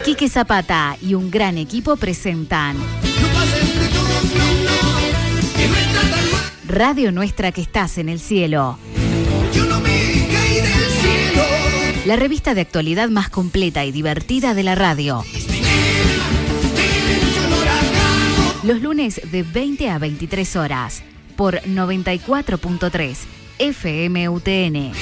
Quique Zapata y un gran equipo presentan Radio Nuestra que estás en el cielo. La revista de actualidad más completa y divertida de la radio. Los lunes de 20 a 23 horas por 94.3 FM UTN.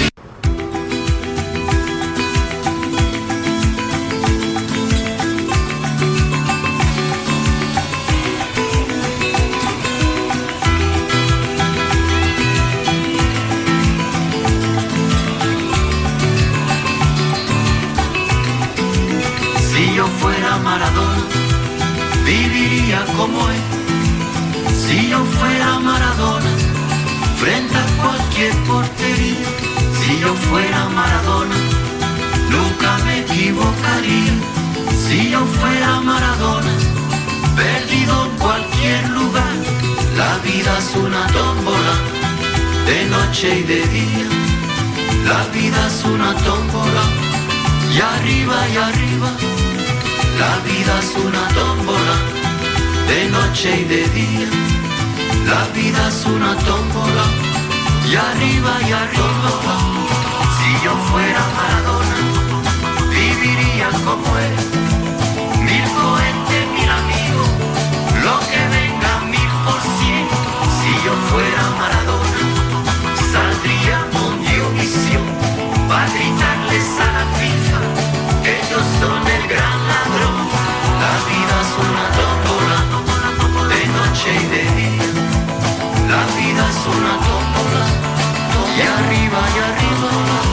Maradona, viviría como él. Si yo fuera Maradona, frente a cualquier portería. Si yo fuera Maradona, nunca me equivocaría. Si yo fuera Maradona, perdido en cualquier lugar. La vida es una tómbola, de noche y de día. La vida es una tómbola, y arriba y arriba. La vida es una tómbola, de noche y de día. La vida es una tómbola, y arriba y arriba. Si yo fuera Maradona, viviría como él. 1000 cohetes, 1000 amigos, lo que venga 1000%. Si yo fuera Maradona, saldría Mundiovisión, para gritarles a la FIFA, ellos son el gran ladrón. La vida es una tómbola, de noche y de día. La vida es una tómbola, y arriba y arriba.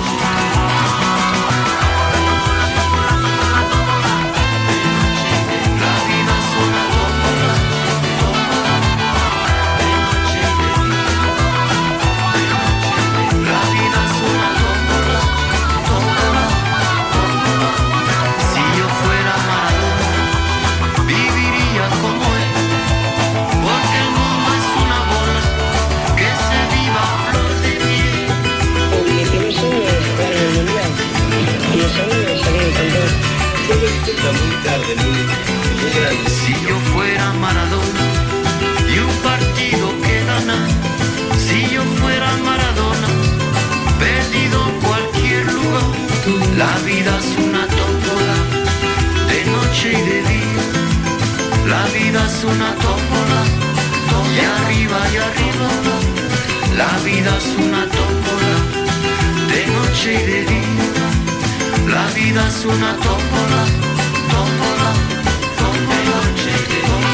La vida es una tómbola, de noche y de día. La vida es una tómbola, tómbola, tómbola. Si yo fuera Maradona, viviría como él, porque el mundo es una bola que se viva a flor de piel. Porque mi sueño es jugar en el mundial y el sueño es salir campeón. Está muy tarde, muy grande. Si yo fuera Maradona y un partido que ganar. Si yo fuera Maradona, perdido en cualquier lugar. La vida es una tómbola, de noche y de día. La vida es una tómbola, y arriba y arriba. La vida es una tómbola, de noche y de día. La vida es una tómbola, tómbola, tómbola, de noche y de día.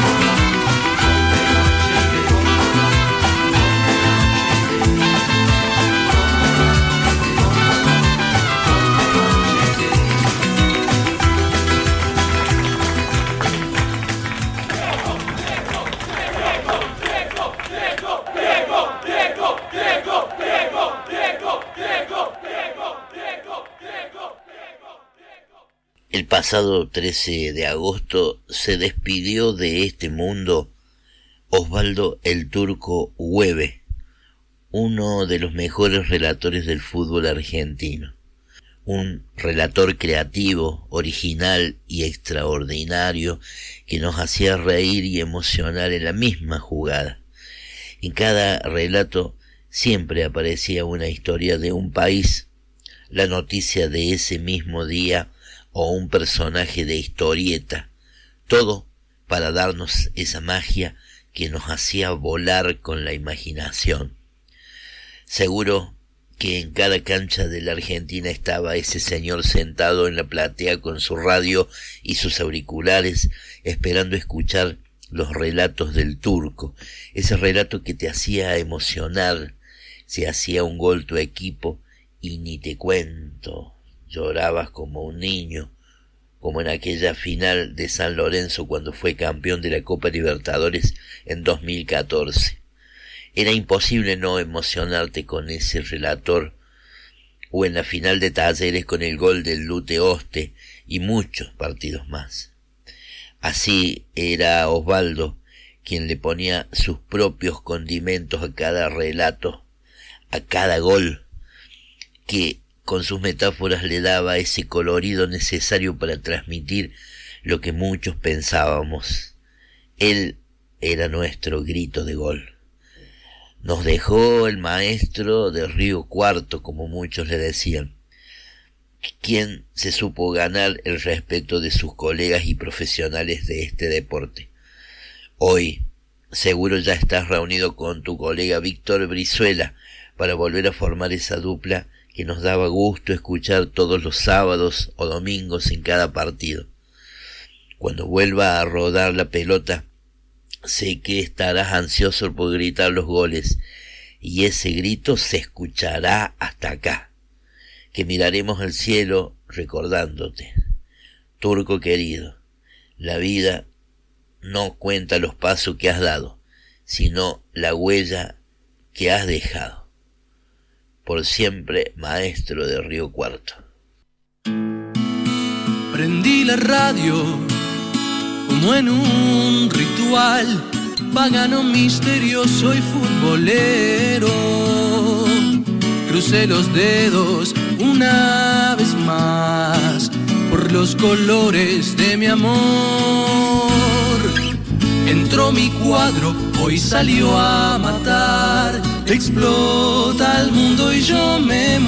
El pasado 13 de agosto se despidió de este mundo Osvaldo el Turco Hueve, uno de los mejores relatores del fútbol argentino. Un relator creativo, original y extraordinario que nos hacía reír y emocionar en la misma jugada. En cada relato siempre aparecía una historia de un país, la noticia de ese mismo día o un personaje de historieta, todo para darnos esa magia que nos hacía volar con la imaginación. Seguro que en cada cancha de la Argentina estaba ese señor sentado en la platea con su radio y sus auriculares, esperando escuchar los relatos del Turco, ese relato que te hacía emocionar, si hacía un gol tu equipo y ni te cuento, llorabas como un niño, como en aquella final de San Lorenzo cuando fue campeón de la Copa Libertadores en 2014. Era imposible no emocionarte con ese relator, o en la final de Talleres con el gol del Lute Oste y muchos partidos más. Así era Osvaldo, quien le ponía sus propios condimentos a cada relato, a cada gol, que con sus metáforas le daba ese colorido necesario para transmitir lo que muchos pensábamos. Él era nuestro grito de gol. Nos dejó el maestro de Río Cuarto, como muchos le decían, quien se supo ganar el respeto de sus colegas y profesionales de este deporte. Hoy, seguro ya estás reunido con tu colega Víctor Brizuela para volver a formar esa dupla que nos daba gusto escuchar todos los sábados o domingos en cada partido. Cuando vuelva a rodar la pelota, sé que estarás ansioso por gritar los goles, y ese grito se escuchará hasta acá, que miraremos al cielo recordándote. Turco querido, la vida no cuenta los pasos que has dado, sino la huella que has dejado. Por siempre, maestro de Río Cuarto. Prendí la radio como en un ritual pagano, misterioso y futbolero. Crucé los dedos una vez más por los colores de mi amor. Entró mi cuadro, hoy salió a matar. Explota el mundo y yo me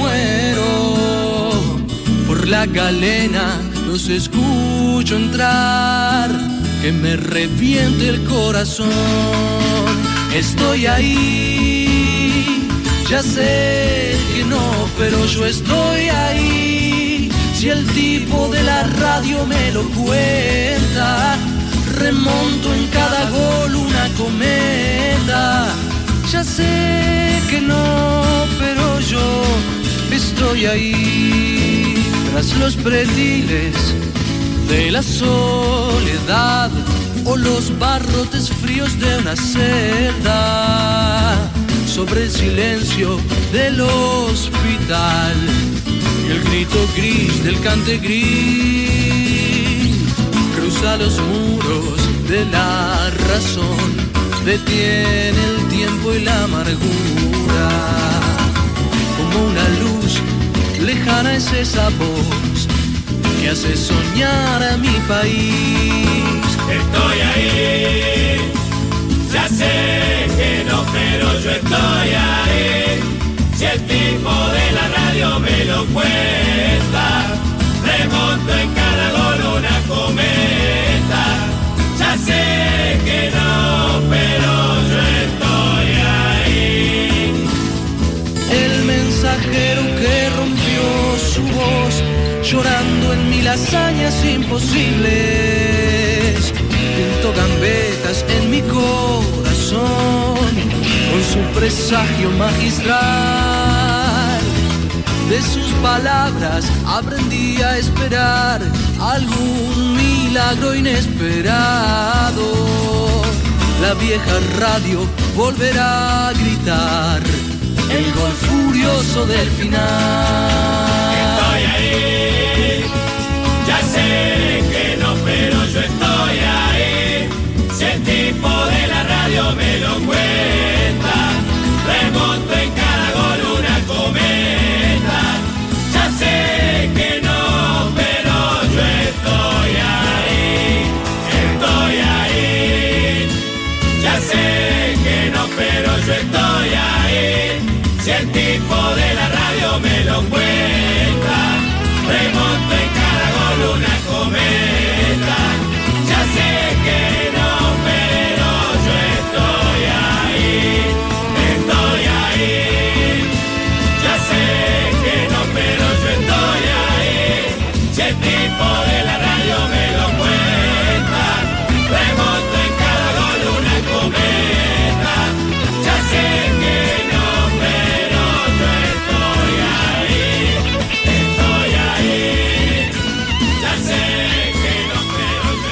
muero. Por la galena los escucho entrar, que me reviente el corazón. Estoy ahí, ya sé que no, pero yo estoy ahí. Si el tipo de la radio me lo cuenta, remonto en cada gol una cometa. Ya sé que no, pero yo estoy ahí. Tras los pretiles de la soledad o los barrotes fríos de una celda, sobre el silencio del hospital y el grito gris del cante gris, cruza los muros de la razón, detiene el tiempo y la amargura. Como una luz lejana es esa voz que hace soñar a mi país. Estoy ahí, ya sé que no, pero yo estoy ahí. Si el tipo de la radio me lo cuenta, remonto en cada gol una cometa. Ya sé que no, pero yo estoy ahí. El mensajero que rompió su voz, llorando en mil hazañas imposibles, pintó gambetas en mi corazón con su presagio magistral. De sus palabras aprendí a esperar algún milagro inesperado. La vieja radio volverá a gritar el gol furioso del final. Estoy ahí, ya sé que no, pero yo estoy ahí. Si el tipo de la radio me lo cuenta, remonto en cada gol una cometa. Ya sé que no, pero yo estoy ahí. Estoy ahí, ya sé que no, pero yo estoy ahí. Si el tipo de la radio me lo cuenta, remonto en cada gol una cometa. Ya sé que no, pero yo estoy ahí. Estoy ahí. Ya sé que no, pero yo estoy ahí. Si el tipo de la radio me lo cuenta, remonto en cada gol una cometa. Ya sé que no, pero yo estoy ahí. Estoy ahí. Ya sé que no, pero yo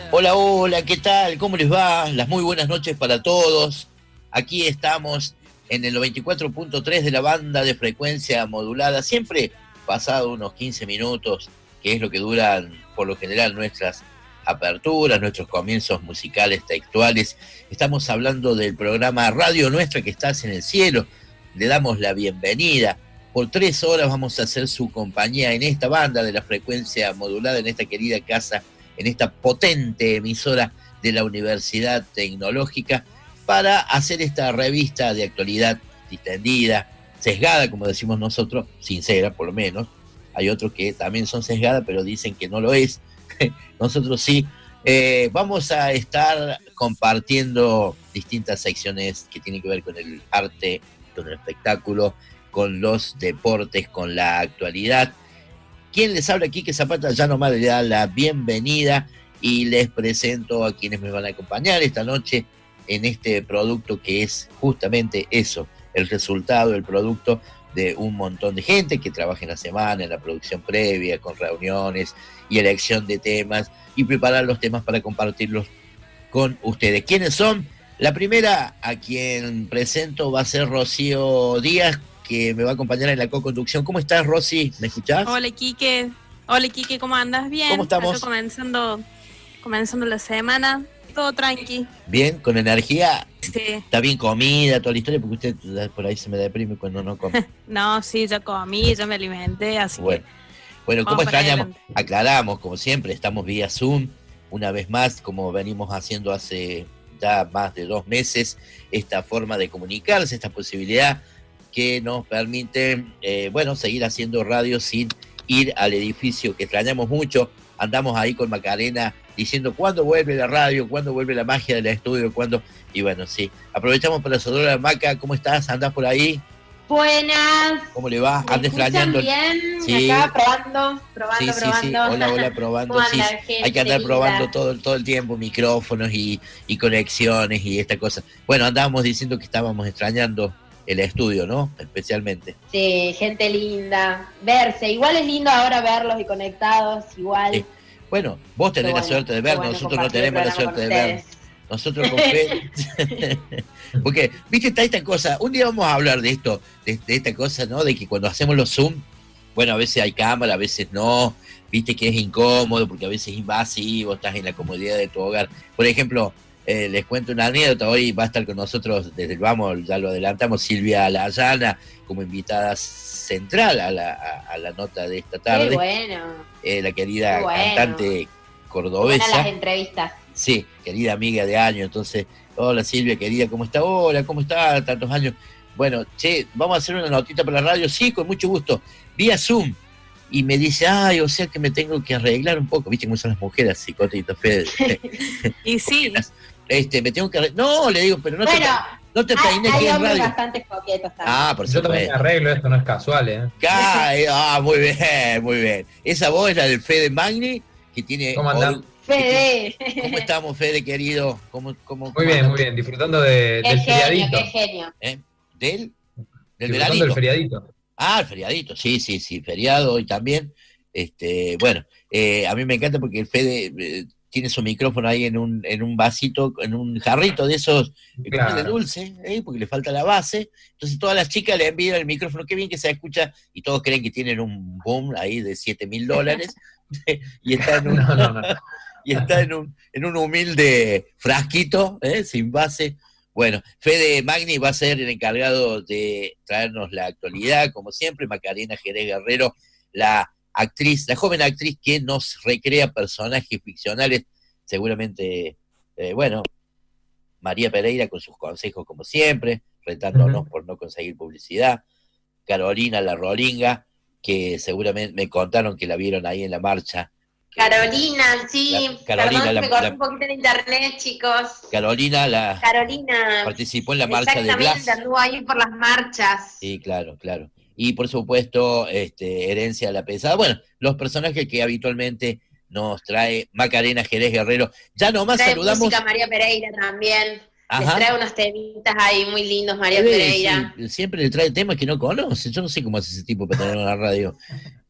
Hola, hola, ¿qué tal? ¿Cómo les va? Las muy buenas noches para todos. Aquí estamos en el 94.3 de la banda de frecuencia modulada, siempre pasado unos 15 minutos, que es lo que duran por lo general nuestras aperturas, nuestros comienzos musicales textuales. Estamos hablando del programa Radio Nuestra, que estás en el cielo. Le damos la bienvenida. Por 3 horas vamos a hacer su compañía en esta banda de la frecuencia modulada, en esta querida casa, en esta potente emisora de la Universidad Tecnológica, para hacer esta revista de actualidad distendida, sesgada, como decimos nosotros, sincera por lo menos. Hay otros que también son sesgadas, pero dicen que no lo es. Nosotros sí. Vamos a estar compartiendo distintas secciones que tienen que ver con el arte, con el espectáculo, con los deportes, con la actualidad. ¿Quién les habla? Quique Zapata, ya nomás le da la bienvenida y les presento a quienes me van a acompañar esta noche en este producto que es justamente eso, el resultado, el producto de un montón de gente que trabaja en la semana, en la producción previa, con reuniones y elección de temas y preparar los temas para compartirlos con ustedes. ¿Quiénes son? La primera a quien presento va a ser Rocío Díaz, que me va a acompañar en la co-conducción. ¿Cómo estás, Rosy? ¿Me escuchás? Hola, Quique, ¿cómo andas? Bien. ¿Cómo estamos? Acá comenzando la semana, todo tranqui. Bien, con energía. Sí. Está bien comida, toda la historia, porque usted por ahí se me deprime cuando no come. No, sí, ya comí, ya me alimenté, así bueno. que... Bueno, ¿cómo extrañamos? Adelante. Aclaramos, como siempre, estamos vía Zoom, una vez más, como venimos haciendo hace ya más de 2 meses, esta forma de comunicarse, esta posibilidad que nos permite, seguir haciendo radio sin ir al edificio que extrañamos mucho. Andamos ahí con Macarena diciendo cuándo vuelve la radio, cuándo vuelve la magia del estudio, cuándo... Y bueno, sí, aprovechamos para saludar a Maca. ¿Cómo estás? ¿Andás por ahí? Buenas. ¿Cómo le va? ¿Me ¿Andas escuchan extrañando? bien? Sí. Acá probando. Sí. Hola, probando. ¿Cómo Sí, anda, gente hay que andar linda? probando todo el tiempo, micrófonos y conexiones y esta cosa. Bueno, andábamos diciendo que estábamos extrañando el estudio, ¿no? Especialmente. Sí, gente linda. Verse. Igual es lindo ahora verlos y conectados, igual. Sí. Bueno, vos tenés la suerte de vernos, nosotros no tenemos la suerte de vernos. Nosotros con Fede. Porque, viste, está esta cosa, un día vamos a hablar de esto, de esta cosa, ¿no? De que cuando hacemos los Zoom, bueno, a veces hay cámara, a veces no, viste que es incómodo, porque a veces es invasivo, estás en la comodidad de tu hogar. Por ejemplo, les cuento una anécdota, hoy va a estar con nosotros desde el vamos, ya lo adelantamos, Silvia Layana, como invitada central a la nota de esta tarde. Qué bueno. La querida Bueno. Cantante cordobesa. Buenas las entrevistas. Sí, querida amiga de años. Entonces, hola Silvia, querida, ¿cómo está? Hola, ¿cómo está? Tantos años. Bueno, vamos a hacer una notita para la radio. Sí, con mucho gusto. Vía Zoom. Y me dice, ay, o sea que me tengo que arreglar un poco. ¿Viste cómo son las mujeres, psicotito, Fede? Y sí. Me tengo que arreglar. No, le digo, pero no te peiné Hay que es hombres radio. bastante coquetos también. Por Yo también me arreglo, esto no es casual, ¿eh? Muy bien, muy bien. Esa voz es la del Fede Magni, que tiene... ¿Cómo andás? Fede. ¿Cómo estamos, Fede, querido? Muy bien, disfrutando del feriadito. Qué genio. ¿Del Disfrutando veranito? del feriadito. El feriadito, sí, feriado hoy también. A mí me encanta porque el Fede tiene su micrófono ahí en un vasito, en un jarrito de esos Claro. de dulce, porque le falta la base. Entonces todas las chicas le envían el micrófono, qué bien que se escucha, y todos creen que tienen un boom ahí de $7,000 y está en un... No. Y está en un humilde frasquito, sin base. Bueno, Fede Magni va a ser el encargado de traernos la actualidad, como siempre. Macarena Jerez Guerrero, la joven actriz que nos recrea personajes ficcionales. Seguramente, María Pereira con sus consejos, como siempre, retándonos por no conseguir publicidad. Carolina la Rolinga, que seguramente me contaron que la vieron ahí en la marcha. Carolina, sí. Carolina, Perdón, me corté un poquito en internet, chicos. Carolina Carolina participó en la marcha de Blas. Exactamente, anduvo ahí por las marchas. Sí, claro. Y por supuesto, Herencia a la Pesada. Bueno, los personajes que habitualmente nos trae Macarena Jerez Guerrero. Ya nomás trae saludamos. Música María Pereira también. Ajá. Les trae unos temitas ahí muy lindos, María Pereira. Sí, siempre le trae temas que no conoce. Yo no sé cómo hace ese tipo para tener una radio.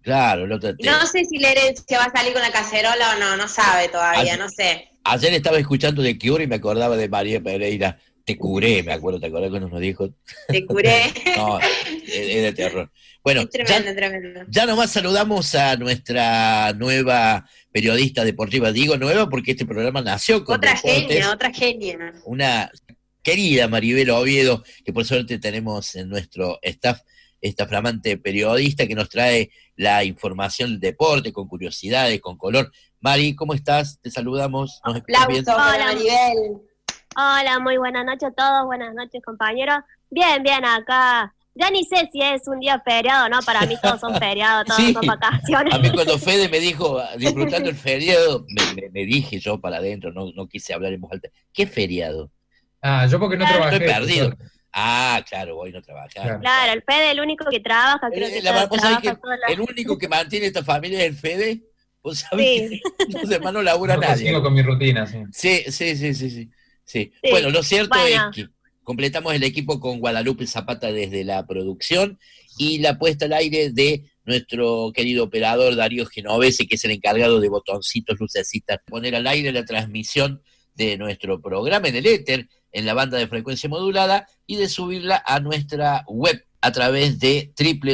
Claro, el otro No sé si la herencia va a salir con la cacerola o no sabe todavía, no sé. Ayer estaba escuchando The Cure y me acordaba de María Pereira. Te curé, me acuerdo, ¿te acordás cuando nos dijo? Te curé. No, es de terror. Bueno, es tremendo. Ya nomás saludamos a nuestra nueva periodista deportiva. Digo nueva porque este programa nació con otra deportes. genia. Una querida Maribel Oviedo, que por suerte tenemos en nuestro staff, esta flamante periodista que nos trae la información del deporte, con curiosidades, con color. Mari, ¿cómo estás? Te saludamos. Aplausos para Maribel. Hola, muy buenas noches a todos, buenas noches compañeros. Bien, acá. Ya ni sé si es un día feriado, ¿no? Para mí todos son feriados, todos sí. son vacaciones. A mí cuando Fede me dijo, disfrutando el feriado, me dije yo para adentro, no quise hablar en voz alta. ¿Qué feriado? Yo porque no trabajé. Estoy perdido. Claro, voy no trabajar. Claro, el Fede es el único que trabaja, creo que el único que mantiene esta familia es el Fede. ¿Vos sabés que los demás no labura nadie? Sigo con mi rutina, sí. Sí. Bueno, lo cierto es que completamos el equipo con Guadalupe Zapata desde la producción y la puesta al aire de nuestro querido operador Darío Genovese, que es el encargado de botoncitos, lucecitas, poner al aire la transmisión de nuestro programa en el éter, en la banda de frecuencia modulada, y de subirla a nuestra web a través de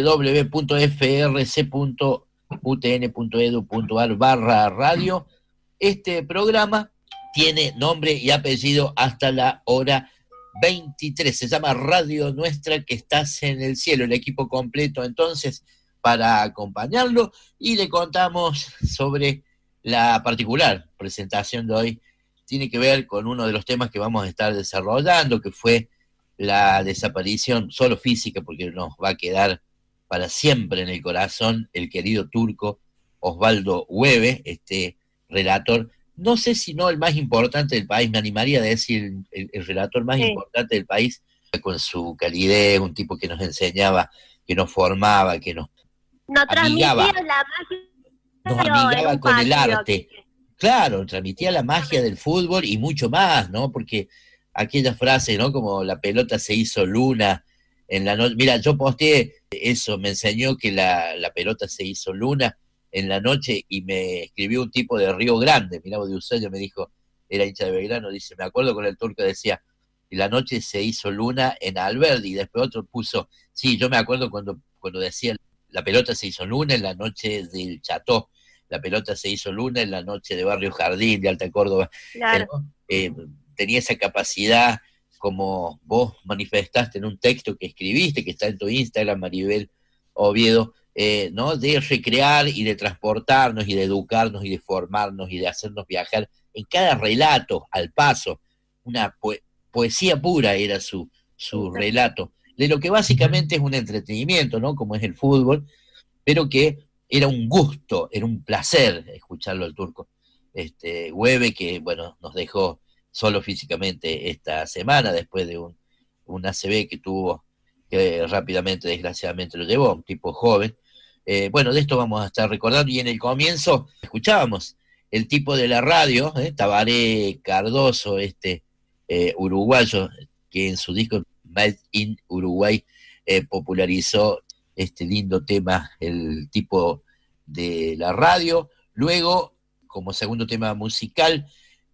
www.frc.utn.edu.ar/radio. Este programa tiene nombre y apellido hasta la hora 23. Se llama Radio Nuestra, que estás en el cielo. El equipo completo, entonces, para acompañarlo. Y le contamos sobre la particular presentación de hoy. Tiene que ver con uno de los temas que vamos a estar desarrollando, que fue la desaparición, solo física, porque nos va a quedar para siempre en el corazón, el querido turco Osvaldo Hueve, este relator. No sé si no el más importante del país, me animaría a decir el relator más importante del país, con su calidez, un tipo que nos enseñaba, que nos formaba, que nos amigaba, nos amigaba con el arte. Claro, transmitía la magia del fútbol y mucho más, ¿no? Porque aquella frase, ¿no? Como la pelota se hizo luna en la noche. Mira, yo posteé eso, me enseñó que la pelota se hizo luna en la noche, y me escribió un tipo de Río Grande, mirá, de Usuario, me dijo, era hincha de Belgrano, dice, me acuerdo con el turco, decía, y la noche se hizo luna en Alberdi, y después otro puso, sí, yo me acuerdo cuando decía, la pelota se hizo luna en la noche del Cható, la pelota se hizo luna en la noche de Barrio Jardín, de Alta Córdoba. Claro. Tenía esa capacidad, como vos manifestaste en un texto que escribiste, que está en tu Instagram, Maribel Oviedo, ¿no? De recrear y de transportarnos y de educarnos y de formarnos y de hacernos viajar en cada relato, al paso. Una poesía pura era su relato, de lo que básicamente es un entretenimiento, ¿no? Como es el fútbol, pero que era un gusto, era un placer escucharlo al turco. Hueve, que bueno, nos dejó solo físicamente esta semana, después de un ACV que tuvo, que rápidamente, desgraciadamente, lo llevó, un tipo joven. Bueno, de esto vamos a estar recordando, y en el comienzo escuchábamos el tipo de la radio, Tabaré Cardoso, uruguayo, que en su disco Made in Uruguay popularizó este lindo tema, el tipo de la radio. Luego, como segundo tema musical,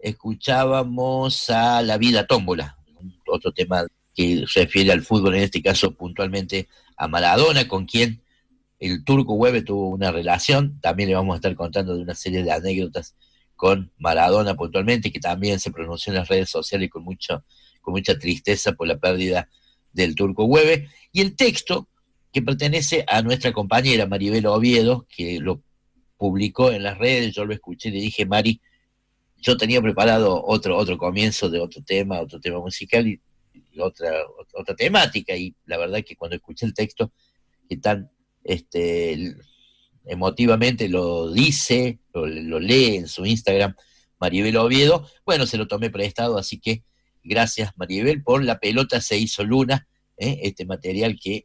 escuchábamos a La Vida Tómbola, otro tema que refiere al fútbol, en este caso puntualmente a Maradona, con quien el turco Hueve tuvo una relación. También le vamos a estar contando de una serie de anécdotas con Maradona puntualmente, que también se pronunció en las redes sociales con mucha tristeza por la pérdida del turco Hueve. Y el texto, que pertenece a nuestra compañera Maribel Oviedo, que lo publicó en las redes, yo lo escuché y le dije, Mari, yo tenía preparado otro comienzo de otro tema musical y otra temática, y la verdad que cuando escuché el texto, que tan emotivamente lo dice, lo lee en su Instagram, Maribel Oviedo, bueno, se lo tomé prestado, así que gracias, Maribel, por La Pelota se hizo luna, este material que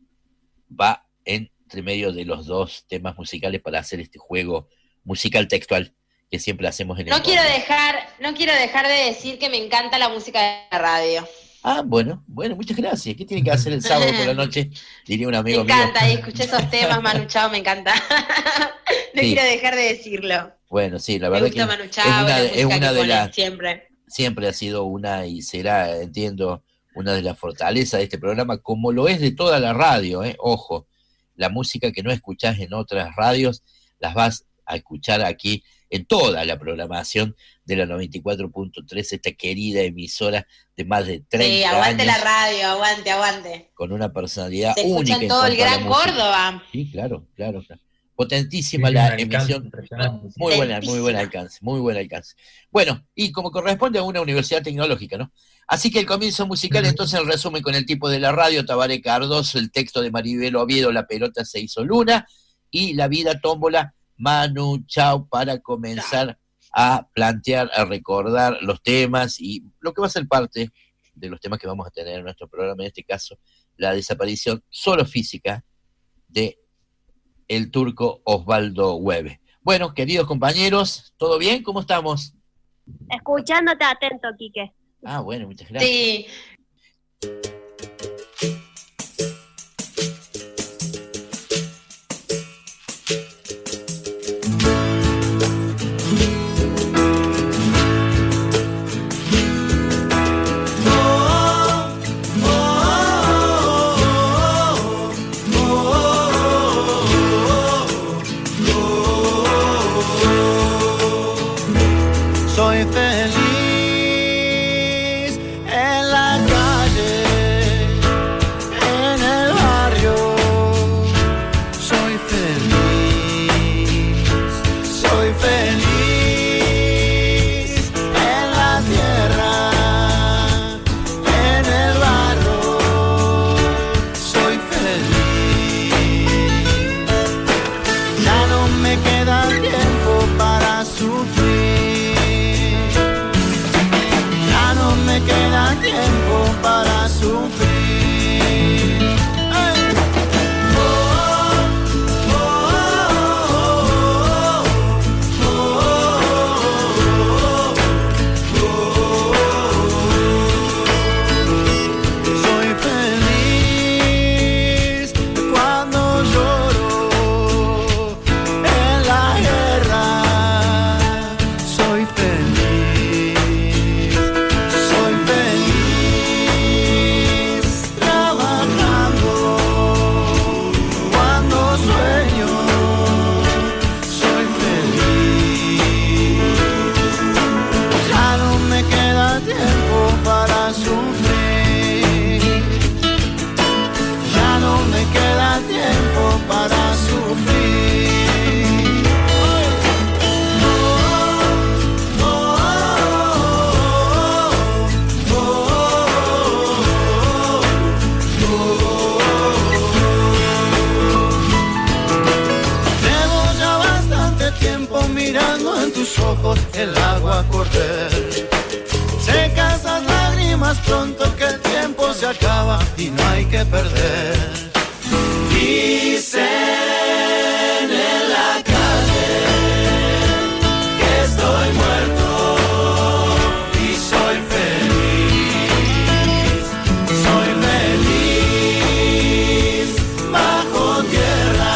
va entre medio de los dos temas musicales para hacer este juego musical textual que siempre hacemos en el No quiero dejar de decir que me encanta la música de la radio. Ah, bueno, muchas gracias. ¿Qué tiene que hacer el sábado por la noche? Diría un amigo mío. Me encanta, y escuché esos temas, Manu Chao, me encanta. No quiero dejar de decirlo. Bueno, sí, la verdad que Manu Chao, es una de las... Siempre ha sido una y será, entiendo, una de las fortalezas de este programa, como lo es de toda la radio, ojo, la música que no escuchás en otras radios, las vas a escuchar aquí en toda la programación de la 94.3, esta querida emisora de más de 30 años. Sí, aguante la radio, aguante. Con una personalidad se única. Se escucha todo el Gran Córdoba. Sí, claro. Potentísima la emisión. Muy buen alcance. Bueno, y como corresponde a una universidad tecnológica, ¿no? Así que el comienzo musical, entonces, el resumen con el tipo de la radio, Tabaré Cardoso, el texto de Maribel Oviedo, La pelota se hizo luna, y La vida tómbola, Manu Chao, para comenzar a plantear, a recordar los temas y lo que va a ser parte de los temas que vamos a tener en nuestro programa, en este caso, la desaparición solo física de el turco Osvaldo Hueve. Bueno, queridos compañeros, ¿todo bien? ¿Cómo estamos? Escuchándote atento, Quique. Ah, bueno, muchas gracias. Sí. Soy feliz en la calle, en el barrio. Soy feliz en la tierra, en el barro. Soy feliz. Ya no me queda tiempo para sufrir. Me queda tiempo para sufrir. Soy feliz cuando lloro en la guerra. Soy feliz. Soy feliz trabajando cuando sueño. Soy feliz. Ya no me queda tiempo para sufrir. Ya no me queda tiempo para sufrir. Mirando en tus ojos el agua correr, secas las lágrimas pronto que el tiempo se acaba y no hay que perder. Dicen en la calle que estoy muerto y soy feliz. Soy feliz bajo tierra.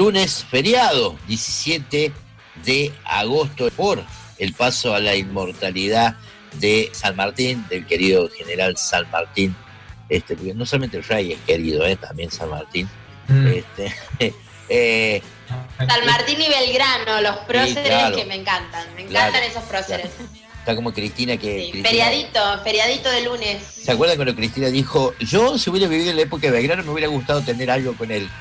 lunes feriado, 17 de agosto, por el paso a la inmortalidad de San Martín, del querido general San Martín, porque no solamente el rey es querido, también San Martín. San Martín y Belgrano, los próceres, sí, claro, que me encantan esos próceres. Claro. Está como Cristina que... Sí, Cristina, feriadito de lunes. ¿Se acuerdan cuando Cristina dijo, yo si hubiera vivido en la época de Belgrano me hubiera gustado tener algo con él?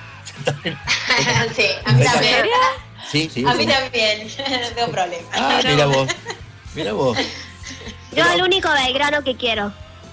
Sí, a mí también. Sí, a mí también, no tengo problema. Ah, mira vos. Yo el único Belgrano que quiero.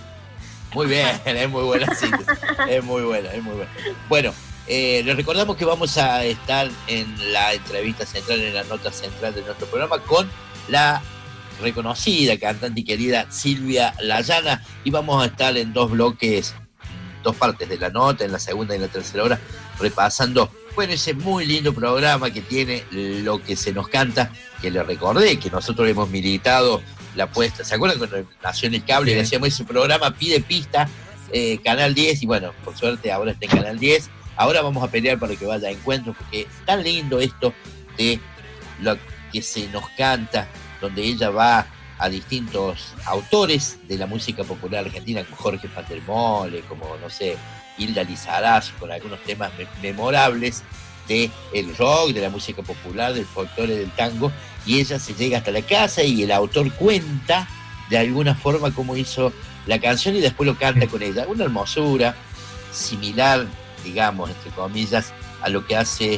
Muy bien, es muy buena, sí, es muy buena. Bueno, les recordamos que vamos a estar en la entrevista central, en la nota central de nuestro programa, con la reconocida cantante y querida Silvia Layana, y vamos a estar en dos bloques, dos partes de la nota, en la segunda y en la tercera hora, repasando, bueno, ese muy lindo programa que tiene Lo que se nos canta, que le recordé que nosotros hemos militado la puesta, ¿se acuerdan cuando nació en el cable? Sí. Decíamos ese programa Pide Pista, Canal 10, y bueno, por suerte ahora está en Canal 10. Ahora vamos a pelear para que vaya a encuentros, porque es tan lindo esto de Lo que se nos canta, donde ella va a distintos autores de la música popular argentina, como Jorge Patermole, como, no sé, Hilda Lizarazo, con algunos temas memorables del rock, de la música popular, del folclore, del tango, y ella se llega hasta la casa y el autor cuenta de alguna forma cómo hizo la canción y después lo canta con ella. Una hermosura similar, digamos, entre comillas, a lo que hace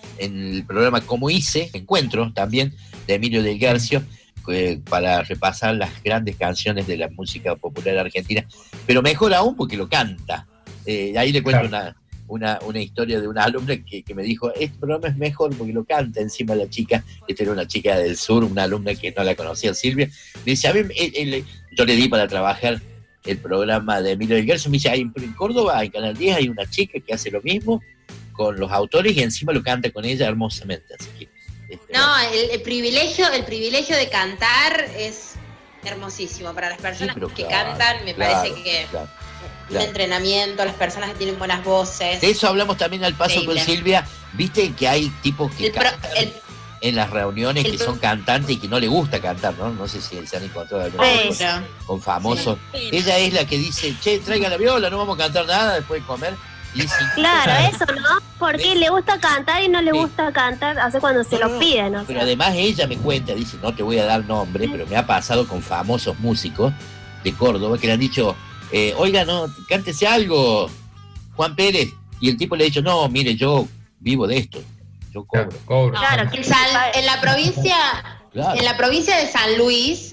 en el programa Como Hice, Encuentro también, de Emilio Del Guercio, para repasar las grandes canciones de la música popular argentina, pero mejor aún porque lo canta. Ahí le cuento una historia de una alumna que me dijo, este programa es mejor porque lo canta encima la chica. Esta era una chica del sur, una alumna que no la conocía, Silvia. Me dice, a mí, yo le di para trabajar el programa de Emilio Del Guercio, me dice, en Córdoba, en Canal 10, hay una chica que hace lo mismo con los autores y encima lo canta con ella hermosamente. Así que, no, el privilegio de cantar es hermosísimo para las personas que cantan, me parece que un entrenamiento, las personas que tienen buenas voces. De eso hablamos también al paso con Silvia. Viste que hay tipos que cantan en las reuniones que son cantantes y que no les gusta cantar, ¿no? No sé si se han encontrado alguna con famosos. Sí. Ella es la que dice, che, traiga la viola, no vamos a cantar nada después de comer. Claro, eso, ¿no? Porque le gusta cantar y no le gusta cantar, hace cuando se lo piden, ¿no? Pero además ella me cuenta, dice, no te voy a dar nombre, pero me ha pasado con famosos músicos de Córdoba que le han dicho, oiga, no, cántese algo, Juan Pérez, y el tipo le ha dicho, no, mire, yo vivo de esto, yo cobro. Claro, en la provincia, en la provincia de San Luis,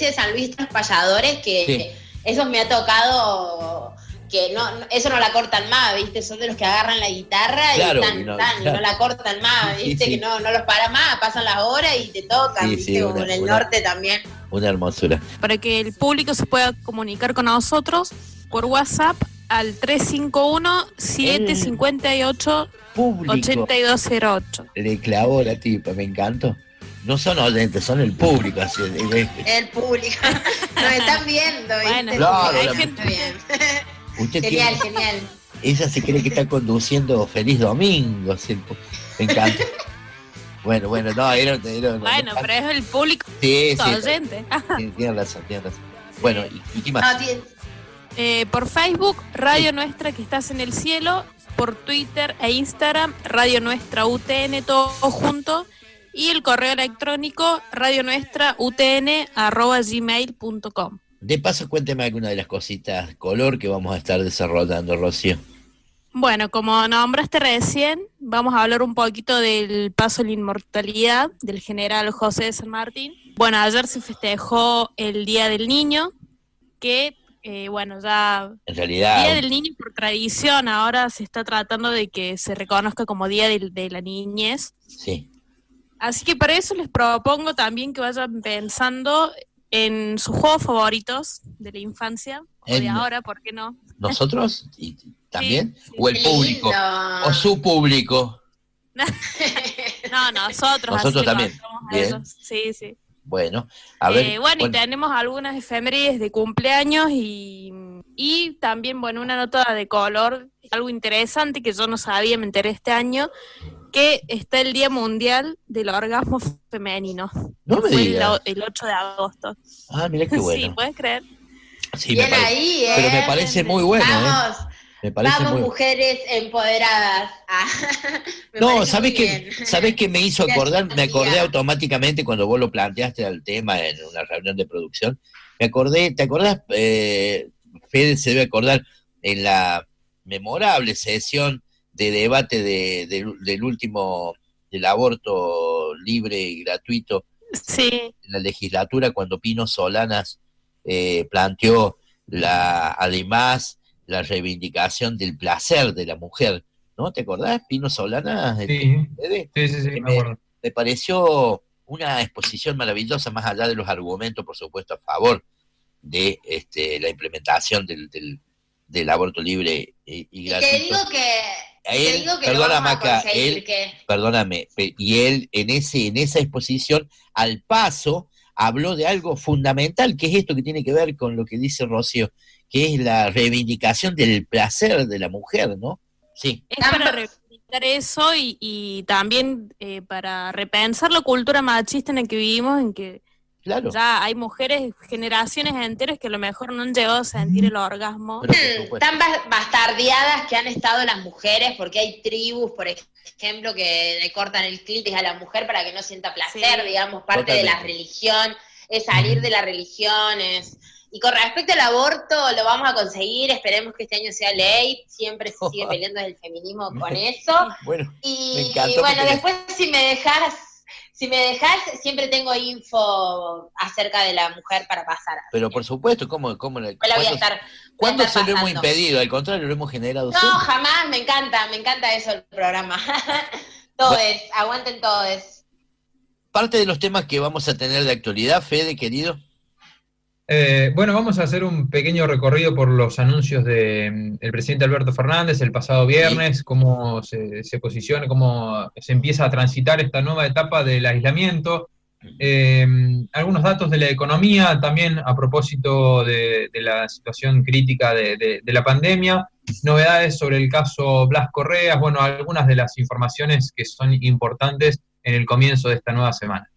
los payadores que esos me ha tocado que eso no la cortan más, ¿viste? Son de los que agarran la guitarra y no la cortan más, ¿viste? Que no los para más, pasan las horas y te tocan, ¿viste? Como en el norte también. Una hermosura. Para que el público se pueda comunicar con nosotros por WhatsApp al 351-758-8208. Le clavó la tipa, me encantó. No son oyentes, son el público. Así, el público. Nos están viendo, ¿viste? Bueno, claro, hay gente bien. Genial. Ella se cree que está conduciendo Feliz Domingo. Me encanta. Bueno, no, era bueno, pero es el público oyente. Tiene razón. Bueno, ¿y qué más? Por Facebook, Radio Nuestra que estás en el cielo. Por Twitter e Instagram, Radio Nuestra UTN, todo junto. Y el correo electrónico, radionuestrautn@gmail.com. De paso, cuénteme alguna de las cositas color que vamos a estar desarrollando, Rocío. Bueno, como nombraste recién, vamos a hablar un poquito del paso a la inmortalidad del general José de San Martín. Bueno, ayer se festejó el Día del Niño, que, ya... En realidad... Día del Niño por tradición, ahora se está tratando de que se reconozca como Día de la Niñez. Sí. Así que para eso les propongo también que vayan pensando en sus juegos favoritos de la infancia, o de ahora, ¿por qué no? ¿Nosotros? ¿Y también? Sí. ¿O el público? Lindo. ¿O su público? No, nosotros también. Bien. Sí. Bueno, a ver. Y tenemos algunas efemérides de cumpleaños y también, una nota de color, algo interesante que yo no sabía, me enteré este año, que está el Día Mundial del Orgasmo Femenino. No me digas. El 8 de agosto. Ah, mira qué bueno. Sí, ¿puedes creer? Sí, bien ahí, pero me parece muy bueno. Vamos. Me parece Vamos, muy... mujeres empoderadas. No, ¿sabés qué me hizo acordar? Me acordé automáticamente cuando vos lo planteaste al tema en una reunión de producción. Me acordé, ¿te acordás? Fede se debe acordar en la memorable sesión de debate del último, del aborto libre y gratuito. Sí. En la legislatura, cuando Pino Solanas planteó además la reivindicación del placer de la mujer, ¿no? ¿Te acordás, Pino Solanas? Sí, sí, me acuerdo. Me pareció una exposición maravillosa, más allá de los argumentos, por supuesto, a favor de la implementación del aborto libre y gratuito. Te digo que perdona, no vamos Maca, a conseguir perdóname, y él en esa exposición, al paso, habló de algo fundamental, que es esto que tiene que ver con lo que dice Rocío, que es la reivindicación del placer de la mujer, ¿no? Sí. Es para reivindicar eso y también para repensar la cultura machista en la que vivimos, en que claro, ya hay mujeres, generaciones enteras que a lo mejor no han llegado a sentir el orgasmo. Tan bastardeadas que han estado las mujeres, porque hay tribus, por ejemplo, que le cortan el clítoris a la mujer para que no sienta placer, digamos, parte de la religión, es salir de las religiones. Y con respecto al aborto, lo vamos a conseguir, esperemos que este año sea ley, siempre se sigue peleando desde el feminismo con eso. Bueno, y bueno, después si me dejas, siempre tengo info acerca de la mujer para pasar. Pero por supuesto, ¿cómo la voy a estar ¿cuándo se lo hemos impedido? Al contrario, lo hemos generado no, siempre. jamás, me encanta eso el programa. Todes, aguanten todes. Parte de los temas que vamos a tener de actualidad, Fede, querido. Bueno, vamos a hacer un pequeño recorrido por los anuncios del presidente Alberto Fernández el pasado viernes, cómo se posiciona, cómo se empieza a transitar esta nueva etapa del aislamiento, algunos datos de la economía también a propósito de la situación crítica de la pandemia, novedades sobre el caso Blas Correas, bueno, algunas de las informaciones que son importantes en el comienzo de esta nueva semana.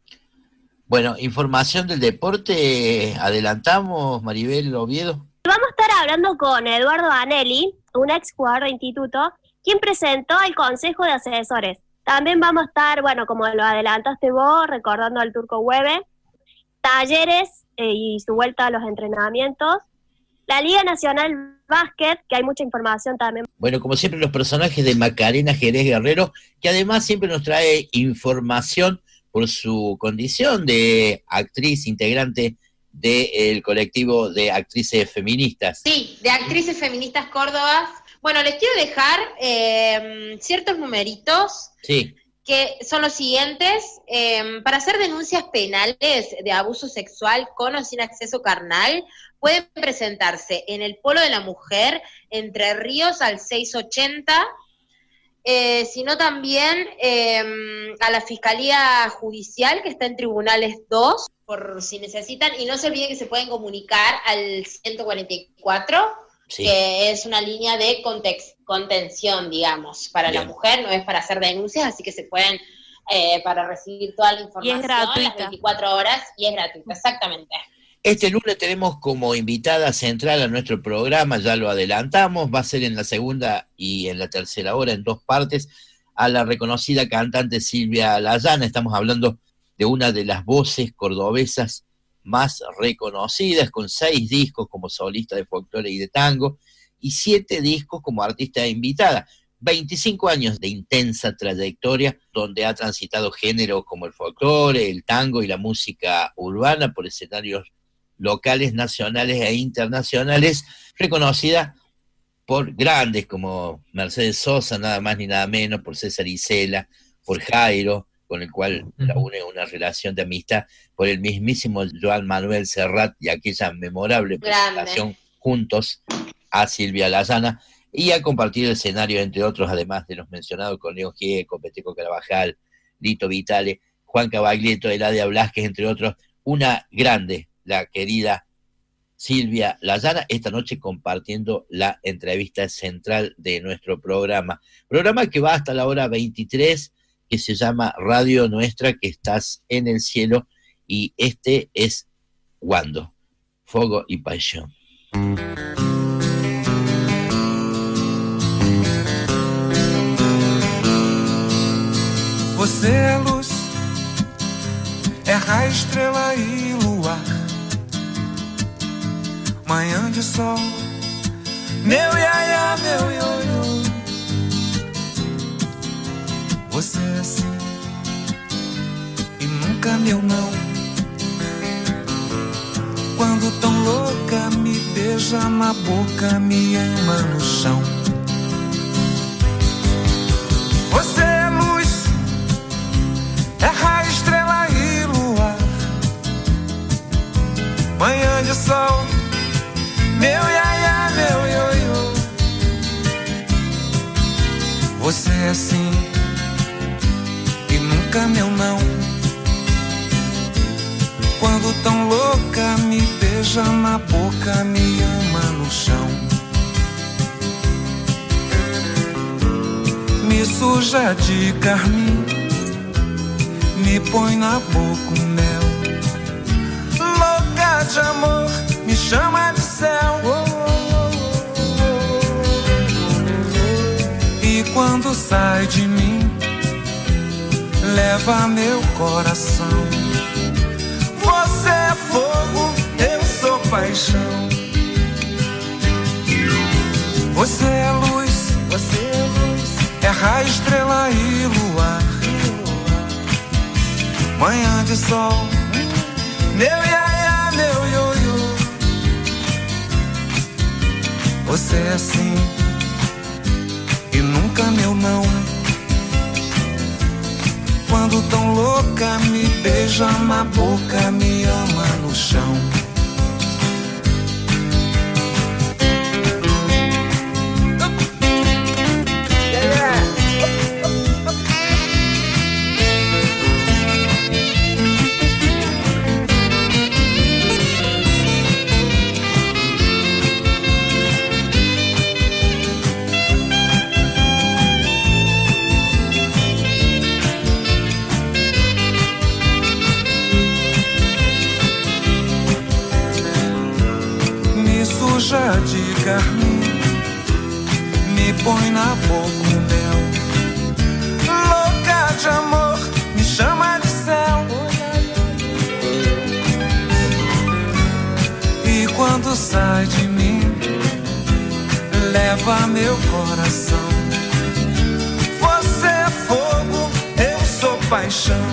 Bueno, información del deporte, adelantamos, Maribel Oviedo. Vamos a estar hablando con Eduardo Anelli, un ex jugador de instituto, quien presentó el Consejo de Asesores. También vamos a estar, bueno, como lo adelantaste vos, recordando al Turco Hueve, talleres y su vuelta a los entrenamientos, la Liga Nacional Básquet, que hay mucha información también. Bueno, como siempre, los personajes de Macarena Jerez Guerrero, que además siempre nos trae información por su condición de actriz integrante del colectivo de actrices feministas. Sí, de actrices feministas Córdoba. Bueno, les quiero dejar ciertos numeritos que son los siguientes. Para hacer denuncias penales de abuso sexual con o sin acceso carnal, pueden presentarse en el Polo de la Mujer, Entre Ríos al 680, sino también a la Fiscalía Judicial, que está en Tribunales 2, por si necesitan, y no se olviden que se pueden comunicar al 144, que es una línea de contención, digamos, para la mujer, no es para hacer denuncias, así que se pueden, para recibir toda la información, y es gratuita, las 24 horas, y es gratuita, exactamente. Este lunes tenemos como invitada central a nuestro programa, ya lo adelantamos, va a ser en la segunda y en la tercera hora, en dos partes, a la reconocida cantante Silvia Layana. Estamos hablando de una de las voces cordobesas más reconocidas, con 6 discos como solista de folclore y de tango, y 7 discos como artista invitada. 25 años de intensa trayectoria, donde ha transitado géneros como el folclore, el tango y la música urbana por escenarios locales, nacionales e internacionales, reconocida por grandes como Mercedes Sosa, nada más ni nada menos, por César Isela, por Jairo, con el cual la une una relación de amistad, por el mismísimo Joan Manuel Serrat y aquella memorable presentación juntos a Silvia Layana, y ha compartido el escenario, entre otros, además de los mencionados, con León Gieco, Peteco Carabajal, Lito Vitale, Juan Cavaglietto, Eladia Blasquez, entre otros, una grande, la querida Silvia Layana, esta noche compartiendo la entrevista central de nuestro programa que va hasta la hora 23, que se llama Radio Nuestra, que estás en el cielo, y este es Wando, Fuego y Paixão. Você é luz, é raio, estrela e luar, manhã de sol, meu iaiá, meu ioiô. Você é assim e nunca meu não. Quando tão louca me beija na boca, me ama no chão. Você é luz, é raio, estrela e luar, manhã de sol, meu iaiá, meu ioiô. Você é assim e nunca meu não. Quando tão louca me beija na boca, me ama no chão. Me suja de carmim, me põe na boca o mel. Louca de amor, me chama de céu. E quando sai de mim, leva meu coração. Você é fogo, eu sou paixão. Você é luz, é raio, estrela e luar, manhã de sol, meu iaiá, meu ioiô. Você é assim e nunca meu não. Quando tão louca me beija na boca, me ama no chão. De carmim, me põe na boca o mel. Louca de amor, me chama de céu. E quando sai de mim, leva meu coração. Você é fogo, eu sou paixão.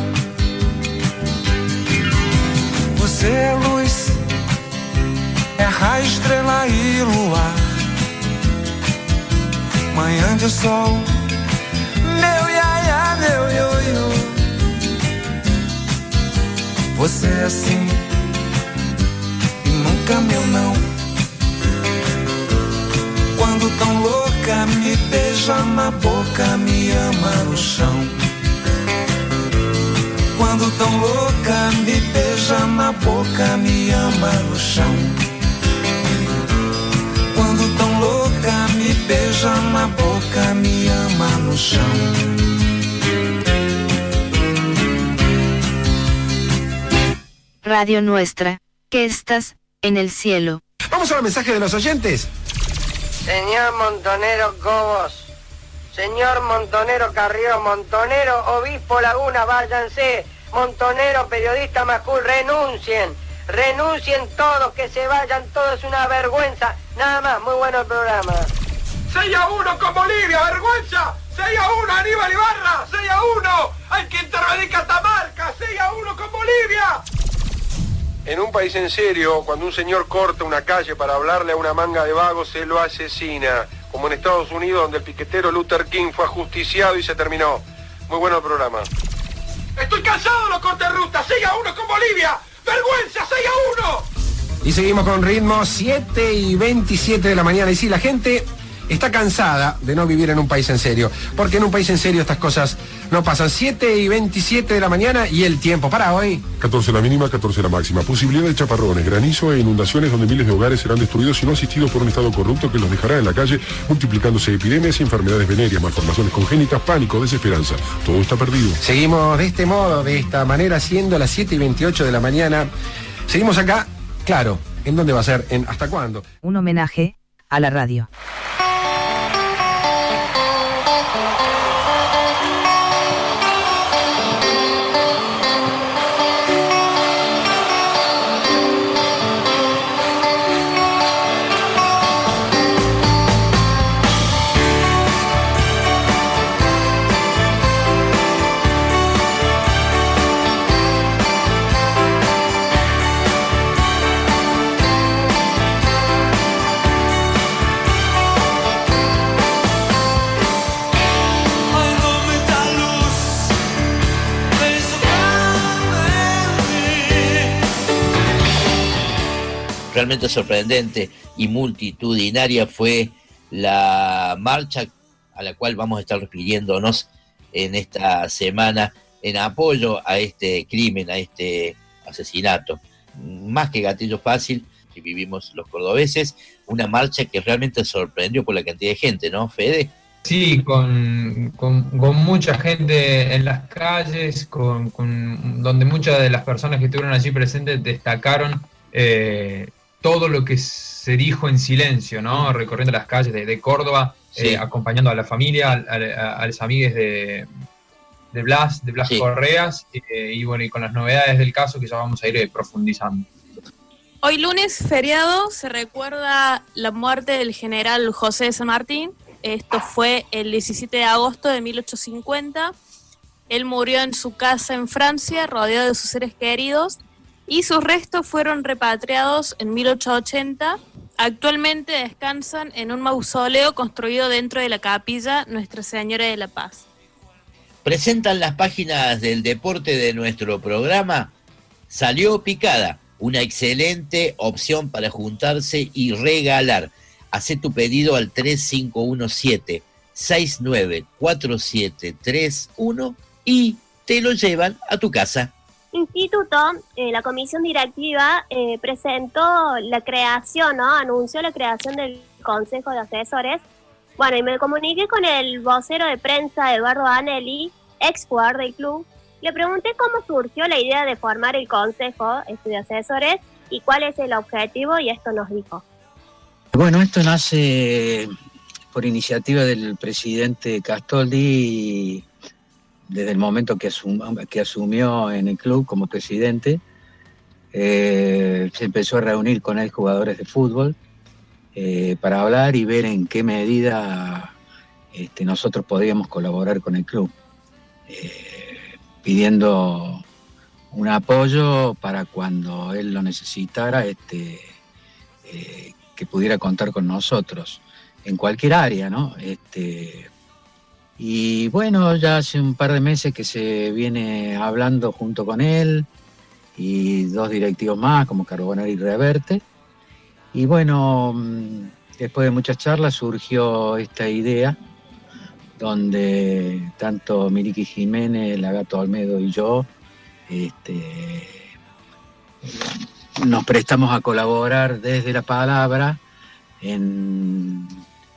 Você é luz, é raio, estrela e luar, manhã de sol, meu iaiá, meu ioiô. Você é assim e nunca meu não. Quando tão louca me beija na boca, me ama no chão. Quando tão louca me beija na boca, me ama no chão. Quando tão louca me beija na boca, me ama no chão. Radio Nuestra, que estás en el cielo. Vamos a los mensajes de los oyentes. Señor Montonero Cobos, señor Montonero Carrió, Montonero Obispo Laguna, váyanse. Montonero Periodista Macul, renuncien. Renuncien todos, que se vayan todos, es una vergüenza. Nada más, muy bueno el programa. 6-1 con Bolivia, vergüenza. 6-1 Aníbal Ibarra, 6-1 al que intervenir Catamarca, 6-1 con Bolivia. En un país en serio, cuando un señor corta una calle para hablarle a una manga de vagos, se lo asesina. Como en Estados Unidos, donde el piquetero Luther King fue ajusticiado y se terminó. Muy bueno el programa. Estoy cansado de los cortes de ruta, 6-1 con Bolivia. ¡Vergüenza, 6-1! Y seguimos con ritmo, 7:27 de la mañana. Y sí, la gente está cansada de no vivir en un país en serio, porque en un país en serio estas cosas no pasan. 7:27 de la mañana y el tiempo para hoy. 14 la mínima, 14 la máxima. Posibilidad de chaparrones, granizo e inundaciones donde miles de hogares serán destruidos y no asistidos por un estado corrupto que los dejará en la calle, multiplicándose epidemias y enfermedades venéreas, malformaciones congénitas, pánico, desesperanza. Todo está perdido. Seguimos de este modo, de esta manera, siendo las 7:28 de la mañana. Seguimos acá, claro, ¿en dónde va a ser? ¿En hasta cuándo? Un homenaje a la radio. Realmente sorprendente y multitudinaria fue la marcha a la cual vamos a estar refiriéndonos en esta semana en apoyo a este crimen, a este asesinato. Más que gatillo fácil, que vivimos los cordobeses, una marcha que realmente sorprendió por la cantidad de gente, ¿no, Fede? Sí, con mucha gente en las calles, donde muchas de las personas que estuvieron allí presentes destacaron todo lo que se dijo en silencio, ¿no? Recorriendo las calles de Córdoba, sí. Acompañando a la familia, a los amigos de Blas sí. Correas, y bueno, y con las novedades del caso que ya vamos a ir profundizando. Hoy lunes, feriado, se recuerda la muerte del general José de San Martín. Esto fue el 17 de agosto de 1850. Él murió en su casa en Francia, rodeado de sus seres queridos, y sus restos fueron repatriados en 1880. Actualmente descansan en un mausoleo construido dentro de la capilla Nuestra Señora de la Paz. Presentan las páginas del deporte de nuestro programa. Salió picada, una excelente opción para juntarse y regalar. Hacé tu pedido al 3517-694731 y te lo llevan a tu casa. Instituto, la comisión directiva presentó la creación, ¿no? Anunció la creación del Consejo de Asesores. Bueno, y me comuniqué con el vocero de prensa, Eduardo Anelli, ex jugador del club. Le pregunté cómo surgió la idea de formar el Consejo de Asesores y cuál es el objetivo, y esto nos dijo. Bueno, esto nace por iniciativa del presidente Castoldi. Desde el momento que asumió en el club como presidente, se empezó a reunir con él jugadores de fútbol para hablar y ver en qué medida nosotros podíamos colaborar con el club, pidiendo un apoyo para cuando él lo necesitara, que pudiera contar con nosotros en cualquier área, ¿no? Y bueno, ya hace un par de meses que se viene hablando junto con él y dos directivos más, como Carbonari y Reverte. Y bueno, después de muchas charlas surgió esta idea, donde tanto Miriki Jiménez, Lagato Olmedo y yo nos prestamos a colaborar desde la palabra en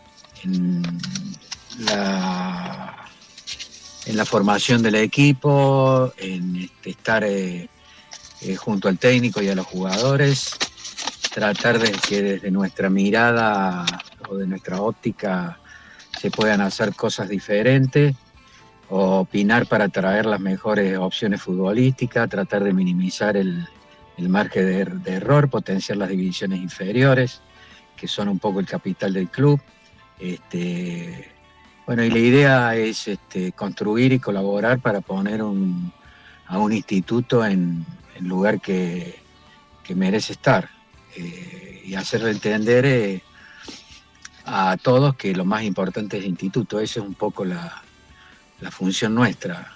la formación del equipo, en estar junto al técnico y a los jugadores, tratar de que desde nuestra mirada o de nuestra óptica se puedan hacer cosas diferentes, opinar para traer las mejores opciones futbolísticas, tratar de minimizar el margen de error, potenciar las divisiones inferiores, que son un poco el capital del club. Bueno, y la idea es construir y colaborar para poner a un instituto en el lugar que merece estar, y hacerle entender a todos que lo más importante es el instituto. Esa es un poco la función nuestra.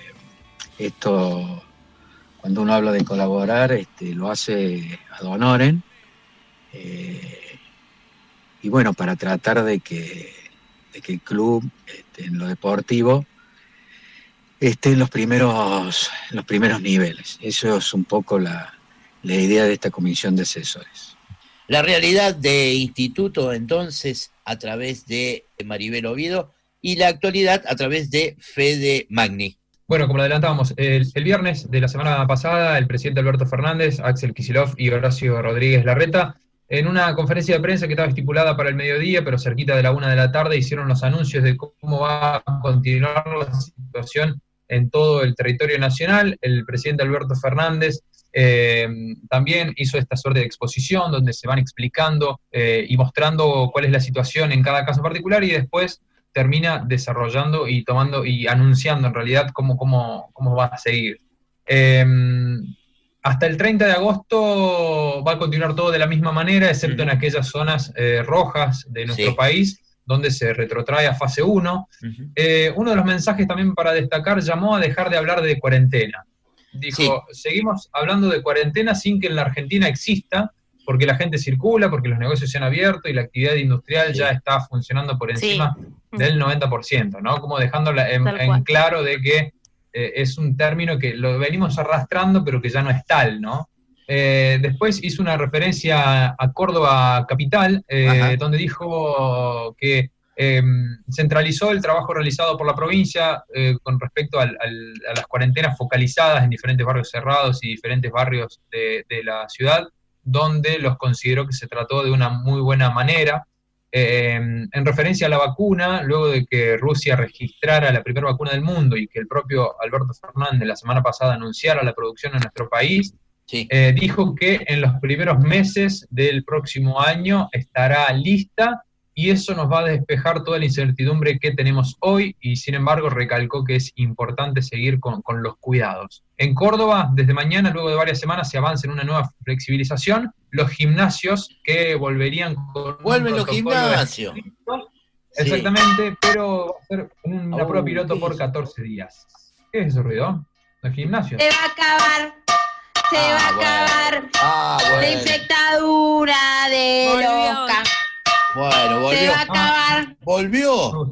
Esto, cuando uno habla de colaborar, lo hace ad honorem. Y bueno, para tratar de que el club en lo deportivo esté en los primeros niveles. Eso es un poco la idea de esta comisión de asesores. La realidad de Instituto, entonces, a través de Maribel Oviedo, y la actualidad a través de Fede Magni. Bueno, como lo adelantábamos, el viernes de la semana pasada, el presidente Alberto Fernández, Axel Kicillof y Horacio Rodríguez Larreta, en una conferencia de prensa que estaba estipulada para el mediodía, pero cerquita de la 1 de la tarde, hicieron los anuncios de cómo va a continuar la situación en todo el territorio nacional. El presidente Alberto Fernández también hizo esta suerte de exposición donde se van explicando y mostrando cuál es la situación en cada caso particular, y después termina desarrollando y tomando y anunciando en realidad cómo va a seguir. Hasta el 30 de agosto va a continuar todo de la misma manera, excepto en aquellas zonas rojas de nuestro país, donde se retrotrae a fase 1. Uno de los mensajes también para destacar llamó a dejar de hablar de cuarentena. Dijo, seguimos hablando de cuarentena sin que en la Argentina exista, porque la gente circula, porque los negocios se han abierto y la actividad industrial ya está funcionando por encima del 90%, ¿no? Como dejando en claro de que es un término que lo venimos arrastrando, pero que ya no es tal, ¿no? Después hizo una referencia a Córdoba capital, donde dijo que centralizó el trabajo realizado por la provincia con respecto a las cuarentenas focalizadas en diferentes barrios cerrados y diferentes barrios de la ciudad, donde los consideró que se trató de una muy buena manera. En referencia a la vacuna, luego de que Rusia registrara la primera vacuna del mundo y que el propio Alberto Fernández la semana pasada anunciara la producción en nuestro país, dijo que en los primeros meses del próximo año estará lista, y eso nos va a despejar toda la incertidumbre que tenemos hoy, y sin embargo recalcó que es importante seguir con los cuidados. En Córdoba, desde mañana, luego de varias semanas, se avanza en una nueva flexibilización. Los gimnasios que volverían con... ¡Vuelven los gimnasios! Exactamente, pero va a ser una prueba piloto por 14 días. ¿Qué es ese ruido? Los gimnasios. Se va a acabar. Se va a acabar la infectadura de loca. Bueno, volvió. Se va a acabar. Volvió.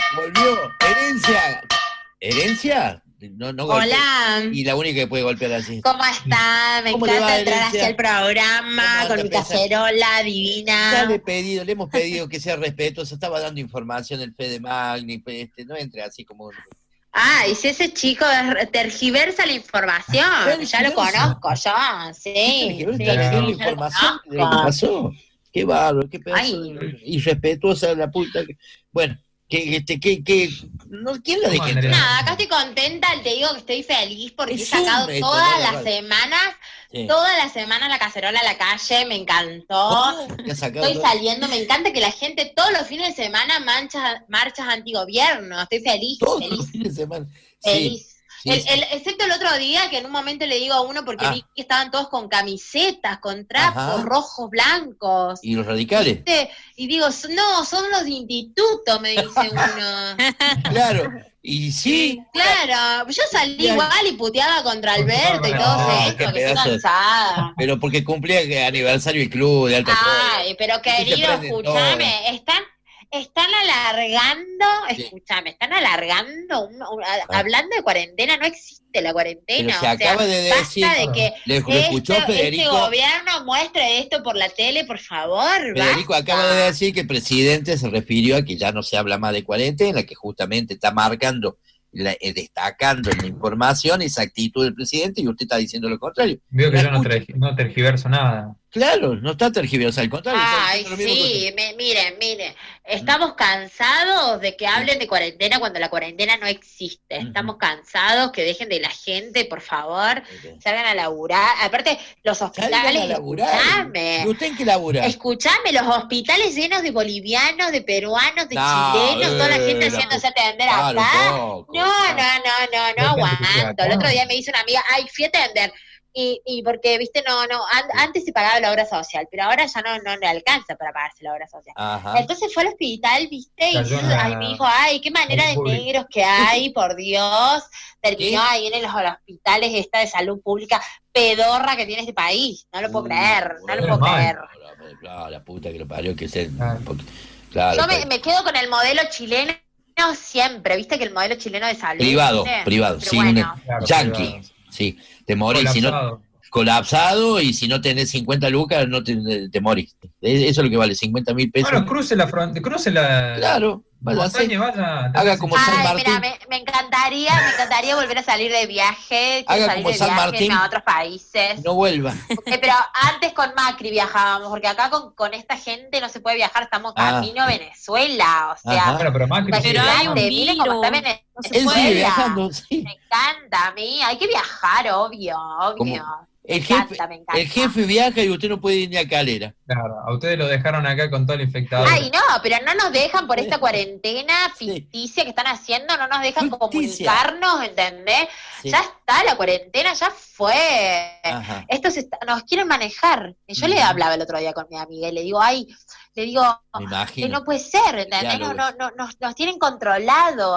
¿Herencia? No Hola. Y la única que puede golpear así. ¿Cómo está? Me encanta entrar hacia el programa con mi cacerola divina. Ya le hemos pedido que sea respetuoso. Estaba dando información el Fede Magni, no entre así como... Y si ese chico tergiversa la información, ya lo conozco yo, sí. ¿Tergiversa la información de lo que pasó? Qué bárbaro, qué pedazo irrespetuosa la puta. Bueno, ¿quién la deja? Nada, acá estoy contenta, te digo que estoy feliz porque he sacado todas las semanas la cacerola a la calle, me encantó. Estoy saliendo, me encanta que la gente todos los fines de semana marchas antigobierno, estoy feliz. Todos los fines de semana. Feliz. Excepto el otro día, que en un momento le digo a uno, porque vi que estaban todos con camisetas, con trapos rojos, blancos. ¿Y los radicales? ¿Viste? Y digo, no, son los de instituto, me dice uno. Claro, y sí. Claro, yo salí igual y puteaba contra Alberto y todo esto, que estoy cansada. Pero porque cumplía aniversario el club de alta pero querido, escúchame, están alargando, hablando de cuarentena, no existe la cuarentena. Pero se acaba de decir, basta de que este gobierno muestre esto por la tele, por favor. Federico acaba de decir que el presidente se refirió a que ya no se habla más de cuarentena, que justamente está marcando, destacando en la información esa actitud del presidente, y usted está diciendo lo contrario. Veo que yo no tergiverso nada. Claro, no está tergiversado, al contrario. Miren, estamos cansados de que hablen de cuarentena cuando la cuarentena no existe. Estamos cansados que dejen de la gente, por favor, salgan a laburar. Aparte, los hospitales, escuchame. ¿Y usted en qué labura? Escuchame, los hospitales llenos de bolivianos, de peruanos, de chilenos, toda la gente haciéndose atender acá. No aguanto. El otro día me dice una amiga, fui a atender Y porque, viste, antes se pagaba la obra social, pero ahora ya no le alcanza para pagarse la obra social. Ajá. Entonces fue al hospital, viste, y me dijo, ay, qué manera de público. negros que hay, por Dios. Terminó ahí en los hospitales esta de salud pública pedorra que tiene este país. No lo puedo creer, no lo puedo creer. Claro, la puta que lo parió, que ser. Claro, Yo me quedo con el modelo chileno siempre, viste que el modelo chileno de salud. privado, Pero sí, bueno, yankee, sí, te morís, si no, colapsado, y si no tenés 50 lucas, no te morís. Eso es lo que vale, 50.000 pesos. Bueno, cruce la Claro, vaya, montaña, vaya. haga como San Martín. Mira, me encantaría volver a salir de viaje, Haga salir como de San viaje, Martín. irme a otros países. No vuelva. Pero antes con Macri viajábamos, porque acá con esta gente no se puede viajar, estamos camino a Venezuela, o sea, Ajá. Bueno, pero Macri Pero hay un miren cómo está virus. Venezuela. Él sigue viajando, sí. Me encanta a mí, hay que viajar, obvio. El Me encanta. jefe viaja y usted no puede ir ni a Calera. Claro, a ustedes lo dejaron acá con todo el infectado. Ay, no, pero no nos dejan por esta cuarentena ficticia que están haciendo, no nos dejan comunicarnos, ¿entendés? Sí. Ya está, la cuarentena ya fue. Ajá. Estos nos quieren manejar. Yo le hablaba el otro día con mi amiga y le digo, Me que imagino. no puede ser, ¿entendés? Ya Nos tienen controlados,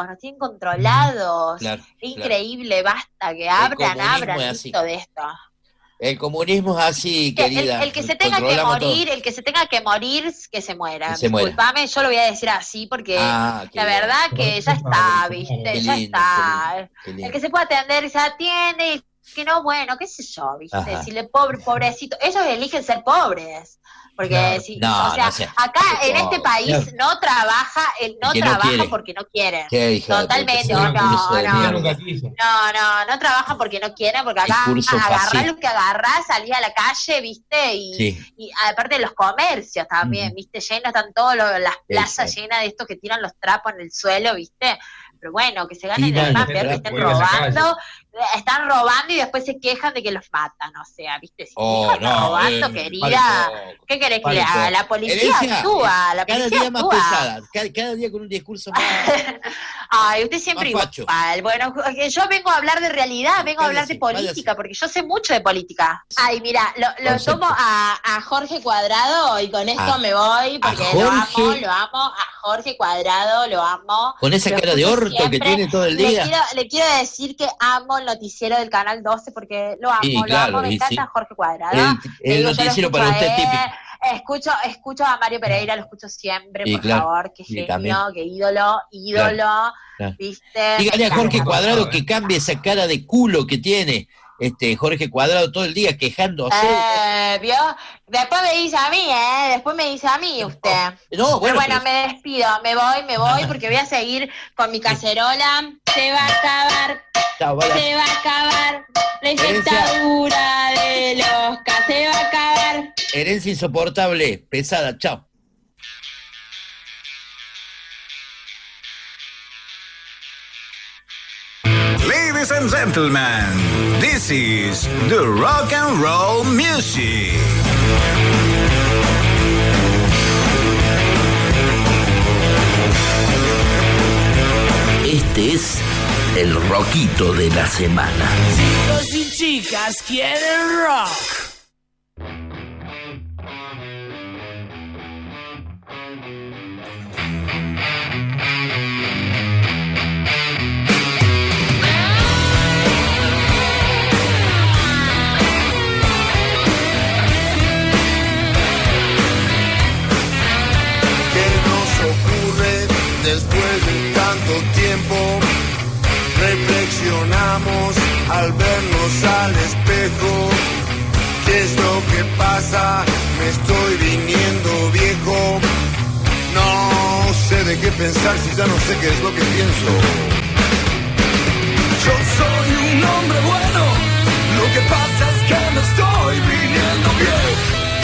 Claro, Increíble, basta, que abran comunismo es así. listo de esto. El comunismo es así, querida. El que se tenga que Controlamos morir, todo. el que se tenga que morir, que se muera. Que se muera. Disculpame, yo lo voy a decir así porque Qué la bien. verdad que ya está, ¿viste? Qué Ya lindo, está. qué lindo. El que se puede atender se atiende, y el que no, bueno, qué sé yo, ¿viste? Ajá. Si le pobrecito, ellos eligen ser pobres. Porque Claro. si, No, o sea, no sé. acá en este país no trabaja, no Que no trabaja quiere. porque no quieren. Qué hija de Totalmente, puta, no, ese no, discurso de mierda. no trabajan porque no quieren, porque acá Discurso agarrás fácil. lo que agarrás, salís a la calle, ¿viste? Y aparte de los comercios también, ¿viste? Llenos, están todas las plazas llenas de estos que tiran los trapos en el suelo, ¿viste? Pero bueno, que se ganen Tiran el más los peor, que estén trapos en la robando, están robando y después se quejan de que los matan, o sea, ¿viste? Si Oh, tu hijo está no, robando, querida, ¿qué querés que le haga? La policía actúa, la Cada policía día más actúa. pesada, cada día con un discurso más. Ay, usted siempre Más igual. facho. Bueno, yo vengo a hablar de realidad, vengo a hablar de Váyase, política, porque yo sé mucho de política. Ay, mira, lo tomo a Jorge Cuadrado y con esto me voy, porque lo amo, a Jorge Cuadrado lo amo. Con esa Lo cara de escucho orto que siempre. tiene todo el día. Le quiero decir que amo el noticiero del Canal 12 porque lo amo, Sí, claro, me y encanta sí. Jorge Cuadrado. El Le digo, yo lo noticiero escucho para a usted él, típico. Escucho a Mario Pereira, lo escucho siempre, Sí, por claro. favor, qué Sí, genio, también. qué ídolo, Claro. ¿viste? Dígale a Me Jorge encanta. Cuadrado que cambie esa cara de culo que tiene Jorge Cuadrado todo el día quejándose. ¿Vio? Después me dice a mí, después me dice a mí usted. No, bueno, pero me despido, me voy porque voy a seguir con mi cacerola. Se va a acabar, se va a acabar la infectadura de los K, se va a acabar. Herencia insoportable, pesada, chao. Ladies and gentlemen, this is the rock and roll music. Este es el rockito de la semana. Chicos y chicas quieren rock. ¿Qué nos ocurre después de tanto tiempo? Reflexionamos al vernos al espejo. ¿Qué es lo que pasa? Me estoy viniendo viejo. No sé de qué pensar si ya no sé qué es lo que pienso. Yo soy un hombre bueno, lo que pasa es que me estoy viniendo viejo.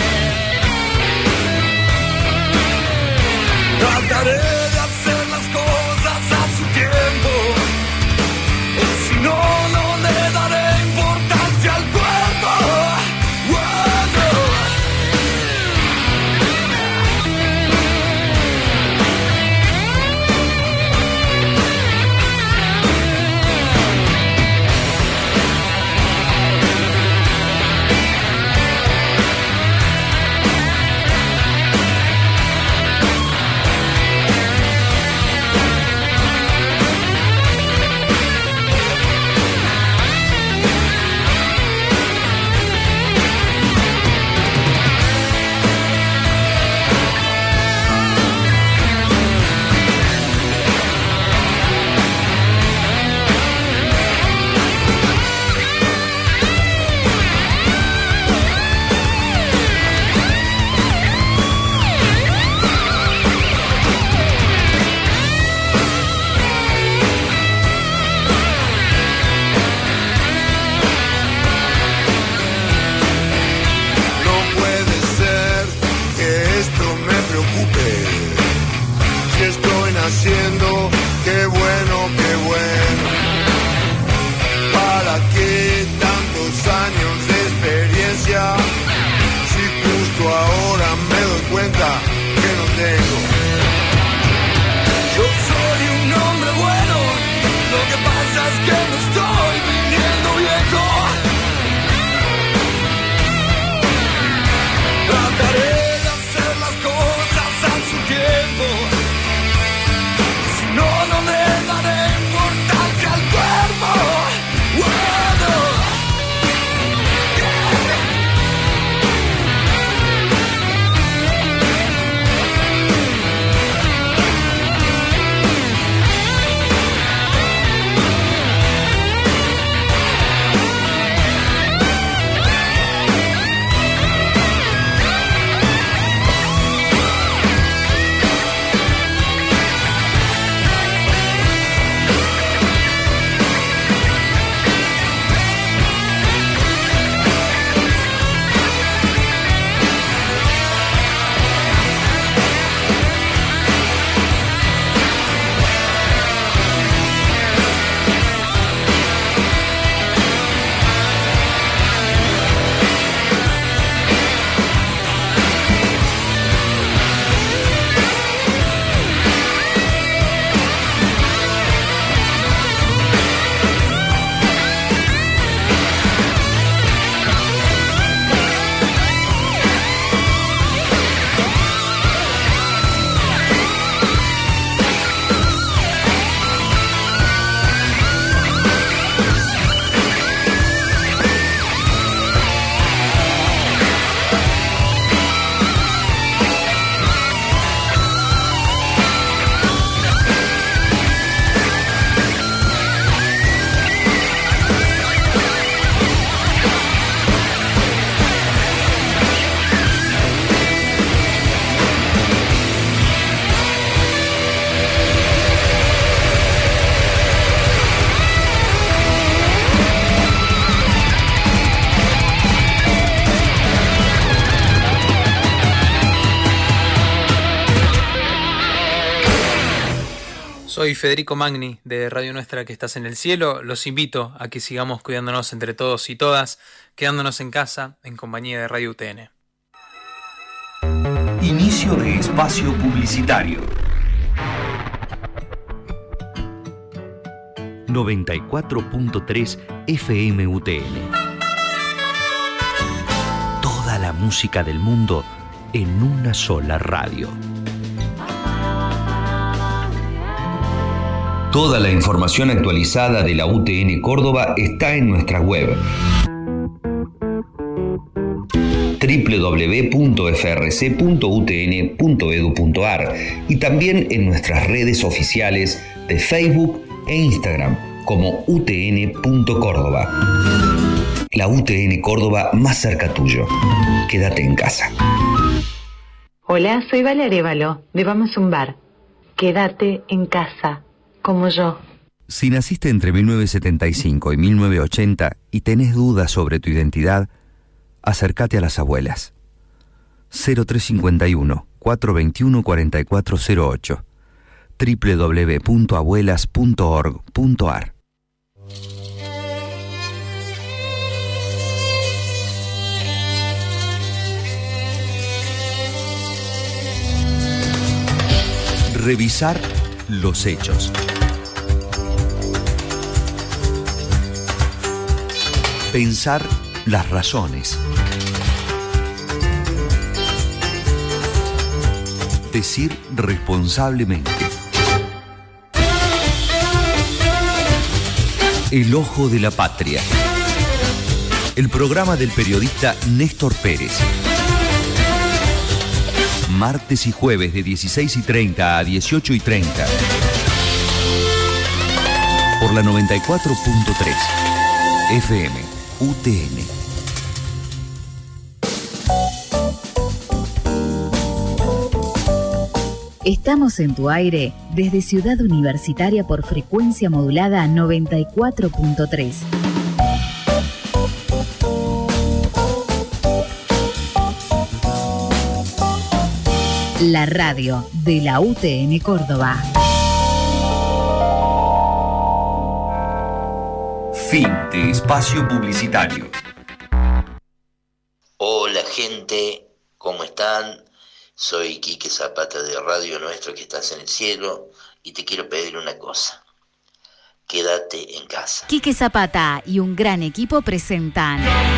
Trataré de hacer las cosas a su tiempo, o si no, no le daré importancia al cuerpo. Bueno. Soy Federico Magni de Radio Nuestra que estás en el cielo. Los invito a que sigamos cuidándonos entre todos y todas, quedándonos en casa en compañía de Radio UTN. Inicio de espacio publicitario. 94.3 FM UTN. Toda la música del mundo en una sola radio. Toda la información actualizada de la UTN Córdoba está en nuestra web www.frc.utn.edu.ar y también en nuestras redes oficiales de Facebook e Instagram como utn.córdoba. La UTN Córdoba más cerca tuyo. Quédate en casa. Hola, soy Vale Arévalo de Vamos a un Bar. Quédate en casa. Como yo. Si naciste entre 1975 y 1980 y tenés dudas sobre tu identidad, acércate a las abuelas. 0351 421 4408 www.abuelas.org.ar. Revisar los hechos. Pensar las razones. Decir responsablemente. El ojo de la patria. El programa del periodista Néstor Pérez. Martes y jueves de 16:30 a 18:30. Por la 94.3 FM UTN. Estamos en tu aire desde Ciudad Universitaria por frecuencia modulada 94.3. La radio de la UTN Córdoba. Fin de espacio publicitario. Hola gente, ¿cómo están? Soy Quique Zapata de Radio Nuestro que estás en el cielo y te quiero pedir una cosa. Quédate en casa. Quique Zapata y un gran equipo presentan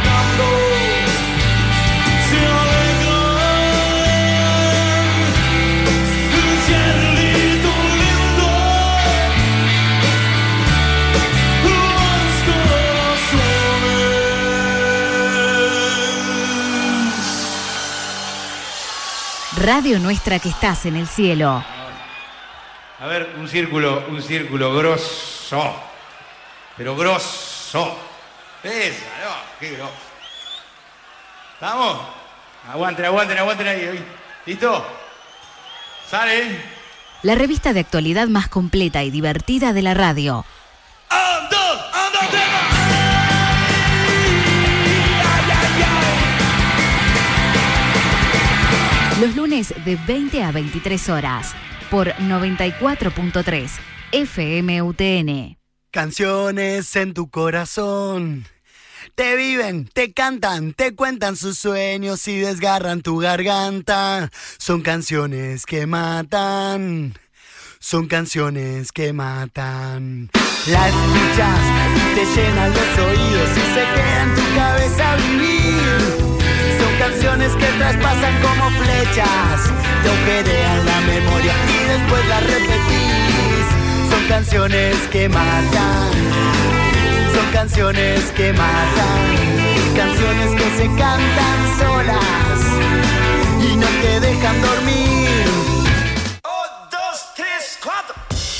Radio Nuestra que estás en el cielo. A ver, un círculo grosso. Pero grosso. Esa, no, qué grosso. ¿Estamos? Aguanten ahí. ¿Listo? ¿Sale? La revista de actualidad más completa y divertida de la radio. Los lunes de 20 a 23 horas por 94.3 FM UTN. Canciones en tu corazón. Te viven, te cantan, te cuentan sus sueños y desgarran tu garganta. Son canciones que matan. Son canciones que matan. La escuchas y te llenan los oídos y se queda en tu cabeza a vivir. Son canciones que traspasan como flechas, te agujerean la memoria y después las repetís. Son canciones que matan. Son canciones que matan. Canciones que se cantan solas y no te dejan dormir. 1, 2, 3, 4.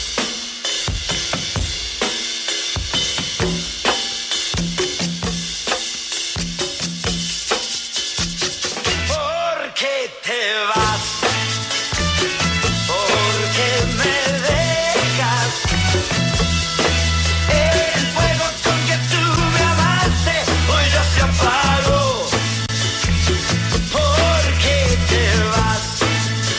¿Por qué te vas? ¿Por qué me dejas? El fuego con que tú me amaste hoy ya se apagó. ¿Por qué te vas?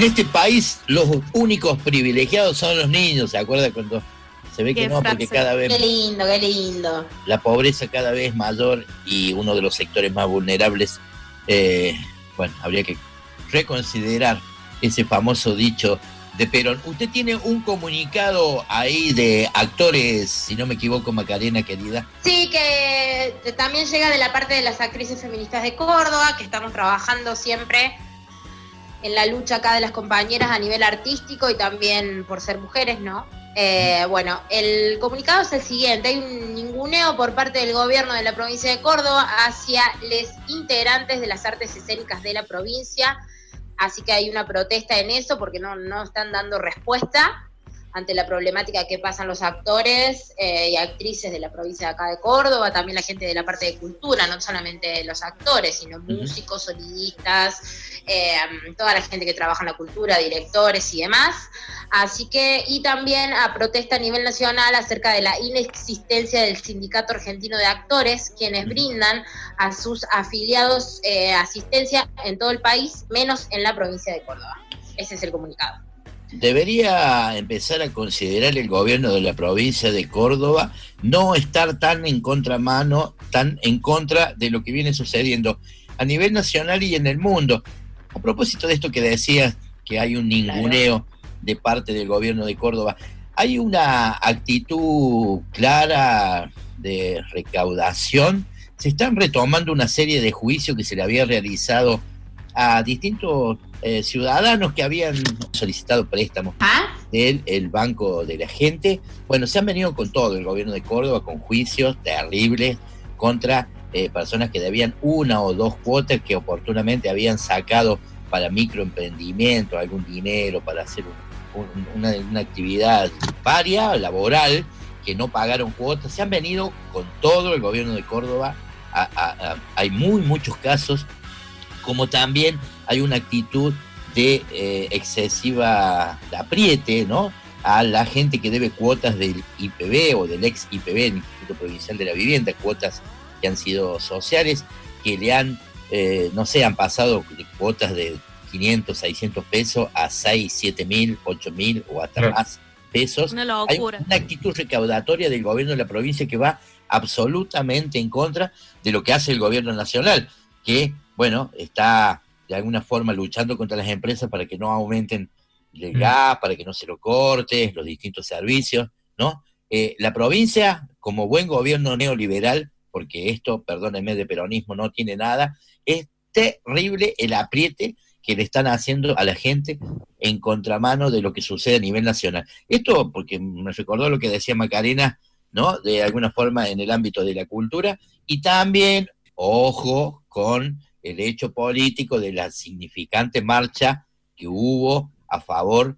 en este país los únicos privilegiados son los niños, ¿se acuerda cuando se ve que no? Porque cada vez... Qué lindo. La pobreza cada vez es mayor y uno de los sectores más vulnerables, bueno, habría que reconsiderar ese famoso dicho de Perón. Usted tiene un comunicado ahí de actores, si no me equivoco, Macarena, querida. Sí, que también llega de la parte de las actrices feministas de Córdoba, que estamos trabajando siempre en la lucha acá de las compañeras a nivel artístico y también por ser mujeres, ¿no? Bueno, el comunicado es el siguiente: hay un ninguneo por parte del gobierno de la provincia de Córdoba hacia los integrantes de las artes escénicas de la provincia, así que hay una protesta en eso porque no están dando respuesta ante la problemática que pasan los actores y actrices de la provincia de acá de Córdoba, también la gente de la parte de cultura, no solamente los actores, sino músicos, sonidistas, toda la gente que trabaja en la cultura, directores y demás. Así que, y también a protesta a nivel nacional acerca de la inexistencia del Sindicato Argentino de Actores, quienes brindan a sus afiliados asistencia en todo el país, menos en la provincia de Córdoba. Ese es el comunicado. Debería empezar a considerar el gobierno de la provincia de Córdoba no estar tan en contramano, tan en contra de lo que viene sucediendo a nivel nacional y en el mundo. A propósito de esto que decías, que hay un ninguneo de parte del gobierno de Córdoba, hay una actitud clara de recaudación. Se están retomando una serie de juicios que se le había realizado a distintos ciudadanos que habían solicitado préstamos del Banco de la Gente. Bueno, se han venido con todo el gobierno de Córdoba, con juicios terribles contra personas que debían 1 o 2 cuotas que oportunamente habían sacado para microemprendimiento, algún dinero para hacer una actividad varia, laboral, que no pagaron cuotas. Se han venido con todo el gobierno de Córdoba. Hay muchos casos, como también hay una actitud de excesiva apriete, ¿no?, a la gente que debe cuotas del IPB o del ex IPB, el Instituto Provincial de la Vivienda, cuotas que han sido sociales, que le han, han pasado de cuotas de 500, 600 pesos a 6, 7 mil, 8 mil o hasta más pesos. Una locura. Hay una actitud recaudatoria del gobierno de la provincia que va absolutamente en contra de lo que hace el gobierno nacional, que, bueno, está de alguna forma luchando contra las empresas para que no aumenten el gas, para que no se lo corte, los distintos servicios, ¿no? La provincia, como buen gobierno neoliberal, porque esto, perdónenme, de peronismo no tiene nada, es terrible el apriete que le están haciendo a la gente en contramano de lo que sucede a nivel nacional. Esto porque me recordó lo que decía Macarena, ¿no?, de alguna forma en el ámbito de la cultura, y también, ojo, con el hecho político de la significante marcha que hubo a favor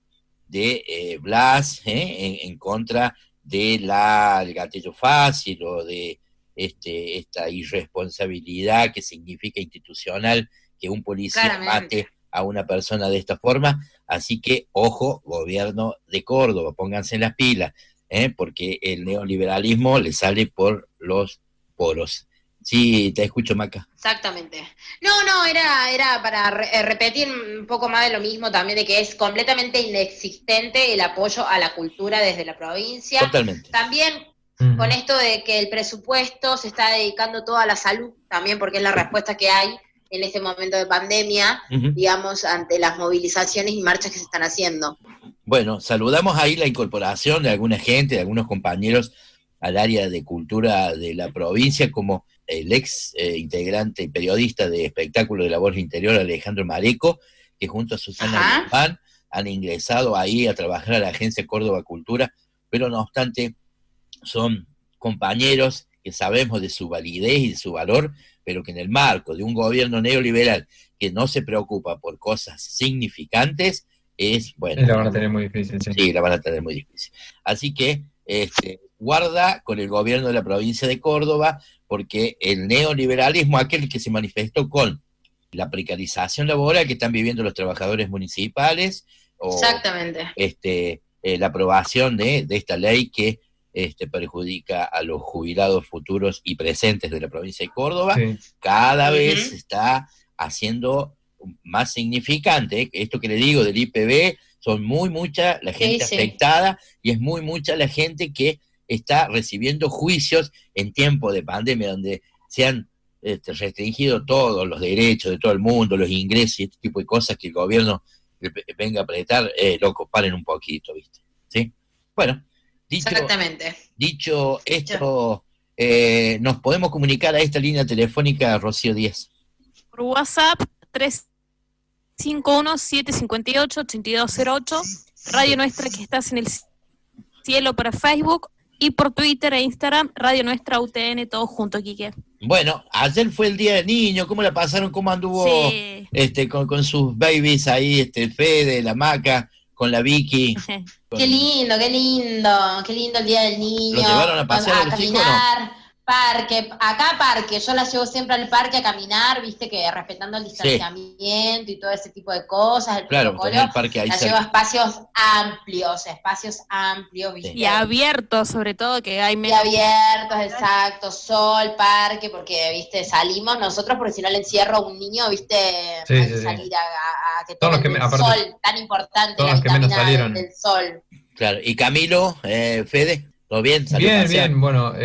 de Blas, en contra de el gatillo fácil o de esta irresponsabilidad que significa institucional que un policía mate a una persona de esta forma. Así que, ojo, gobierno de Córdoba, pónganse las pilas, porque el neoliberalismo le sale por los poros. Sí, te escucho, Maca. Exactamente. No, era para repetir un poco más de lo mismo también, de que es completamente inexistente el apoyo a la cultura desde la provincia. Totalmente. También con esto de que el presupuesto se está dedicando todo a la salud, también porque es la respuesta que hay en este momento de pandemia, digamos, ante las movilizaciones y marchas que se están haciendo. Bueno, saludamos ahí la incorporación de alguna gente, de algunos compañeros al área de cultura de la provincia, como el ex integrante y periodista de espectáculo de la Voz Interior, Alejandro Mareco, que junto a Susana Guzmán han ingresado ahí a trabajar a la Agencia Córdoba Cultura, pero no obstante son compañeros que sabemos de su validez y de su valor, pero que en el marco de un gobierno neoliberal que no se preocupa por cosas significantes, es, bueno... La van a tener muy difícil, sí. Sí, la van a tener muy difícil. Así que, guarda con el gobierno de la provincia de Córdoba, porque el neoliberalismo, aquel que se manifestó con la precarización laboral que están viviendo los trabajadores municipales, o exactamente, la aprobación de esta ley que perjudica a los jubilados futuros y presentes de la provincia de Córdoba, cada vez está haciendo más significante, esto que le digo del IPB, son mucha la gente afectada y es mucha la gente que está recibiendo juicios en tiempo de pandemia, donde se han restringido todos los derechos de todo el mundo, los ingresos y este tipo de cosas que el gobierno venga a apretar, loco, paren un poquito, ¿viste? ¿Sí? Bueno, dicho esto, nos podemos comunicar a esta línea telefónica, Rocío Díaz. Por WhatsApp, 351-758-8208, Radio Nuestra que estás en el cielo para Facebook, y por Twitter e Instagram, Radio Nuestra UTN, todos juntos, Quique. Bueno, ayer fue el Día del Niño, ¿cómo la pasaron? ¿Cómo anduvo con sus babies ahí, Fede, la Maca, con la Vicky? Qué lindo el Día del Niño. ¿Los llevaron a pasear a los chicos, no? Parque, yo la llevo siempre al parque a caminar, viste que respetando el distanciamiento y todo ese tipo de cosas, el protocolo, el parque ahí la llevo a espacios amplios, ¿viste? Y abiertos, sobre todo, que hay menos. Y abiertos, exacto, sol, parque, porque, viste, salimos nosotros, porque si no le encierro a un niño, viste, hay que salir a que tome el sol, tan importante, la vitamina del sol. Claro, y Camilo, Fede, ¿todo bien? Bien, bueno,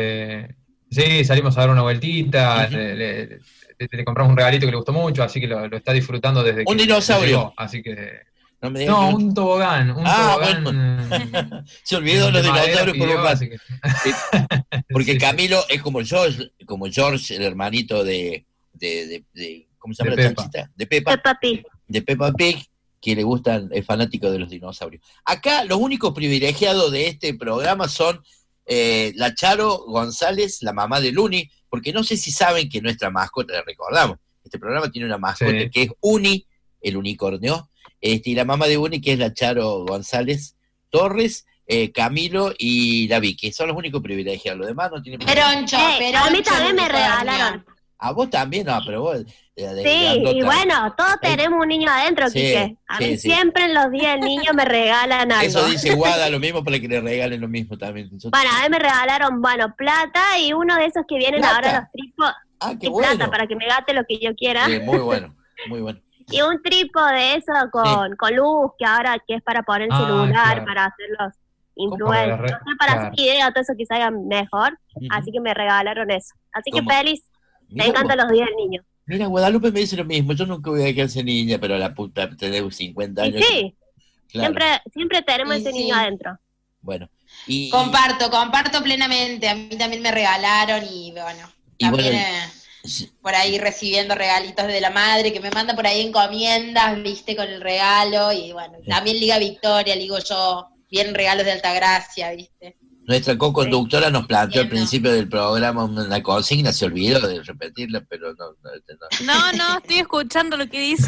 sí, salimos a dar una vueltita, le compramos un regalito que le gustó mucho, así que lo está disfrutando desde que... Un dinosaurio. Llegó, así que... No, un tobogán. Bueno. Se olvidó los dinosaurios por un rato. Porque Camilo es como George, el hermanito de ¿cómo se llama la chanchita? De Peppa Pig. De Peppa Pig, que le gustan, es fanático de los dinosaurios. Acá los únicos privilegiados de este programa son la Charo González, la mamá de Luni, porque no sé si saben que nuestra mascota, le recordamos, este programa tiene una mascota que es Uni, el unicornio, y la mamá de Uni, que es la Charo González Torres, Camilo y la Vicky, son los únicos privilegiados, los demás no tienen Peroncho, a mí también me regalaron. A vos también, no, pero vos... y bueno, todos tenemos un niño adentro, Quique. A mí siempre en los días del niño me regalan algo. Eso dice Guada, lo mismo para que le regalen lo mismo también. Bueno, a mí me regalaron, plata y uno de esos que vienen ahora los tripos. Qué bueno. Plata para que me gaste lo que yo quiera. Sí, muy bueno, muy bueno. Y un tripo de eso con luz, que ahora que es para poner el celular, para hacer los influencers, para hacer videos, todo eso que salgan mejor. Así que me regalaron eso. Así que feliz. Me encantan los días del niño. Mira, Guadalupe me dice lo mismo. Yo nunca voy a dejarse niña, pero la puta, tenés 50 años. Y sí, claro. Siempre tenemos ese niño adentro. Bueno. Comparto plenamente. A mí también me regalaron y bueno, también por ahí recibiendo regalitos de la madre, que me manda por ahí encomiendas, viste, con el regalo. Y bueno, también Liga Victoria, digo yo, bien regalos de Altagracia, viste. Nuestra co-conductora nos planteó al principio del programa una consigna, se olvidó de repetirla, pero no, estoy escuchando lo que dice.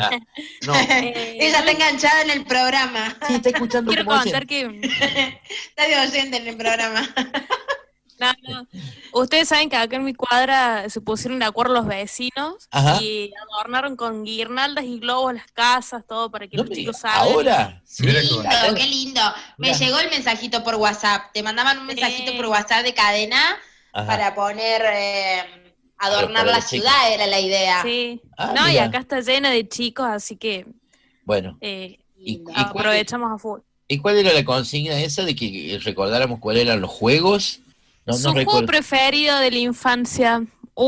Ella está enganchada en el programa. Sí, está escuchando. Quiero contar que... Está de oyente en el programa. No. Ustedes saben que acá en mi cuadra se pusieron de acuerdo los vecinos y adornaron con guirnaldas y globos las casas, todo para que los chicos salgan. ¿Ahora? Qué lindo. Me llegó el mensajito por WhatsApp. Te mandaban un mensajito por WhatsApp de cadena para poner, adornar la ciudad, era la idea. Sí. Y acá está llena de chicos, así que bueno. ¿Y aprovechamos a full. ¿Y cuál era la consigna esa de que recordáramos cuáles eran los juegos? Su juego preferido de la infancia,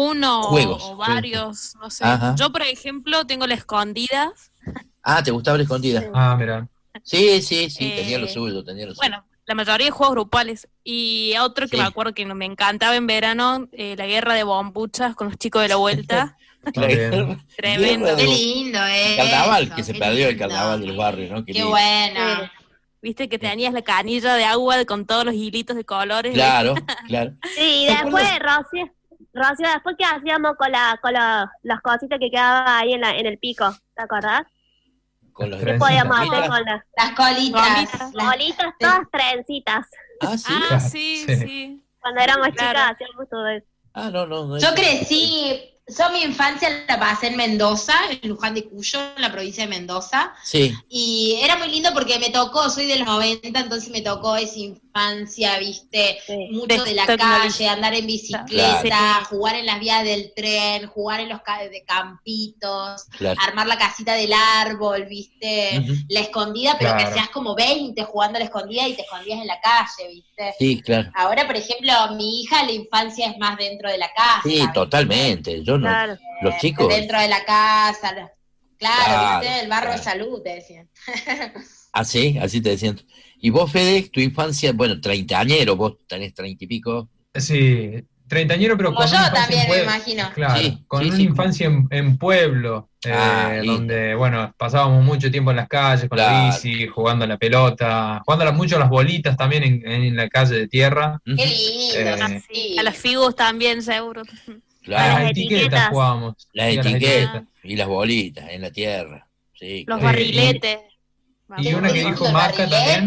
o varios, no sé. Yo, por ejemplo, tengo la escondida. ¿Te gustaba la escondida? Sí. Mira. Sí, tenía lo suyo, Bueno, la mayoría de juegos grupales. Y otro que me acuerdo que me encantaba en verano, la guerra de bombuchas con los chicos de la vuelta. Tremendo. Qué lindo, Carnaval, que se perdió el carnaval del barrio, ¿no? Qué bueno. Viste que tenías la canilla de agua con todos los hilitos de colores. Claro. Sí, y después, Rocío, después que hacíamos con las cositas que quedaban ahí en el pico, ¿te acordás? Con los ¿Qué podíamos hacer con las colitas? Las colitas, todas trencitas. Sí. Cuando éramos chicas hacíamos todo eso. No. Yo crecí Yo mi infancia la pasé en Mendoza, en Luján de Cuyo, en la provincia de Mendoza. Sí. Y era muy lindo porque me tocó, soy de los 90, entonces me tocó esa infancia, viste, mucho de la calle, andar en bicicleta, jugar en las vías del tren, jugar en los de campitos, armar la casita del árbol, viste, la escondida, pero que seas como 20 jugando a la escondida y te escondías en la calle, viste. Sí, claro. Ahora, por ejemplo, mi hija, la infancia es más dentro de la casa. Sí, ¿viste? Totalmente. Yo no, los chicos. Dentro de la casa, claro. ¿Viste? El barrio de salud, te decían. Así te decían. Y vos, Fede, tu infancia, bueno, treintañero, vos tenés 30 y pico. Sí, treintañero, pero como con yo una infancia también, en pueblo. Me imagino. Claro, con una infancia en pueblo, donde, bueno, pasábamos mucho tiempo en las calles, con la bici, jugando a la pelota, jugando mucho a las bolitas también en la calle de tierra. Qué lindo, sí. A los figos también, seguro. Claro. A las etiquetas jugábamos. Las etiquetas y las bolitas en la tierra. Sí, los barriletes. Y una que dijo Marca también,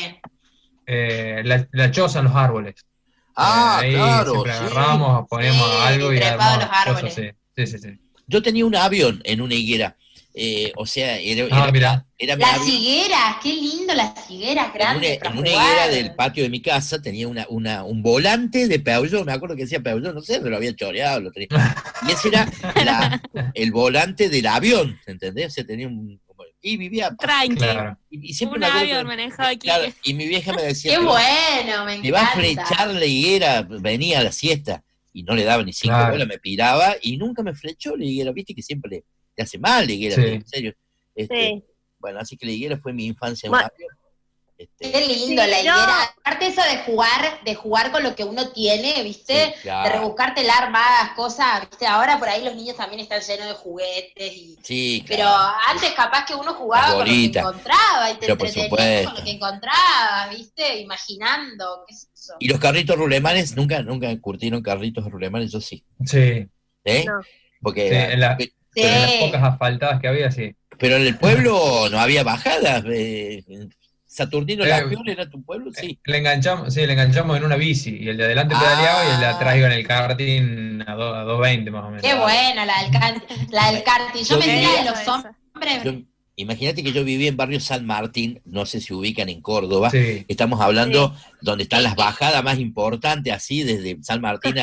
la choza en los árboles. Ahí siempre agarramos, poníamos algo y armábamos cosas, sí. Yo tenía un avión en una higuera. O sea, era las higueras, qué lindo, las higueras grandes. En una higuera del patio de mi casa tenía un volante de Peugeot, me acuerdo que decía Peugeot, no sé, me lo había choreado, lo tenía. Y ese era el volante del avión, ¿entendés? O sea, tenía y vivía tranquilo. Y siempre un avión manejado aquí. Claro, y mi vieja me decía, qué bueno, me encanta. Te va a flechar la higuera, venía a la siesta, y no le daba ni 5 bolas, me piraba, y nunca me flechó la higuera, viste que siempre le hace mal la higuera, en serio. Bueno, así que la higuera fue mi infancia en un avión. Qué lindo la higuera. Aparte eso de jugar con lo que uno tiene, ¿viste? De rebuscarte armas, cosas, ¿viste? Ahora por ahí los niños también están llenos de juguetes. Pero antes capaz que uno jugaba con lo que encontraba y te entretenías con lo que encontrabas, ¿viste? Imaginando, qué es eso. ¿Y los carritos rulemanes? ¿Nunca curtieron carritos rulemanes? Yo sí. Sí. No. Porque en las pocas asfaltadas que había, sí. Pero en el pueblo no había bajadas. Saturnino Lapiol era tu pueblo, sí. Le enganchamos en una bici, y el de adelante pedaleaba y el de atrás iba en el karting a 220 más o menos. Qué buena la del karting. Yo pensé la de los hombres. Imagínate que yo viví en barrio San Martín, no sé si ubican en Córdoba, estamos hablando donde están las bajadas más importantes, así desde San Martín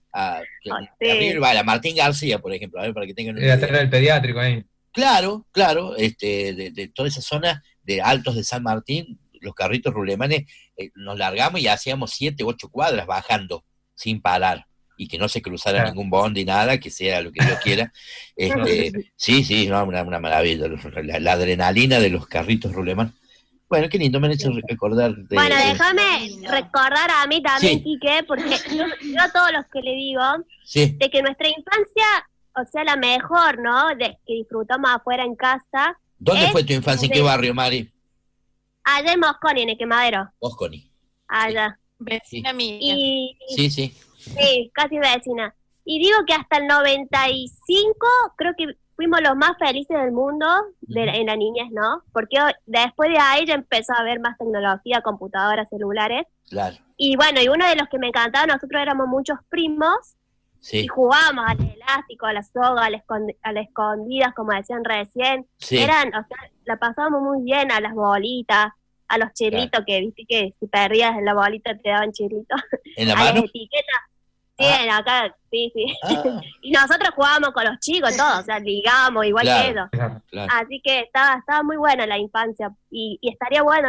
arriba, la Martín García, por ejemplo, a ver, para que tengan una idea. Atrás del pediátrico ahí. Claro, de toda esa zona de Altos de San Martín, los carritos rulemanes, nos largamos y hacíamos 7, 8 cuadras bajando, sin parar, y que no se cruzara ningún bondi, nada, que sea lo que Dios quiera. Sí, no, una maravilla, la adrenalina de los carritos rulemanes. Bueno, qué lindo, me han hecho recordar. Bueno, déjame recordar a mí también, Quique, porque yo a todos los que le digo, de que nuestra infancia, o sea, la mejor, ¿no? De que disfrutamos afuera en casa. ¿Dónde fue tu infancia? ¿En qué barrio, Mari? Allá en Mosconi, en Quemadero. Mosconi. Allá. Vecina mía. Sí, casi vecina. Y digo que hasta el 95 creo que fuimos los más felices del mundo en la niñez, ¿no? Porque después de ahí ya empezó a haber más tecnología, computadoras, celulares. Claro. Y bueno, y uno de los que me encantaba, nosotros éramos muchos primos. Y jugábamos al elástico, a la soga, a las escondidas, como decían recién. O sea, la pasábamos muy bien, a las bolitas, a los chilitos, que viste que si perdías en la bolita te daban chilitos. ¿En la a mano? Las etiquetas. Sí, acá, sí. Y nosotros jugábamos con los chicos, todos, o sea, ligábamos igual que ellos. Claro. Así que estaba muy buena la infancia. Y estaría bueno,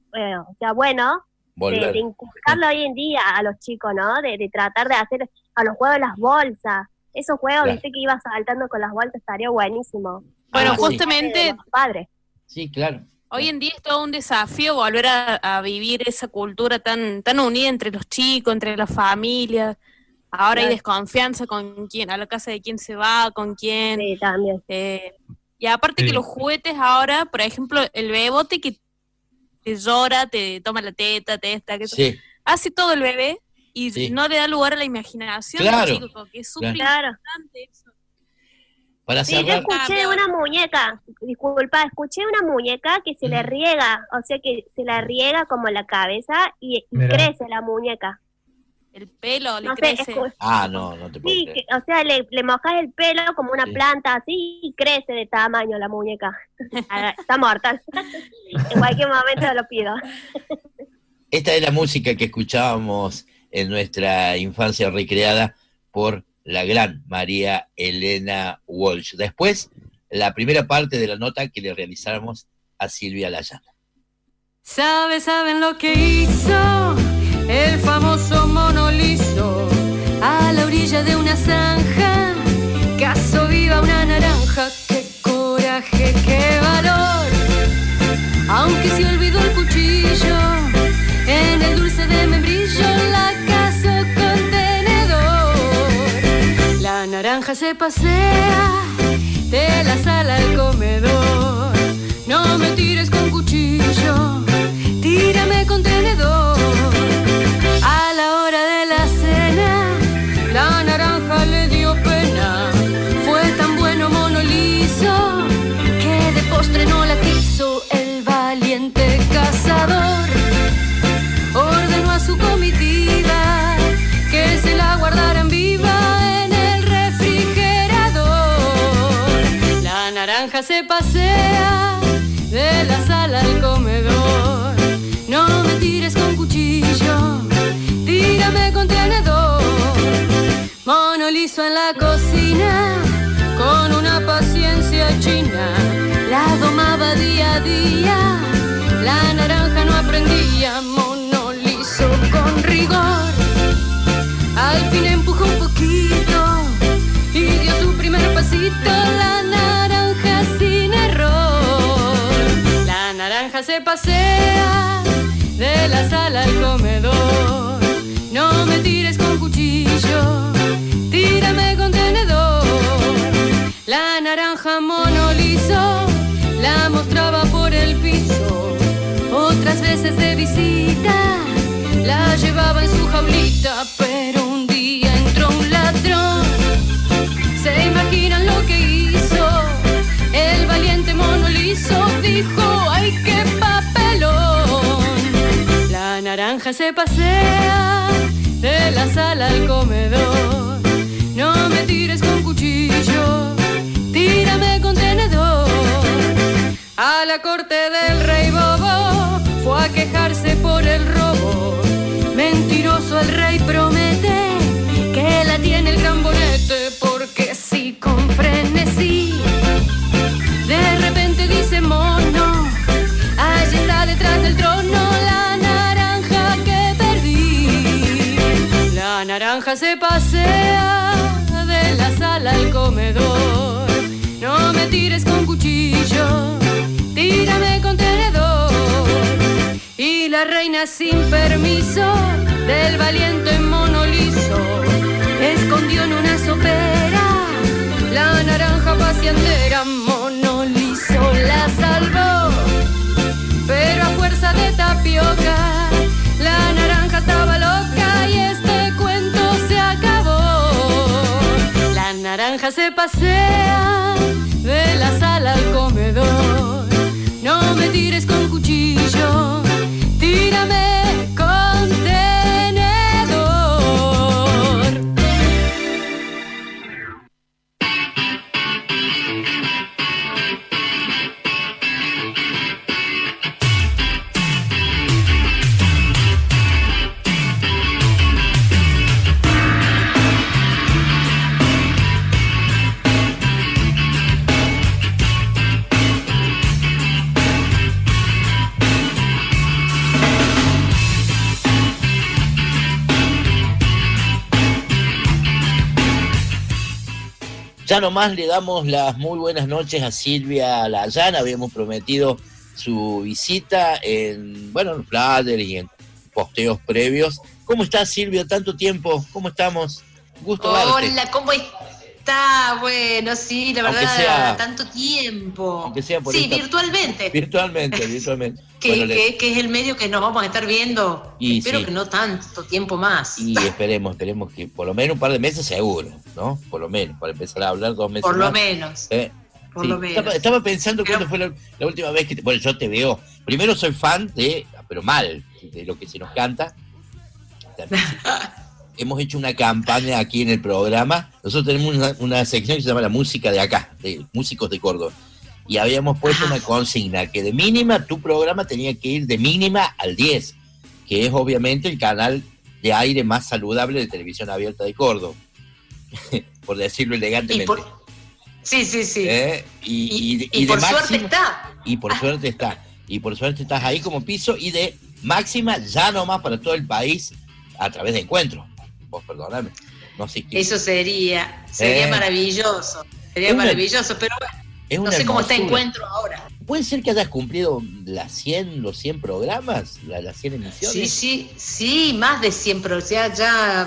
de inculcarlo hoy en día a los chicos, ¿no? De tratar de hacer a los juegos las bolsas. Esos juegos, viste, que ibas saltando con las bolsas, estaría buenísimo. Bueno, justamente, padre. Sí, claro. Hoy en día es todo un desafío volver a vivir esa cultura tan unida entre los chicos, entre las familias. Ahora hay desconfianza con quién, a la casa de quién se va, con quién. Sí, también. Y aparte que los juguetes ahora, por ejemplo, el bebote que te llora, te toma la teta, hace todo el bebé y no le da lugar a la imaginación del chico, porque es súper importante eso. Para yo escuché una muñeca, escuché una muñeca que se le riega, o sea que se la riega como la cabeza y crece la muñeca. el pelo le No sé, crece. No te puedo Sí, creer. o sea, le mojás el pelo como una planta así y crece de tamaño la muñeca. Está mortal. En cualquier momento lo pido. Esta es la música que escuchábamos en nuestra infancia recreada por la gran María Elena Walsh. Después, la primera parte de la nota que le realizáramos a Silvia Layana. ¿Saben lo que hizo el famoso mono liso? A la orilla de una zanja cazó viva una naranja. ¡Qué coraje, qué valor! Aunque se olvidó el cuchillo, en el dulce de membrillo la cazó con tenedor. La naranja se pasea de la sala al comedor. No me tires con cuchillo, tírame con tenedor. A la hora de la cena, la naranja le dio pena. Fue tan bueno mono liso que de postre no la quiso. El valiente cazador ordenó a su comitiva que se la guardaran viva en el refrigerador. La naranja se pasea de la sala al comedor. No me tires con cuchillo, tírame con tenedor. Mono liso en la cocina, con una paciencia china, la domaba día a día. La naranja no aprendía. Mono liso con rigor, al fin empujó un poquito y dio su primer pasito. La naranja sin error. La naranja se pasea de la sala al comedor. No me tires con cuchillo, tírame con tenedor. La naranja mono liso la mostraba por el piso. Otras veces de visita la llevaba en su jaulita. Pero un día entró un ladrón. ¿Se imaginan lo que hizo? El valiente mono liso dijo: ¡ay, qué papelón! La naranja se pasea de la sala al comedor. No me tires con cuchillo, tírame con tenedor. A la corte del rey bobo fue a quejarse por el robo. Mentiroso el rey promete que la tiene el gran bonete. Porque si con frenesí de repente dice mono, allí está detrás del trono la naranja que perdí. La naranja se pasea de la sala al comedor. No me tires con cuchillo, tírame con tenedor. Y la reina sin permiso del valiente mono liso escondió en una sopera la naranja paseandera. Mono liso la salvó, pero a fuerza de tapioca la naranja estaba loca y este cuento se acabó. La naranja se pasea de la sala al comedor. No me tires con cuchillo, tírame con tenedor. Ya nomás le damos las muy buenas noches a Silvia Layana. Habíamos prometido su visita en los flyers y en posteos previos. ¿Cómo estás, Silvia? Tanto tiempo. ¿Cómo estamos? Gusto verte. Hola, ¿cómo está? Bueno, sí, la verdad, tanto tiempo. Aunque sea por sí, virtualmente. Virtualmente. Que es el medio que nos vamos a estar viendo. Y espero sí, que no tanto tiempo más. Y esperemos que por lo menos un par de meses seguro, ¿no? Por lo menos, para empezar a hablar 2 meses Por lo más. menos. Por Sí, lo menos. Estaba pensando cuándo fue la última vez que... Bueno, yo te veo. Primero soy fan de, pero mal, de lo que se nos canta. hemos hecho una campaña aquí en el programa. Nosotros tenemos una sección que se llama La Música de Acá, de Músicos de Córdoba. Y habíamos puesto una consigna, que de mínima tu programa tenía que ir de mínima al 10, que es obviamente el canal de aire más saludable de televisión abierta de Córdoba, por decirlo elegantemente. Sí. Y por de suerte máxima, está. Y por suerte está. Y por suerte estás ahí como piso, y de máxima ya nomás para todo el país a través de Encuentro. Vos perdoname. No sé qué. Eso sería maravilloso. Sería maravilloso, pero bueno, no sé cómo está Encuentro ahora. ¿Puede ser que hayas cumplido los 100 programas? ¿Las 100 emisiones? Sí, más de 100, pero ya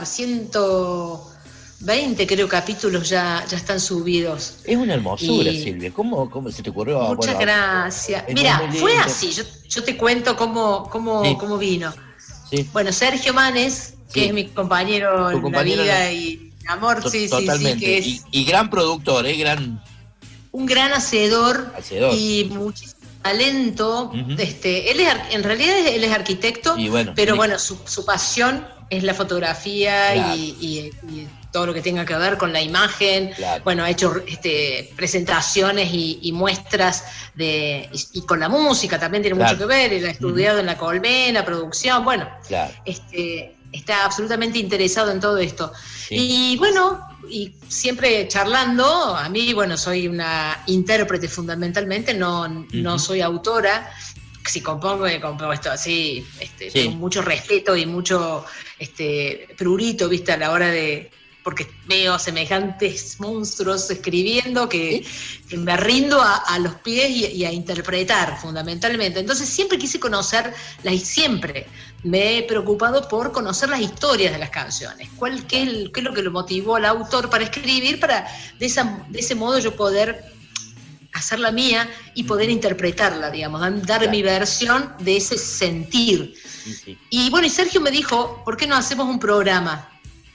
120 creo capítulos ya están subidos. Es una hermosura, Silvia. ¿Cómo se te ocurrió? Muchas gracias. Mira, fue así. Yo te cuento cómo vino. Sí. Bueno, Sergio Manes, que es mi compañero en la vida y amor, totalmente. Que es y gran productor, un gran hacedor y muchísimo talento. En realidad él es arquitecto, pero bueno, su pasión es la fotografía, claro. y todo lo que tenga que ver con la imagen. Claro. Bueno, ha hecho presentaciones y muestras y con la música también tiene mucho que ver. Él ha estudiado en la Colmena, producción, bueno, está absolutamente interesado en todo esto. Sí. Y bueno, y siempre charlando, a mí, soy una intérprete fundamentalmente, no soy autora. Si compongo esto así, con mucho respeto y mucho prurito, ¿viste? A la hora porque veo semejantes monstruos escribiendo que me rindo a los pies y a interpretar fundamentalmente. Entonces siempre quise conocer, siempre me he preocupado por conocer las historias de las canciones. ¿Qué es lo que lo motivó al autor para escribir? Para de ese modo yo poder hacerla mía y poder interpretarla, digamos, dar mi versión de ese sentir. Sí. Y bueno, y Sergio me dijo, ¿por qué no hacemos un programa?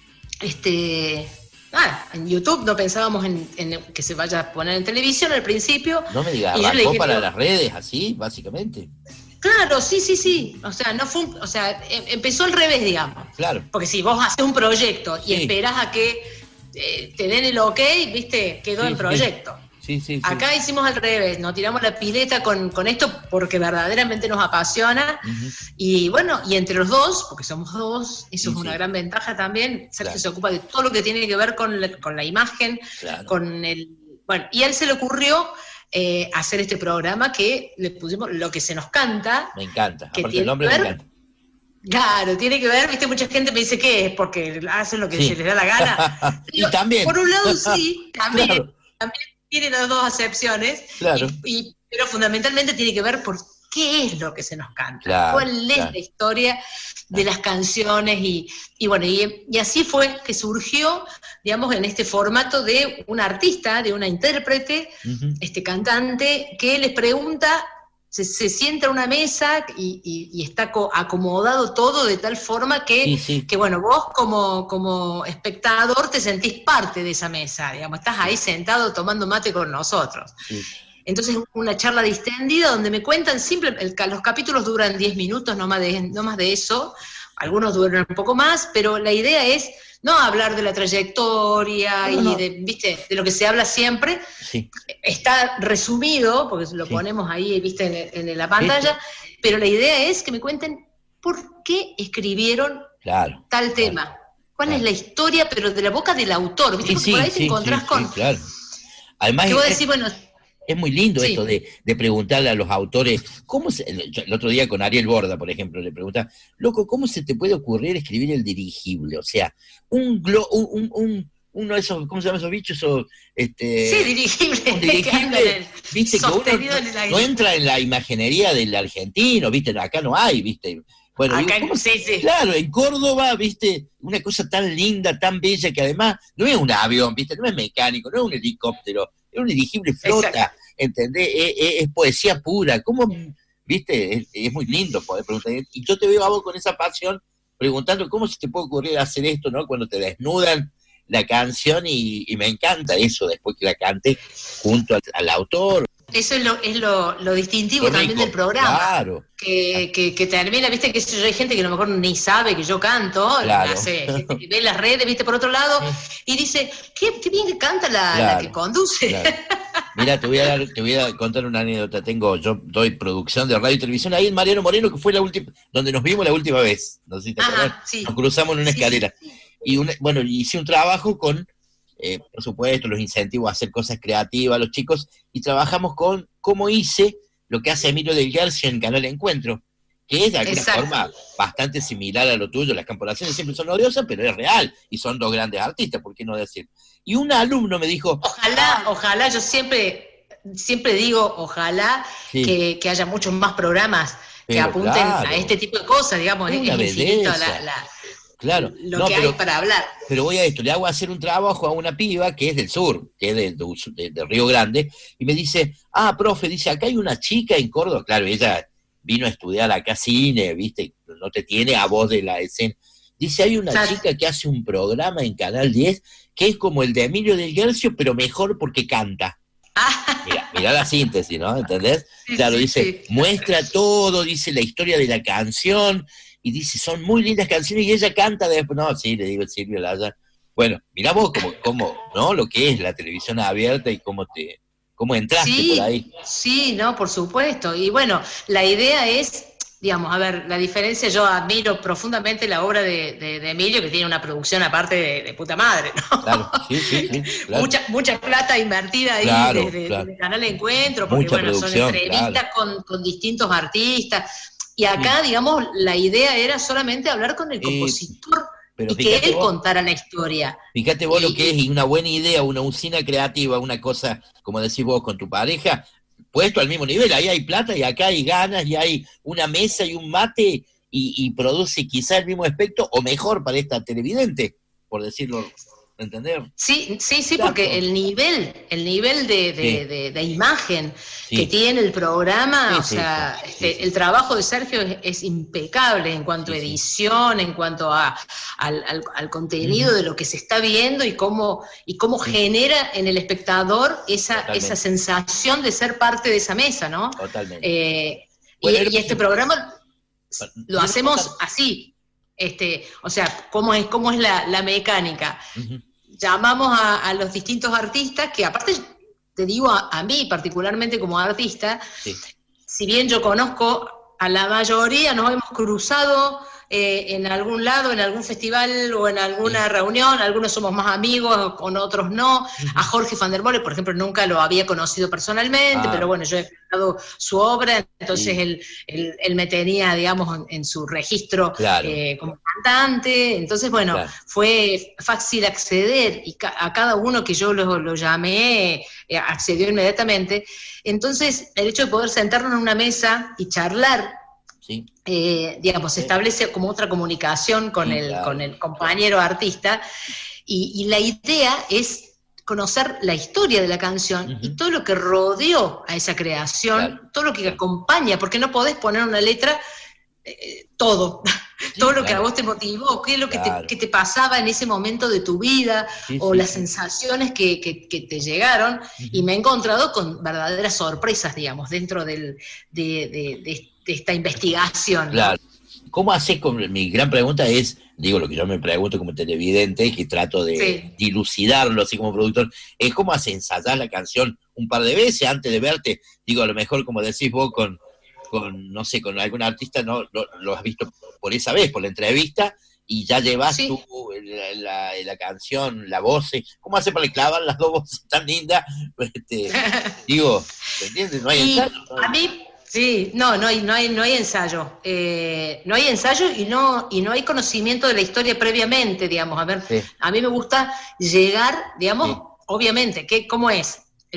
En YouTube no pensábamos en que se vaya a poner en televisión al principio. No me digas, arrancó para las redes, así, básicamente. Claro, sí. O sea, empezó al revés, digamos. Claro. Porque si vos haces un proyecto y esperás a que te den el ok, ¿viste? Quedó en proyecto. Sí. Acá hicimos al revés, nos tiramos la pileta con esto porque verdaderamente nos apasiona. Y bueno, y entre los dos, porque somos dos, eso es una gran ventaja también. Sergio se ocupa de todo lo que tiene que ver con la imagen, y a él se le ocurrió hacer este programa que le pusimos Lo que se nos canta. Me encanta, aparte el nombre me encanta. Claro, tiene que ver, viste, mucha gente me dice que es porque hacen lo que se les da la gana. Y también. Por un lado sí, también tiene las dos acepciones, pero fundamentalmente tiene que ver por qué es lo que se nos canta, cuál es la historia de las canciones, y así fue que surgió, digamos, en este formato de una artista, de una intérprete, cantante, que les pregunta, se sienta a una mesa y está acomodado todo de tal forma que vos como espectador te sentís parte de esa mesa, digamos, estás ahí sentado tomando mate con nosotros. Sí. Entonces una charla distendida donde me cuentan los capítulos duran 10 minutos, no más de eso, algunos duran un poco más, pero la idea es no hablar de la trayectoria de lo que se habla siempre. Sí. Está resumido, porque lo ponemos ahí, viste, en la pantalla, pero la idea es que me cuenten por qué escribieron tal tema. ¿Cuál es la historia, pero de la boca del autor? ¿Viste? Porque por ahí te encontrás con... Claro. Además, que vos decís, es muy lindo esto de preguntarle a los autores, el otro día con Ariel Borda, por ejemplo, le preguntaba, loco, ¿cómo se te puede ocurrir escribir El Dirigible? O sea, uno de esos, ¿cómo se llaman esos bichos? Dirigible. Un dirigible, viste, que uno no entra en la imaginería del argentino, viste, acá no hay, viste. Bueno, acá, claro, en Córdoba, viste, una cosa tan linda, tan bella, que además no es un avión, viste, no es mecánico, no es un helicóptero, es un dirigible, flota, ¿entendés? Es poesía pura, ¿cómo? Viste, es muy lindo poder preguntar, y yo te veo a vos con esa pasión, preguntando cómo se te puede ocurrir hacer esto, ¿no? Cuando te desnudan la canción, y me encanta eso, después que la cante junto al autor. Eso es lo distintivo también del programa. Claro. Que termina, viste, que hay gente que a lo mejor ni sabe que yo canto, claro. Gente que ve las redes, viste, por otro lado, y dice, qué bien que canta la que conduce. Claro. Mira, te voy a contar una anécdota. Yo doy producción de radio y televisión ahí en Mariano Moreno, que fue la última, donde nos vimos la última vez. No sé si te acuerdas. Sí. Nos cruzamos en una escalera. Sí. Y hice un trabajo con, por supuesto, los incentivos a hacer cosas creativas a los chicos, y trabajamos con cómo hice lo que hace Emilio del Guercio en Canal Encuentro, que es de alguna forma bastante similar a lo tuyo. Las comparaciones siempre son odiosas, pero es real, y son dos grandes artistas, ¿por qué no decir? Y un alumno me dijo... Ojalá, yo siempre digo, ojalá que haya muchos más programas que apunten a este tipo de cosas, digamos, es infinito claro. Lo que hay para hablar. Pero voy a esto, le hago hacer un trabajo a una piba que es del sur, que es de Río Grande, y me dice, profe, dice, acá hay una chica en Córdoba, claro, ella vino a estudiar acá cine, viste, no te tiene a voz de la escena. Dice, hay una chica que hace un programa en Canal 10 que es como el de Emilio del Guercio, pero mejor porque canta. Mirá la síntesis, ¿no? ¿Entendés? Sí, claro, dice, muestra todo, dice la historia de la canción, y dice, son muy lindas canciones, y ella canta después. No, sí, le digo, Silvio Laya. Bueno, mirá vos cómo, ¿no? Lo que es la televisión abierta y cómo entraste por ahí. Sí, no, por supuesto. Y bueno, la idea es, digamos, a ver, la diferencia, yo admiro profundamente la obra de Emilio, que tiene una producción aparte de puta madre, ¿no? Claro, sí, claro. Mucha plata invertida ahí desde Canal Encuentro, porque bueno, son entrevistas con distintos artistas. Y acá, digamos, la idea era solamente hablar con el compositor y que él contara la historia. Fíjate vos lo que es, y una buena idea, una usina creativa, una cosa, como decís vos, con tu pareja, puesto al mismo nivel. Ahí hay plata y acá hay ganas y hay una mesa y un mate y produce quizá el mismo efecto o mejor para esta televidente, por decirlo, ¿entender? Sí, porque el nivel de imagen que tiene el programa, el trabajo de Sergio es impecable en cuanto a edición, en cuanto al contenido de lo que se está viendo y cómo genera en el espectador esa sensación de ser parte de esa mesa, ¿no? Totalmente. Y este programa lo hacemos así, ¿cómo es la mecánica? Llamamos a los distintos artistas, que aparte, te digo, a mí particularmente como artista, si bien yo conozco a la mayoría, nos hemos cruzado en algún lado, en algún festival o en alguna reunión, algunos somos más amigos, con otros no. A Jorge van der Molle, por ejemplo, nunca lo había conocido personalmente, pero bueno, yo he escuchado su obra, entonces él me tenía, digamos, en su registro como cantante, entonces bueno, fue fácil acceder, y a cada uno que yo lo llamé, accedió inmediatamente. Entonces, el hecho de poder sentarnos en una mesa y charlar, digamos, se establece como otra comunicación con el compañero artista, y la idea es conocer la historia de la canción y todo lo que rodeó a esa creación, todo lo que acompaña, porque no podés poner una letra todo lo que a vos te motivó, qué es lo que te pasaba en ese momento de tu vida, las sensaciones que te llegaron, y me he encontrado con verdaderas sorpresas, digamos, dentro de esta investigación, ¿no? Claro. ¿Cómo haces mi gran pregunta es, digo, lo que yo me pregunto como televidente, y que trato de dilucidarlo así como productor, es cómo haces ensayar la canción un par de veces antes de verte? Digo, a lo mejor, como decís vos, con no sé, con algún artista no lo has visto por esa vez, por la entrevista, y ya llevas tú la canción, la voz. ¿Cómo hace para clavar las dos voces tan lindas? Digo, ¿entiendes? No hay ensayo. A mí, no hay ensayo. No hay ensayo y no hay conocimiento de la historia previamente, digamos. A ver, a mí me gusta llegar, digamos, obviamente, ¿cómo es?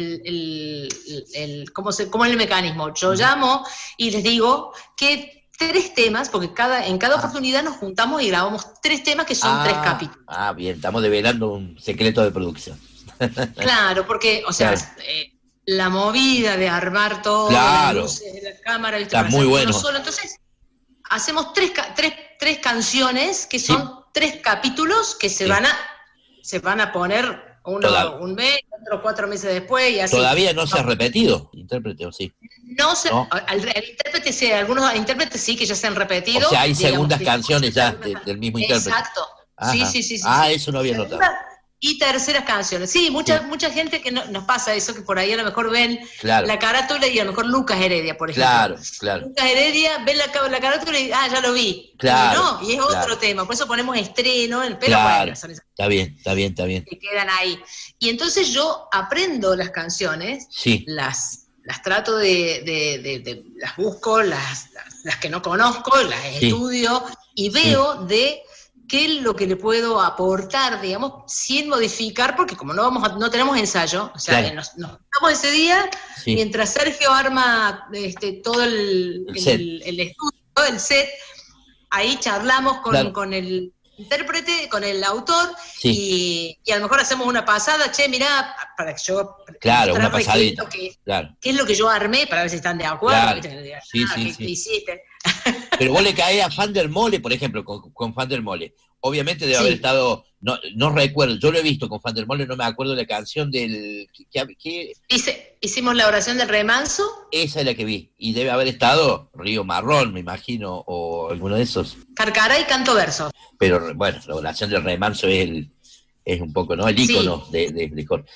¿Cómo es el mecanismo? Yo llamo y les digo que 3 temas, porque en cada oportunidad nos juntamos y grabamos 3 temas que son 3 capítulos. Bien, estamos develando un secreto de producción. Claro, porque, la movida de armar todo, las luces, la cámara, está muy bueno. Solo. Entonces, hacemos 3 canciones que son 3 capítulos que se van a poner Uno un mes, otro 4 meses después y así. ¿Todavía no se ha repetido intérprete o sí? No sé, ¿no? El intérprete sí, algunos intérpretes sí que ya se han repetido. O sea, hay segundas canciones ya del mismo intérprete. Exacto. Ajá. Sí. Eso no había notado. Y terceras canciones. Sí, mucha gente que nos pasa eso, que por ahí a lo mejor ven la carátula y a lo mejor Lucas Heredia, por ejemplo. Claro. Lucas Heredia, ven la carátula y ya lo vi. Claro. Y es otro tema, por eso ponemos estreno, pero bueno, son esas. Está bien. Que quedan ahí. Y entonces yo aprendo las canciones, las trato las busco, las que no conozco, las estudio y veo de qué es lo que le puedo aportar, digamos, sin modificar, porque como no tenemos ensayo, o sea, nos juntamos ese día, mientras Sergio arma todo el estudio, el set, ahí charlamos con el intérprete, con el autor, y a lo mejor hacemos una pasada, mirá, para que yo... una pasadita, qué es lo que yo armé, para ver si están de acuerdo, ¿qué hiciste? Pero vos le caés a Fan del Mole, por ejemplo, con Fan del Mole. Obviamente debe haber estado, no recuerdo, yo lo he visto con Fan del Mole, no me acuerdo de la canción del... Hicimos la oración del remanso. Esa es la que vi, y debe haber estado Río Marrón, me imagino, o alguno de esos. Carcará y Canto Verso. Pero bueno, la oración del remanso es un poco, ¿no? El ícono de Jorge.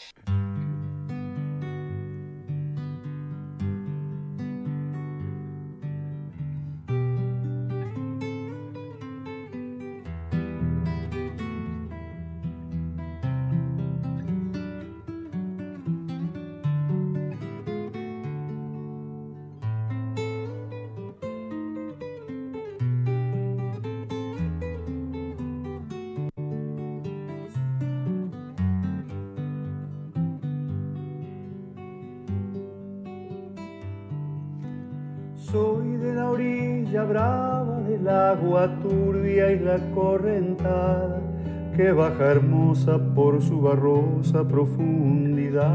Soy de la orilla brava del agua turbia y la correntada que baja hermosa por su barrosa profundidad.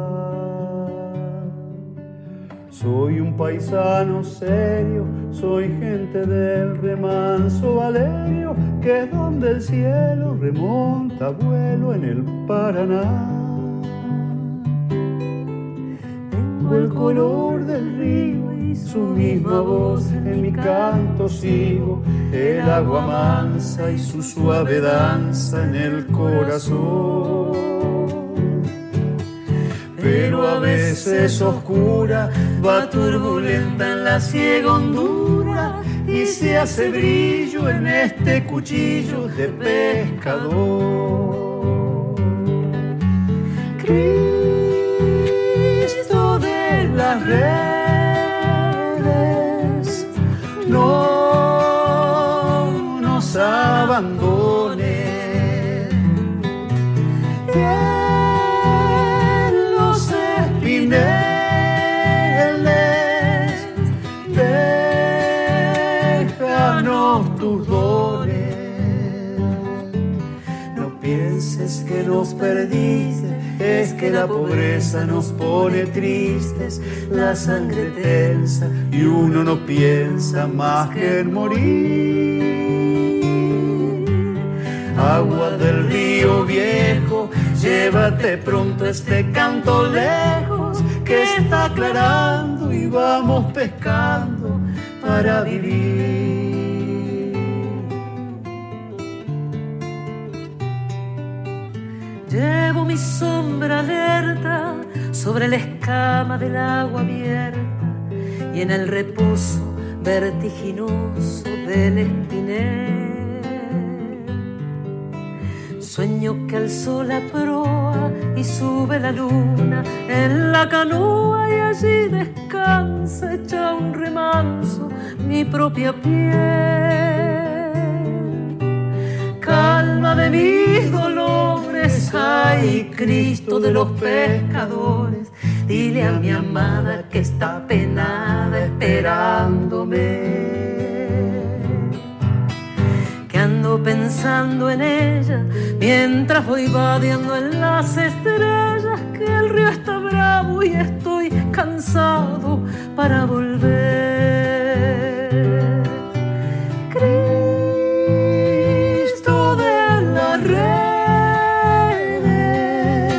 Soy un paisano serio, soy gente del remanso Valerio, que es donde el cielo remonta vuelo en el Paraná. Tengo el color del río y su misma voz, en mi canto sigo el agua mansa y su suave danza en el corazón. Pero a veces oscura, va turbulenta en la ciega hondura y se hace brillo en este cuchillo de pescador. Cristo de las redes, no nos abandone. Déjanos tus dones. No pienses que nos perdiste, es que la pobreza nos pone tristes, la sangre tensa y uno no piensa más que en morir. Agua del río viejo, llévate pronto este canto lejos, que está aclarando y vamos pescando para vivir. Llevo mi sombra alerta sobre la escama del agua abierta y en el reposo vertiginoso del espinel. Sueño que alzó la proa y sube la luna en la canoa y allí descansa hecha un remanso mi propia piel. Calma de mis dolores, ay Cristo de los pescadores, dile a mi amada que está penada esperándome. Ando pensando en ella mientras voy vadeando en las estrellas, que el río está bravo y estoy cansado para volver. Cristo de las redes,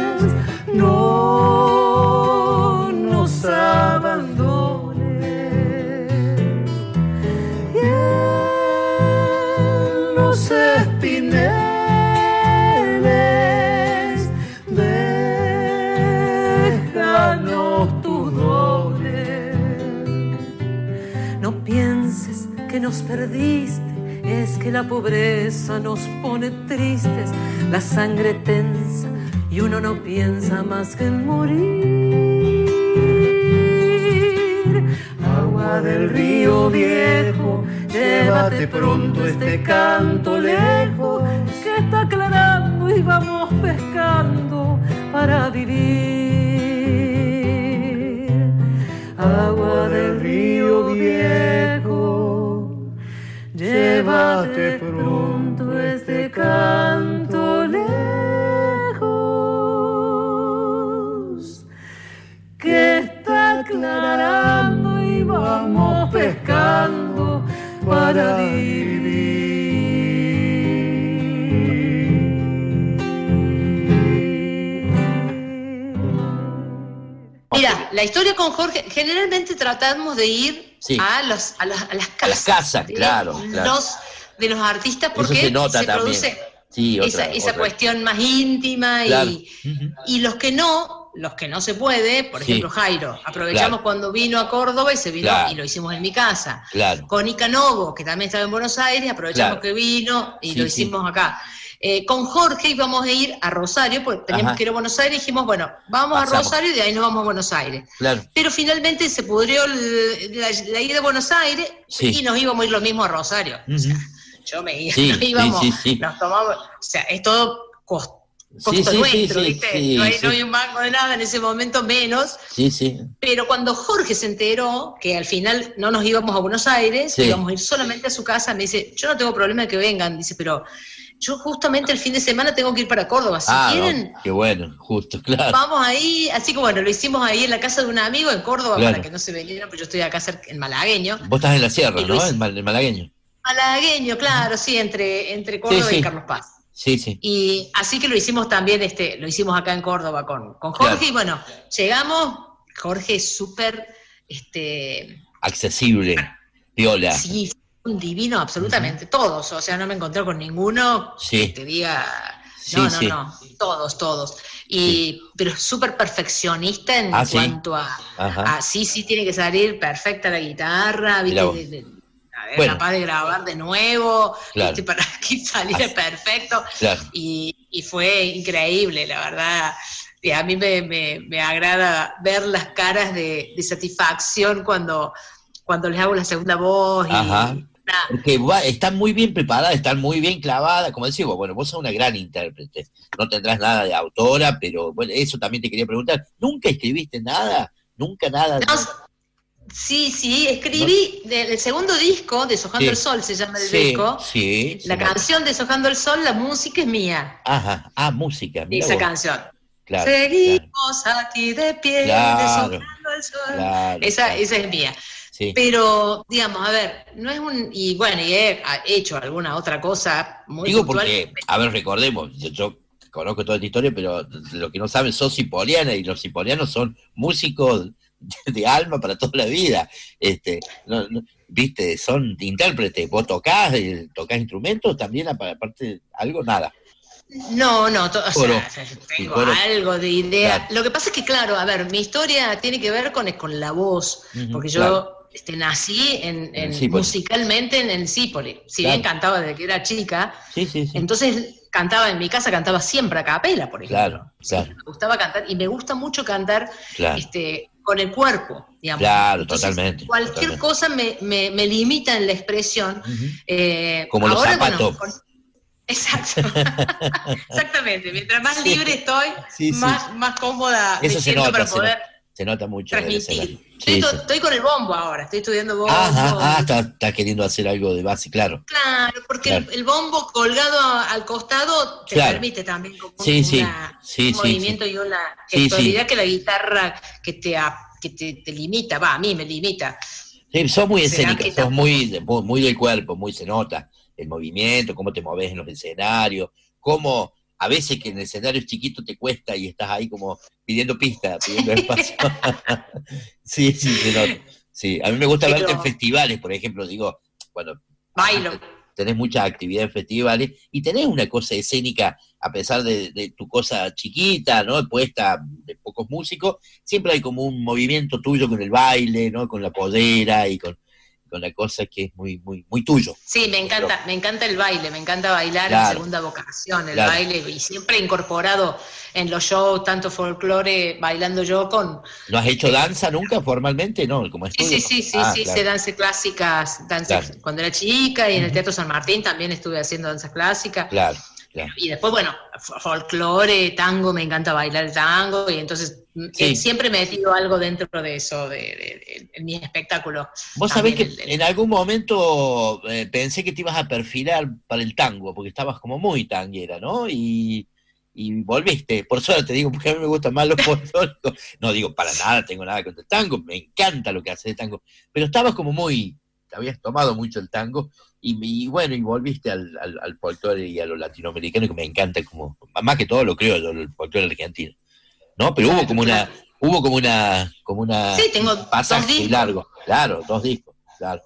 perdiste, es que la pobreza nos pone tristes, la sangre tensa y uno no piensa más que en morir. Agua del río viejo, llévate pronto este canto lejos, que está aclarando y vamos pescando para vivir. Agua del río viejo, llévate pronto este canto lejos, que está aclarando y vamos pescando para vivir. Mira, la historia con Jorge, generalmente tratamos de ir a las casas. A las casas, claro. De los artistas, porque se nota se también. produce esa cuestión más íntima, claro. Y los que no se puede, por ejemplo Jairo, aprovechamos cuando vino a Córdoba y se vino y lo hicimos en mi casa. Claro. Con Ica Novo, que también estaba en Buenos Aires, aprovechamos que vino y lo hicimos acá. Con Jorge íbamos a ir a Rosario, porque teníamos que ir a Buenos Aires, y dijimos, bueno, vamos a Rosario y de ahí nos vamos a Buenos Aires. Claro. Pero finalmente se pudrió la ida a Buenos Aires y nos íbamos a ir lo mismo a Rosario. O sea, yo me iba, nos íbamos, nos tomamos, o sea, es todo costo nuestro, ¿viste? No hay un banco de nada en ese momento, menos. Pero cuando Jorge se enteró que al final no nos íbamos a Buenos Aires, íbamos a ir solamente a su casa, me dice, yo no tengo problema de que vengan, dice, pero yo justamente el fin de semana tengo que ir para Córdoba, si quieren. No, qué bueno, justo, claro. Vamos ahí, así que bueno, lo hicimos ahí en la casa de un amigo en Córdoba, para que no se vinieran, pues yo estoy acá cerca, en Malagueño. Vos estás en la sierra, ¿no? En Malagueño. Malagueño, claro, sí, entre Córdoba y Carlos Paz. Y así que lo hicimos también, lo hicimos acá en Córdoba con Jorge, y bueno, llegamos, Jorge es súper, accesible, viola. Sí, un divino, absolutamente, todos, o sea, no me encontré con ninguno que te diga, no, todos, pero súper perfeccionista en cuanto a sí, tiene que salir perfecta la guitarra, ¿viste? Capaz de grabar de nuevo, ¿viste? Para que saliera perfecto, y fue increíble, la verdad. Y a mí me agrada ver las caras de satisfacción cuando les hago la segunda voz. Porque están muy bien preparadas, están muy bien clavadas, como decimos, bueno, vos sos una gran intérprete, no tendrás nada de autora, pero bueno, eso también te quería preguntar, ¿nunca escribiste nada? ¿Nunca nada? No, sí, escribí del segundo disco, Deshojando el Sol, se llama el disco, la canción Deshojando el Sol, la música es mía. Música. Esa canción. Claro, seguimos aquí de pie, deshojando el sol. Esa es mía. Pero, digamos, a ver, no es y he hecho alguna otra cosa muy puntual. Porque, a ver, recordemos, yo conozco toda esta historia, pero lo que no saben, sos cipoliana, y los cipolianos son músicos de alma para toda la vida. ¿Viste? Son intérpretes. ¿Vos tocás instrumentos también, aparte algo? Nada. No, tengo algo de idea. Claro. Lo que pasa es que, claro, a ver, mi historia tiene que ver con la voz, porque yo nací musicalmente en el Zípoli. Si bien cantaba desde que era chica, entonces cantaba en mi casa, cantaba siempre a capela, por ejemplo. Claro. Me gustaba cantar, y me gusta mucho cantar con el cuerpo, digamos. Claro, entonces, totalmente. Cualquier cosa me limita en la expresión. Como los zapatos. Exacto. Exactamente. Mientras más libre estoy, más cómoda me siento para poder se nota mucho transmitir. Estoy con el bombo ahora, estoy estudiando bombo. Está queriendo hacer algo de base, claro. Claro, porque el bombo colgado al costado te permite también como un movimiento y una gestualidad que la guitarra que te limita, a mí me limita. Sí, sos muy escénica, sos muy del cuerpo, muy se nota el movimiento, cómo te moves en los escenarios, cómo a veces que en escenarios chiquitos te cuesta y estás ahí como pidiendo pista, pidiendo espacio. Sí, se nota. Sí, a mí me gusta verte en festivales, por ejemplo, digo, cuando bailo. Tenés muchas actividades en festivales y tenés una cosa escénica, a pesar de tu cosa chiquita, ¿no? Puesta de pocos músicos, siempre hay como un movimiento tuyo con el baile, ¿no? Con la pollera y con una cosa que es muy, muy, muy tuyo. Sí, me encanta el baile, me encanta bailar, en segunda vocación, el baile, y siempre incorporado en los shows, tanto folclore, bailando yo con... ¿No has hecho danza nunca formalmente? No, como estudio. Sí, hice danzas clásicas, cuando era chica, y en el Teatro San Martín también estuve haciendo danza clásica. Claro. Y después, bueno, folclore, tango, me encanta bailar el tango, y entonces siempre me he metido algo dentro de eso, en mi espectáculo. Vos sabés que en algún momento pensé que te ibas a perfilar para el tango, porque estabas como muy tanguera, ¿no? Y volviste, por suerte te digo, porque a mí me gustan más los folclóricos. No digo para nada, tengo nada contra el tango, me encanta lo que hace de tango, pero estabas como muy... habías tomado mucho el tango, y volviste al folclore y a lo latinoamericano, que me encanta, como más que todo lo creo yo, el folclore argentino, ¿no? Pero hubo como una sí, tengo pasaje 2 discos. Largo, claro, 2 discos, claro.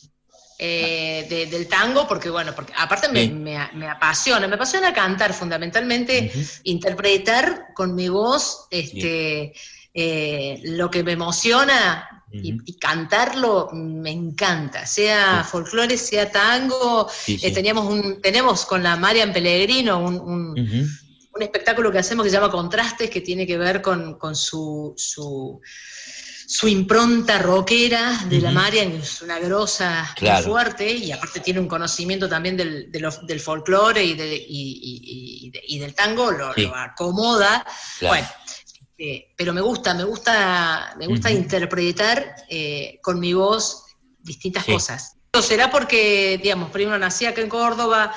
Del tango, porque aparte me apasiona cantar, fundamentalmente, interpretar con mi voz lo que me emociona. Y cantarlo me encanta, sea folclore, sea tango. Tenemos con la Marian Pellegrino un espectáculo que hacemos que se llama Contrastes, que tiene que ver con su impronta rockera de la Marian, que es una grosa muy fuerte, y aparte tiene un conocimiento también del folclore y del tango, lo acomoda. Bueno, pero me gusta interpretar con mi voz distintas cosas. Será porque, digamos, primero nací acá en Córdoba,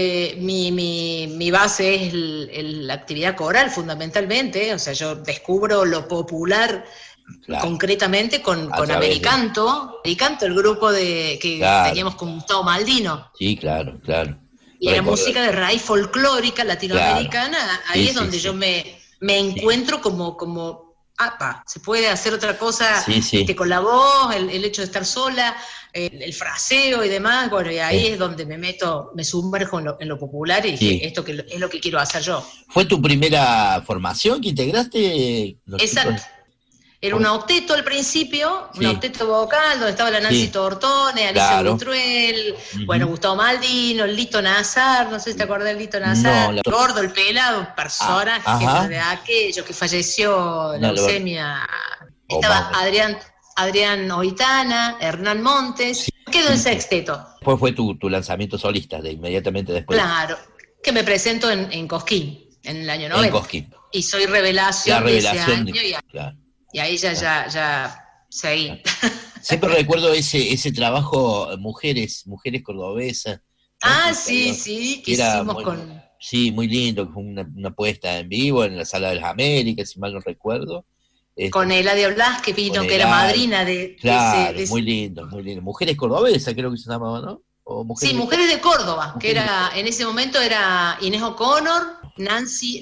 mi base es la actividad coral, fundamentalmente, o sea, yo descubro lo popular concretamente con Americanto, el grupo que teníamos con Gustavo Maldino. Sí, claro. Y era música de raíz folclórica latinoamericana, ahí es donde yo me encuentro como se puede hacer otra cosa con la voz, el hecho de estar sola, el fraseo y demás, bueno, y ahí es donde me sumerjo en lo popular, y dije, esto es lo que quiero hacer yo. ¿Fue tu primera formación que integraste? Exacto. Era un octeto al principio, un octeto vocal, donde estaba la Nancy Tortone, Alicia Butruel, bueno, Gustavo Maldino, el Lito Nazar, no sé si te acordás del Lito Nazar, Gordo, el pelado, un personaje de aquello que falleció de leucemia. Estaba Adrián Oitana, Hernán Montes, quedó en sexteto. Después fue tu lanzamiento solista, inmediatamente después. Claro, que me presento en Cosquín, en el año 90. En Cosquín. Y soy revelación de ese año. Y ahí ya seguí. Siempre recuerdo ese trabajo, mujeres cordobesas. Sí, que hicimos con... Sí, muy lindo, una puesta en vivo en la Sala de las Américas, si mal no recuerdo. Con Eladia Blas, que vino, que era madrina de ese... muy lindo. Mujeres cordobesas, creo que se llamaba, ¿no? Mujeres de Córdoba, que en ese momento era Inés O'Connor, Nancy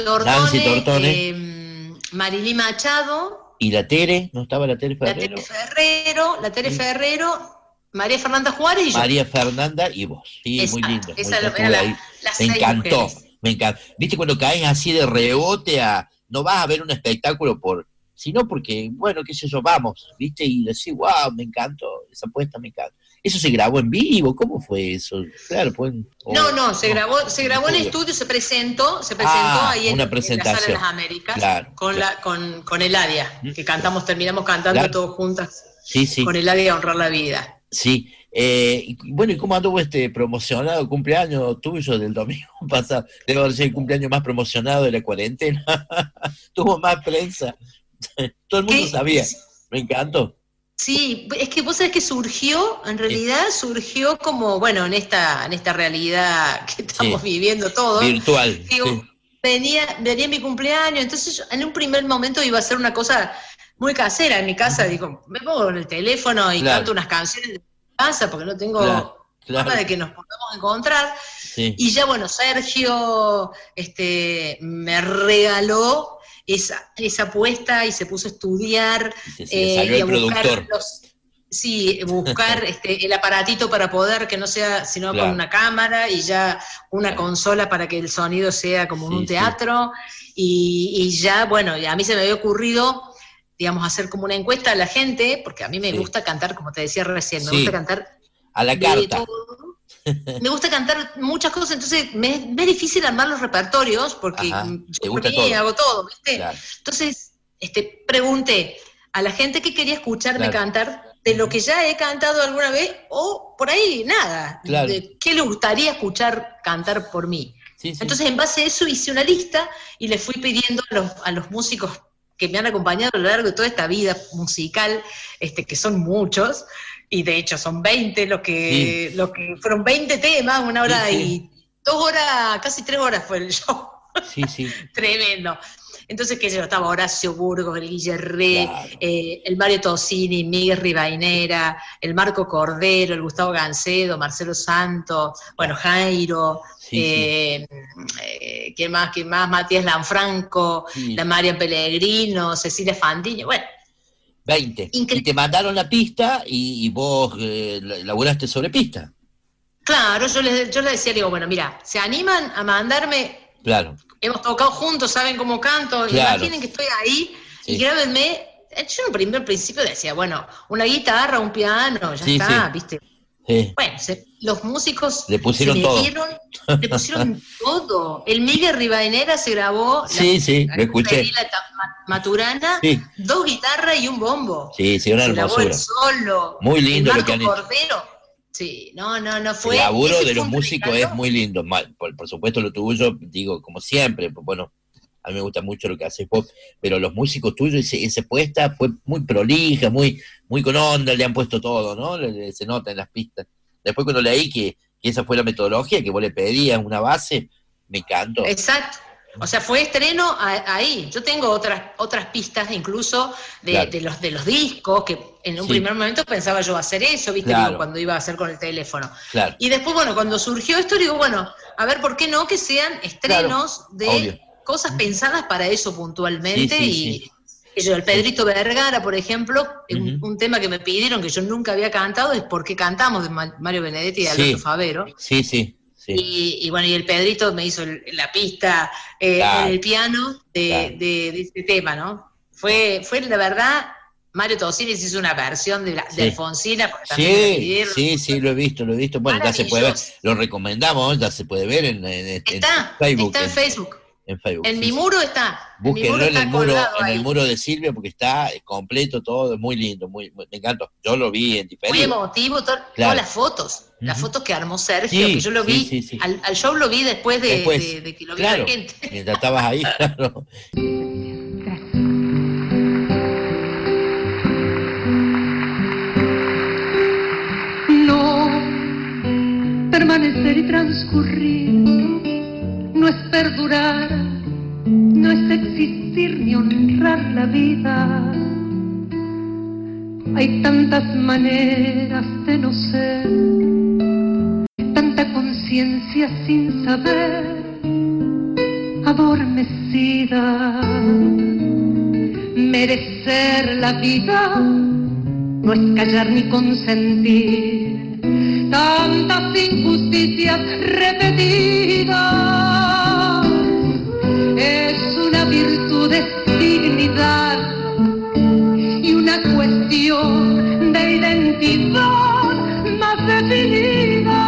Tortone, Marilí Machado. ¿Y la Tere? ¿No estaba la Tere Ferrero? La Tere Ferrero, María Fernanda Juárez y yo. María Fernanda y vos. Sí, muy lindo. Me encantó. Viste, cuando caes así de rebote no vas a ver un espectáculo sino porque, bueno, qué sé yo, vamos, viste, y decís, wow, me encantó, esa puesta me encanta. ¿Eso se grabó en vivo? ¿Cómo fue eso? Claro, se grabó en estudio, se presentó ahí en la Sala de las Américas, con Eladia, que terminamos cantando todos juntas, con Eladia a honrar la vida. Sí, ¿y cómo anduvo promocionado cumpleaños tuyo del domingo pasado? Debe haber sido el cumpleaños más promocionado de la cuarentena. Tuvo más prensa. Todo el mundo sabía. Me encantó. Sí, es que vos sabés que en realidad surgió como, bueno, en esta realidad que estamos viviendo todos. Virtual. Digo, venía mi cumpleaños, entonces yo, en un primer momento iba a ser una cosa muy casera en mi casa, digo, me pongo en el teléfono y canto unas canciones de mi casa porque no tengo forma de que nos podamos encontrar. Sí. Y ya, bueno, Sergio me regaló esa apuesta y se puso a estudiar y a buscar buscar el aparatito para poder que no sea sino con una cámara y ya una consola para que el sonido sea como en un teatro y ya, bueno, a mí se me había ocurrido digamos, hacer como una encuesta a la gente, porque a mí me gusta cantar, como te decía recién, me gusta cantar a la carta. Me gusta cantar muchas cosas, entonces me es difícil armar los repertorios, porque yo por mí hago todo, ¿viste? Claro. Entonces, pregunté a la gente que quería escucharme cantar de lo que ya he cantado alguna vez, o por ahí nada, de qué le gustaría escuchar cantar por mí. Sí. Entonces, en base a eso hice una lista y le fui pidiendo a los músicos que me han acompañado a lo largo de toda esta vida musical, que son muchos, y de hecho son 20 los que fueron 20 temas, 1 hora y 2 horas, casi 3 horas fue el show. Sí. Tremendo. Entonces, que yo estaba Horacio Burgos, el Guille Re, el Mario Tosini, Miguel Rivainera, el Marco Cordero, el Gustavo Gancedo, Marcelo Santos, bueno, Jairo, ¿quién más? Matías Lanfranco, la María Pellegrino, Cecilia Fandiño, bueno. 20. Y te mandaron la pista y vos laburaste sobre pista. Claro, yo les decía, digo, bueno, mira, ¿se animan a mandarme? Claro. Hemos tocado juntos, saben cómo canto, imaginen que estoy ahí y grábenme. Yo en un principio decía, bueno, una guitarra, un piano, ya está, ¿viste? Sí. Bueno, los músicos le pusieron todo. Le pusieron todo. El Miguel Rivainera se grabó lo escuché. La Maturana, 2 guitarras y un bombo. Sí, una hermosura. El solo. Muy lindo el lo que han hecho. Cordero. Sí, no fue. El laburo de los músicos es muy lindo. Por supuesto, lo tuyo, digo, como siempre, bueno, a mí me gusta mucho lo que haces vos, pero los músicos tuyos, esa puesta fue muy prolija, muy con onda, le han puesto todo, ¿no? Se nota en las pistas. Después, cuando leí que esa fue la metodología, que vos le pedías una base, me encantó. Exacto. O sea, fue estreno ahí. Yo tengo otras pistas incluso de los discos, que en un primer momento pensaba yo hacer eso, ¿viste? Digo, cuando iba a hacer con el teléfono. Claro. Y después, bueno, cuando surgió esto, digo, bueno, a ver, ¿por qué no que sean estrenos de cosas pensadas para eso puntualmente? Y yo, el Pedrito Vergara, por ejemplo, un tema que me pidieron que yo nunca había cantado es ¿Por qué cantamos? De Mario Benedetti y de Alberto Favero. Sí. Y bueno, y el Pedrito me hizo la pista en el piano de este tema, ¿no? Fue la verdad, Mario Tosini hizo una versión de Alfonsina. Sí, lo he visto. Bueno, ya se puede ver, lo recomendamos, ya se puede ver en Facebook. Está en Facebook. En mi muro está. Búsquenlo en el muro de Silvia, porque está completo todo, es muy lindo, me encantó. Yo lo vi en diferido. Muy emotivo, todas las fotos. Las fotos que armó Sergio, que yo lo vi, al show lo vi después de que lo vi la gente. Mientras estabas ahí, claro. No, permanecer y transcurrir no es perdurar, no es existir ni honrar la vida. Hay tantas maneras de no ser, tanta conciencia sin saber, adormecida. Merecer la vida no es callar ni consentir tantas injusticias repetidas. Es una virtud de dignidad y una cuestión de identidad más definida.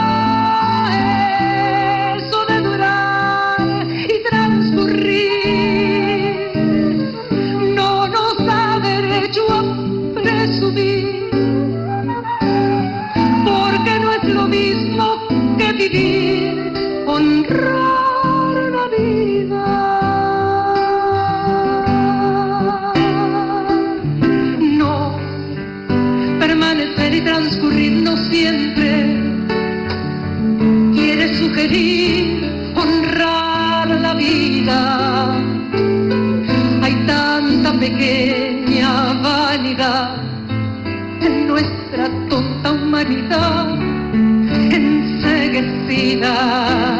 Eso de durar y transcurrir no nos da derecho a presumir, porque no es lo mismo que vivir, honrar la vida. No, permanecer y transcurrir no siempre quiere sugerir honrar la vida. Hay tanta pequeña vanidad en nuestra tonta humanidad enceguecida.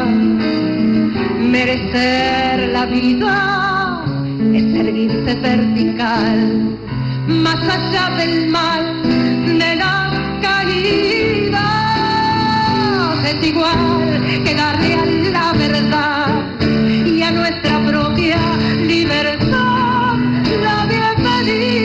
Merecer la vida es erguirse vertical, más allá del mal, de la caída. Es igual que darle a la verdad y a nuestra propia libertad la bienvenida.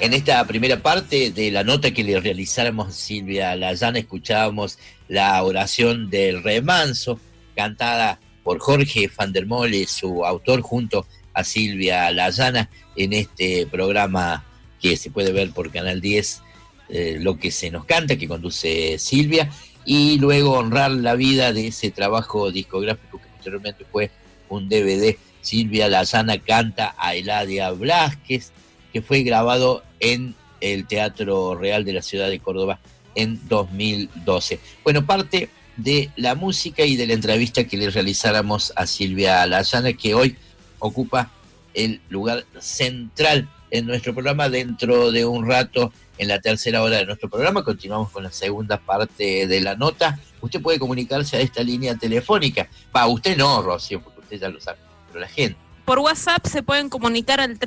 En esta primera parte de la nota que le realizáramos a Silvia Layana, escuchábamos la oración del remanso, cantada por Jorge van der Mole, su autor, junto a Silvia Layana, en este programa que se puede ver por Canal 10, Lo que se nos canta, que conduce Silvia, y luego honrar la vida de ese trabajo discográfico que posteriormente fue un DVD, Silvia Layana canta a Eladia Blázquez, que fue grabado en el Teatro Real de la ciudad de Córdoba en 2012. Bueno, parte de la música y de la entrevista que le realizáramos a Silvia Layana, que hoy ocupa el lugar central en nuestro programa. Dentro de un rato, en la tercera hora de nuestro programa, continuamos con la segunda parte de la nota. Usted puede comunicarse a esta línea telefónica. Usted no, Rocío, porque usted ya lo sabe, pero la gente. Por WhatsApp se pueden comunicar al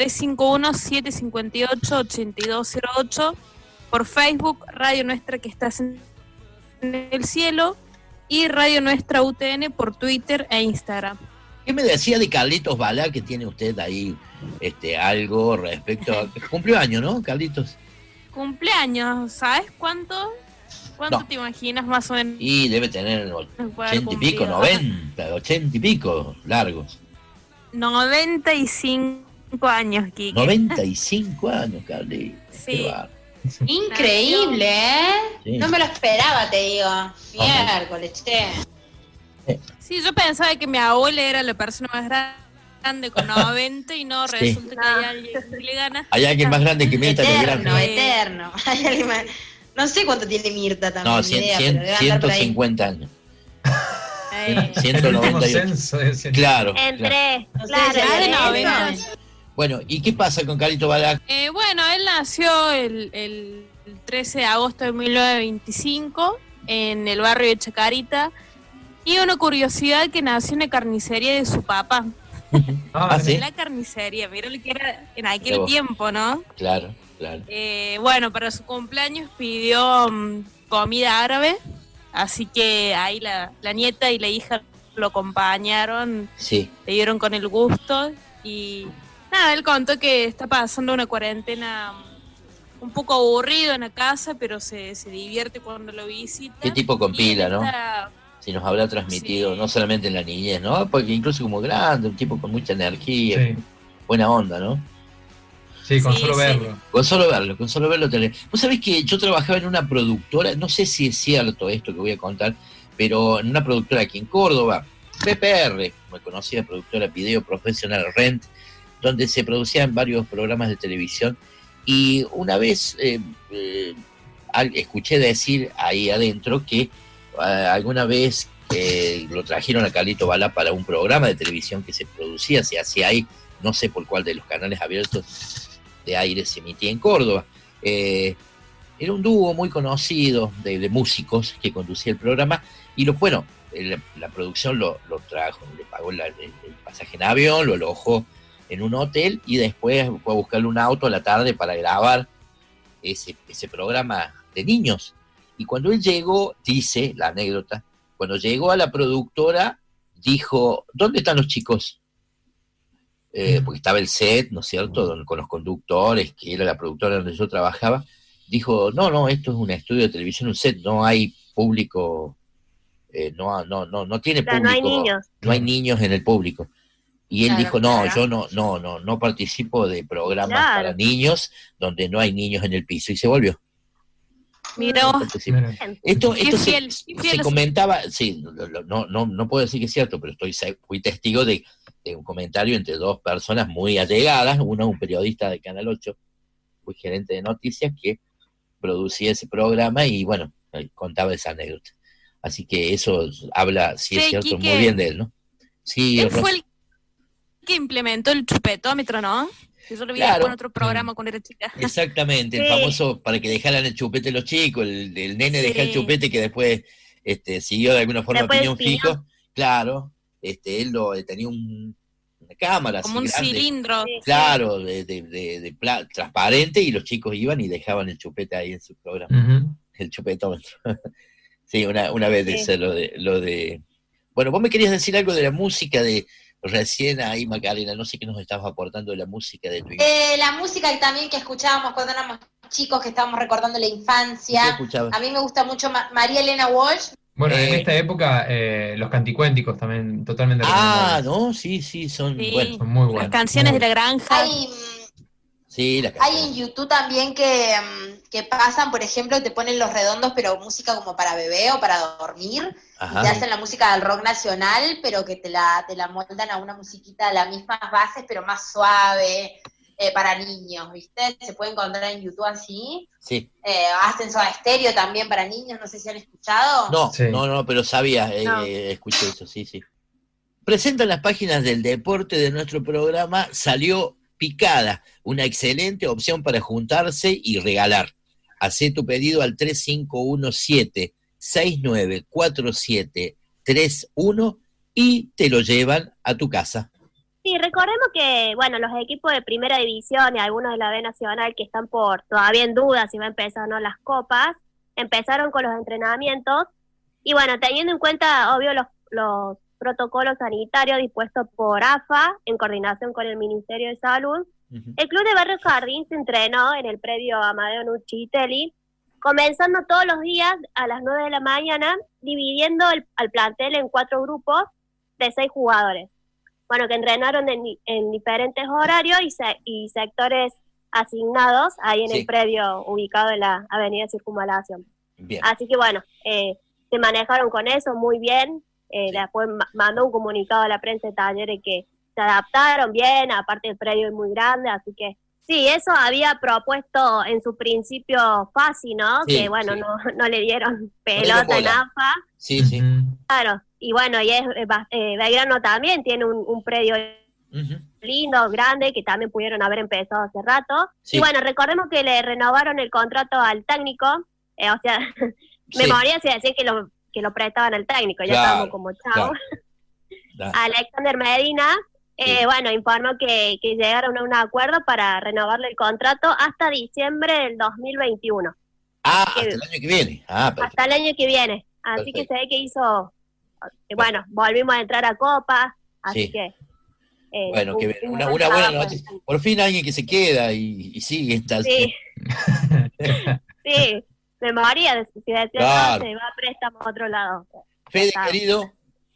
351-758-8208. Por Facebook, Radio Nuestra que estás en el cielo. Y Radio Nuestra UTN por Twitter e Instagram. ¿Qué me decía de Carlitos Balá, que tiene usted ahí algo respecto a... Cumplió año, ¿no, Carlitos? Cumpleaños, ¿sabes cuánto? ¿Cuánto No. te imaginas más o menos? Y debe tener 80 y pico, 90, 80 y pico, largos. 95 años, Kike. 95 años, Carlitos. Sí. Increíble, ¿eh? Sí. No me lo esperaba, te digo. Miércoles, che. Sí, yo pensaba que mi abuela era la persona más grande con 90 y no, Sí. resulta que hay alguien que le gana. Hay alguien más grande que Mirta Legrand. Eterno. Hay alguien más- No sé cuánto tiene Mirta también. No, ni idea, pero debe andar por ahí. 150 años. Eh, 198. Claro, claro. Entre, No sé claro, si hay de de 90. eso. Bueno, ¿y qué pasa con Carlitos Balá? Bueno, él nació el 13 de agosto de 1925 en el barrio de Chacarita. Y una curiosidad, que nació en la carnicería de su papá. ¿Sí? La carnicería, mira lo que era en aquel Mira vos. tiempo, ¿no? Claro, claro. Bueno, para su cumpleaños pidió comida árabe, así que ahí la nieta y la hija lo acompañaron, Sí. le dieron con el gusto y nada, él contó que está pasando una cuarentena un poco aburrido en la casa, pero se divierte cuando lo visita. Qué tipo con Y pila, en ¿no? esta- Si nos habrá transmitido, Sí. no solamente en la niñez, ¿no? Porque incluso como grande, un tipo con mucha energía, Sí. buena onda, ¿no? Sí, con Sí, solo sí. verlo. Con solo verlo tener. Vos sabés que yo trabajaba en una productora, no sé si es cierto esto que voy a contar, pero en una productora aquí en Córdoba, PPR, muy conocida productora Video Professional Rent, donde se producían varios programas de televisión, y una vez escuché decir ahí adentro que alguna vez lo trajeron a Carlito Balá para un programa de televisión que se producía, se hacía ahí, no sé por cuál de los canales abiertos de aire se emitía en Córdoba. Era un dúo muy conocido de músicos que conducía el programa, y la producción lo trajo, le pagó el pasaje en avión, lo alojó en un hotel y después fue a buscarle un auto a la tarde para grabar ese programa de niños. Y cuando él llegó, dice la anécdota, cuando llegó a la productora, dijo, ¿dónde están los chicos? Porque estaba el set, ¿no es cierto?, con los conductores, que era la productora donde yo trabajaba. Dijo, no, esto es un estudio de televisión, un set, no hay público, no tiene público. No hay niños. No hay niños en el público. Y él Claro, dijo, claro. yo no participo de programas Claro. para niños donde no hay niños en el piso. Y se volvió. Mirá vos. Esto Qué se fiel, se comentaba, sí, no puedo decir que es cierto, pero fui testigo de un comentario entre dos personas muy allegadas, uno un periodista de Canal 8, fui gerente de noticias, que producía ese programa y bueno, contaba esa anécdota. Así que eso habla, si es Sí, cierto, Quique, muy bien de él, ¿no? Sí, Él Rosa. fue el que implementó el chupetómetro, ¿no? Que yo lo vi Claro. después en otro programa cuando era chica. Exactamente, el Sí. famoso para que dejaran el chupete los chicos, el nene Sí. deja el chupete que después siguió de alguna forma Después piñón piñón. fijo. Claro, él tenía una cámara Como así un grande, cilindro. claro, transparente, y los chicos iban y dejaban el chupete ahí en su programa, el chupetómetro. Sí, una vez de Sí. eso, lo de... Bueno, vos me querías decir algo de la música, de recién ahí, Macarena, no sé qué nos estabas aportando de la música de tu la música también que escuchábamos cuando éramos chicos, que estábamos recordando la infancia. A mí me gusta mucho María Elena Walsh. Bueno, en esta época los canticuénticos también totalmente recomendables. ¿No? Sí, son buenos. Son muy buenos. Las canciones de la granja. Hay en YouTube también que pasan, por ejemplo, te ponen Los Redondos, pero música como para bebé o para dormir. Ajá. Y te hacen la música del rock nacional, pero que te la moldan a una musiquita de las mismas bases, pero más suave, para niños, ¿viste? Se puede encontrar en YouTube así. Sí. Hacen Soda Stereo también para niños, no sé si han escuchado. No, pero sabía, escuché eso, sí. Presentan las páginas del deporte de nuestro programa, salió Picada, una excelente opción para juntarse y regalar. Hacé tu pedido al 3517-694731 y te lo llevan a tu casa. Sí, recordemos que, los equipos de primera división y algunos de la B Nacional que están todavía en duda si va a empezar o no las copas, empezaron con los entrenamientos y teniendo en cuenta, obvio, los protocolos sanitarios dispuestos por AFA en coordinación con el Ministerio de Salud, el Club de Barrio Jardín se entrenó en el predio Amadeo Nuccitelli, comenzando todos los días a las 9 de la mañana, dividiendo al plantel en 4 grupos de 6 jugadores. Que entrenaron en diferentes horarios y sectores asignados ahí en el predio ubicado en la Avenida Circunvalación. Bien. Así que se manejaron con eso muy bien. Después mandó un comunicado a la prensa de Talleres que se adaptaron bien, aparte el predio es muy grande, así que sí, eso había propuesto en su principio Fassi, ¿no? Sí, que no le dieron pelota en AFA. Sí. Claro, y Belgrano también tiene un predio lindo, grande, que también pudieron haber empezado hace rato. Sí. Y recordemos que le renovaron el contrato al técnico, memoria se decía que lo prestaban al técnico, ya estábamos como chavos. Claro. Alexander Medina, informó que llegaron a un acuerdo para renovarle el contrato hasta diciembre del 2021. Hasta el año que viene. Hasta el año que viene. Así que se ve que hizo, volvimos a entrar a Copa, así que... una buena noticia. Por fin alguien que se queda y sigue. Sí. Sí. Memoria, si decía claro. Se va a préstamo a otro lado. Fede, querido.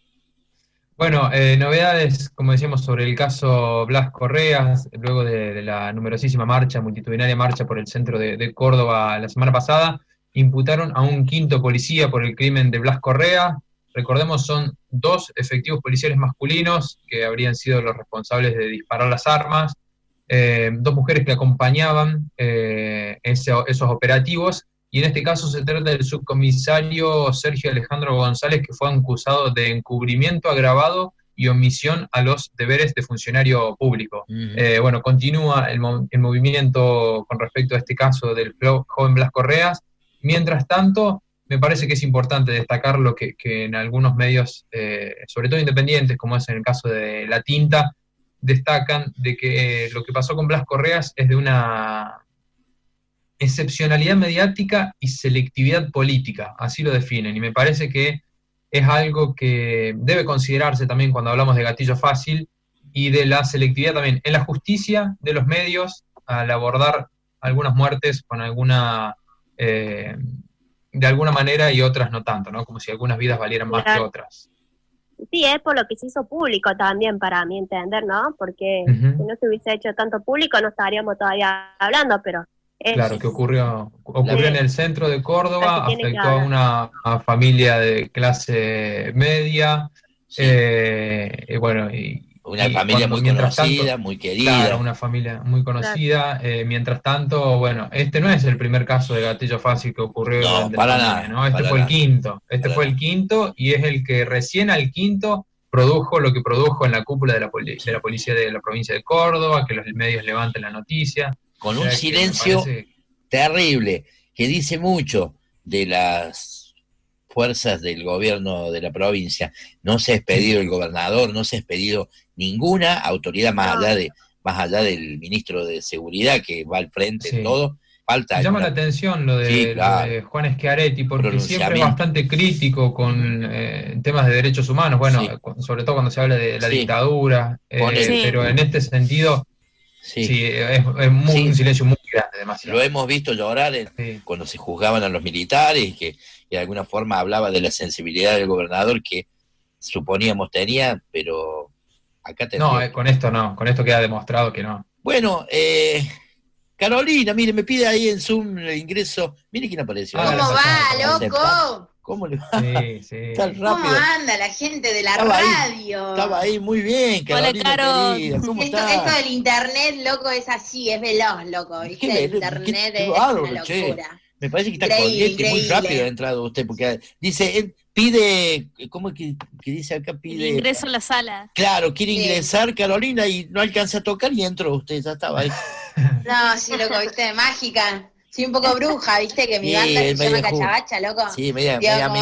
Novedades, como decíamos, sobre el caso Blas Correas, luego de la numerosísima multitudinaria marcha por el centro de Córdoba la semana pasada, imputaron a un 5º policía por el crimen de Blas Correa. Recordemos, son 2 efectivos policiales masculinos que habrían sido los responsables de disparar las armas, 2 mujeres que acompañaban esos operativos. Y en este caso se trata del subcomisario Sergio Alejandro González, que fue acusado de encubrimiento agravado y omisión a los deberes de funcionario público. Continúa el movimiento con respecto a este caso del joven Blas Correas. Mientras tanto, me parece que es importante destacar lo que en algunos medios, sobre todo independientes, como es en el caso de La Tinta, destacan de que lo que pasó con Blas Correas es de una excepcionalidad mediática y selectividad política, así lo definen, y me parece que es algo que debe considerarse también cuando hablamos de gatillo fácil y de la selectividad también en la justicia de los medios al abordar algunas muertes con de alguna manera y otras no tanto, ¿no? Como si algunas vidas valieran más que otras. Sí, es por lo que se hizo público también, para mi entender, ¿no? Porque si no se hubiese hecho tanto público no estaríamos todavía hablando, pero... Claro, que ocurrió en el centro de Córdoba, afectó a una familia de clase media, una familia muy conocida, muy querida. Claro, una familia muy conocida. Mientras tanto, este no es el primer caso de gatillo fácil que ocurrió durante la pandemia, ¿no? Este fue el quinto. Fue el quinto y es el que recién al quinto produjo lo que produjo en la cúpula de la policía de la provincia de Córdoba, que los medios levanten la noticia. Con un silencio terrible, que dice mucho de las fuerzas del gobierno de la provincia. No se ha expedido el gobernador, no se ha expedido ninguna autoridad más allá del ministro de Seguridad, que va al frente en todo, falta. Me llama la atención lo de Juan Schiaretti, porque siempre es bastante crítico con temas de derechos humanos, sobre todo cuando se habla de la dictadura, pero en este sentido es un silencio muy grande, demasiado. Lo hemos visto llorar cuando se juzgaban a los militares, que de alguna forma hablaba de la sensibilidad del gobernador que suponíamos tenía, pero acá tendría... con esto queda demostrado que no. Bueno, Carolina, mire, me pide ahí en Zoom el ingreso. Mire quién apareció. ¿Cómo va, loco? ¿Cómo le va? Sí. Tan rápido. ¿Cómo anda la gente de la radio? Estaba ahí muy bien, Carolina. Querida. ¿Cómo estás? Esto del internet, loco, es así, es veloz, loco. ¿Viste? El internet es una locura. Che. Me parece que está corriente muy rápido ha entrado usted, porque dice, pide, ¿cómo es que dice acá? Pide ingreso a la sala. Claro, quiere ingresar Carolina y no alcanza a tocar y entró usted, ya estaba ahí. No, sí, loco, viste, mágica. Soy un poco bruja, viste, que mi banda se llama Cachabacha, loco. Sí, media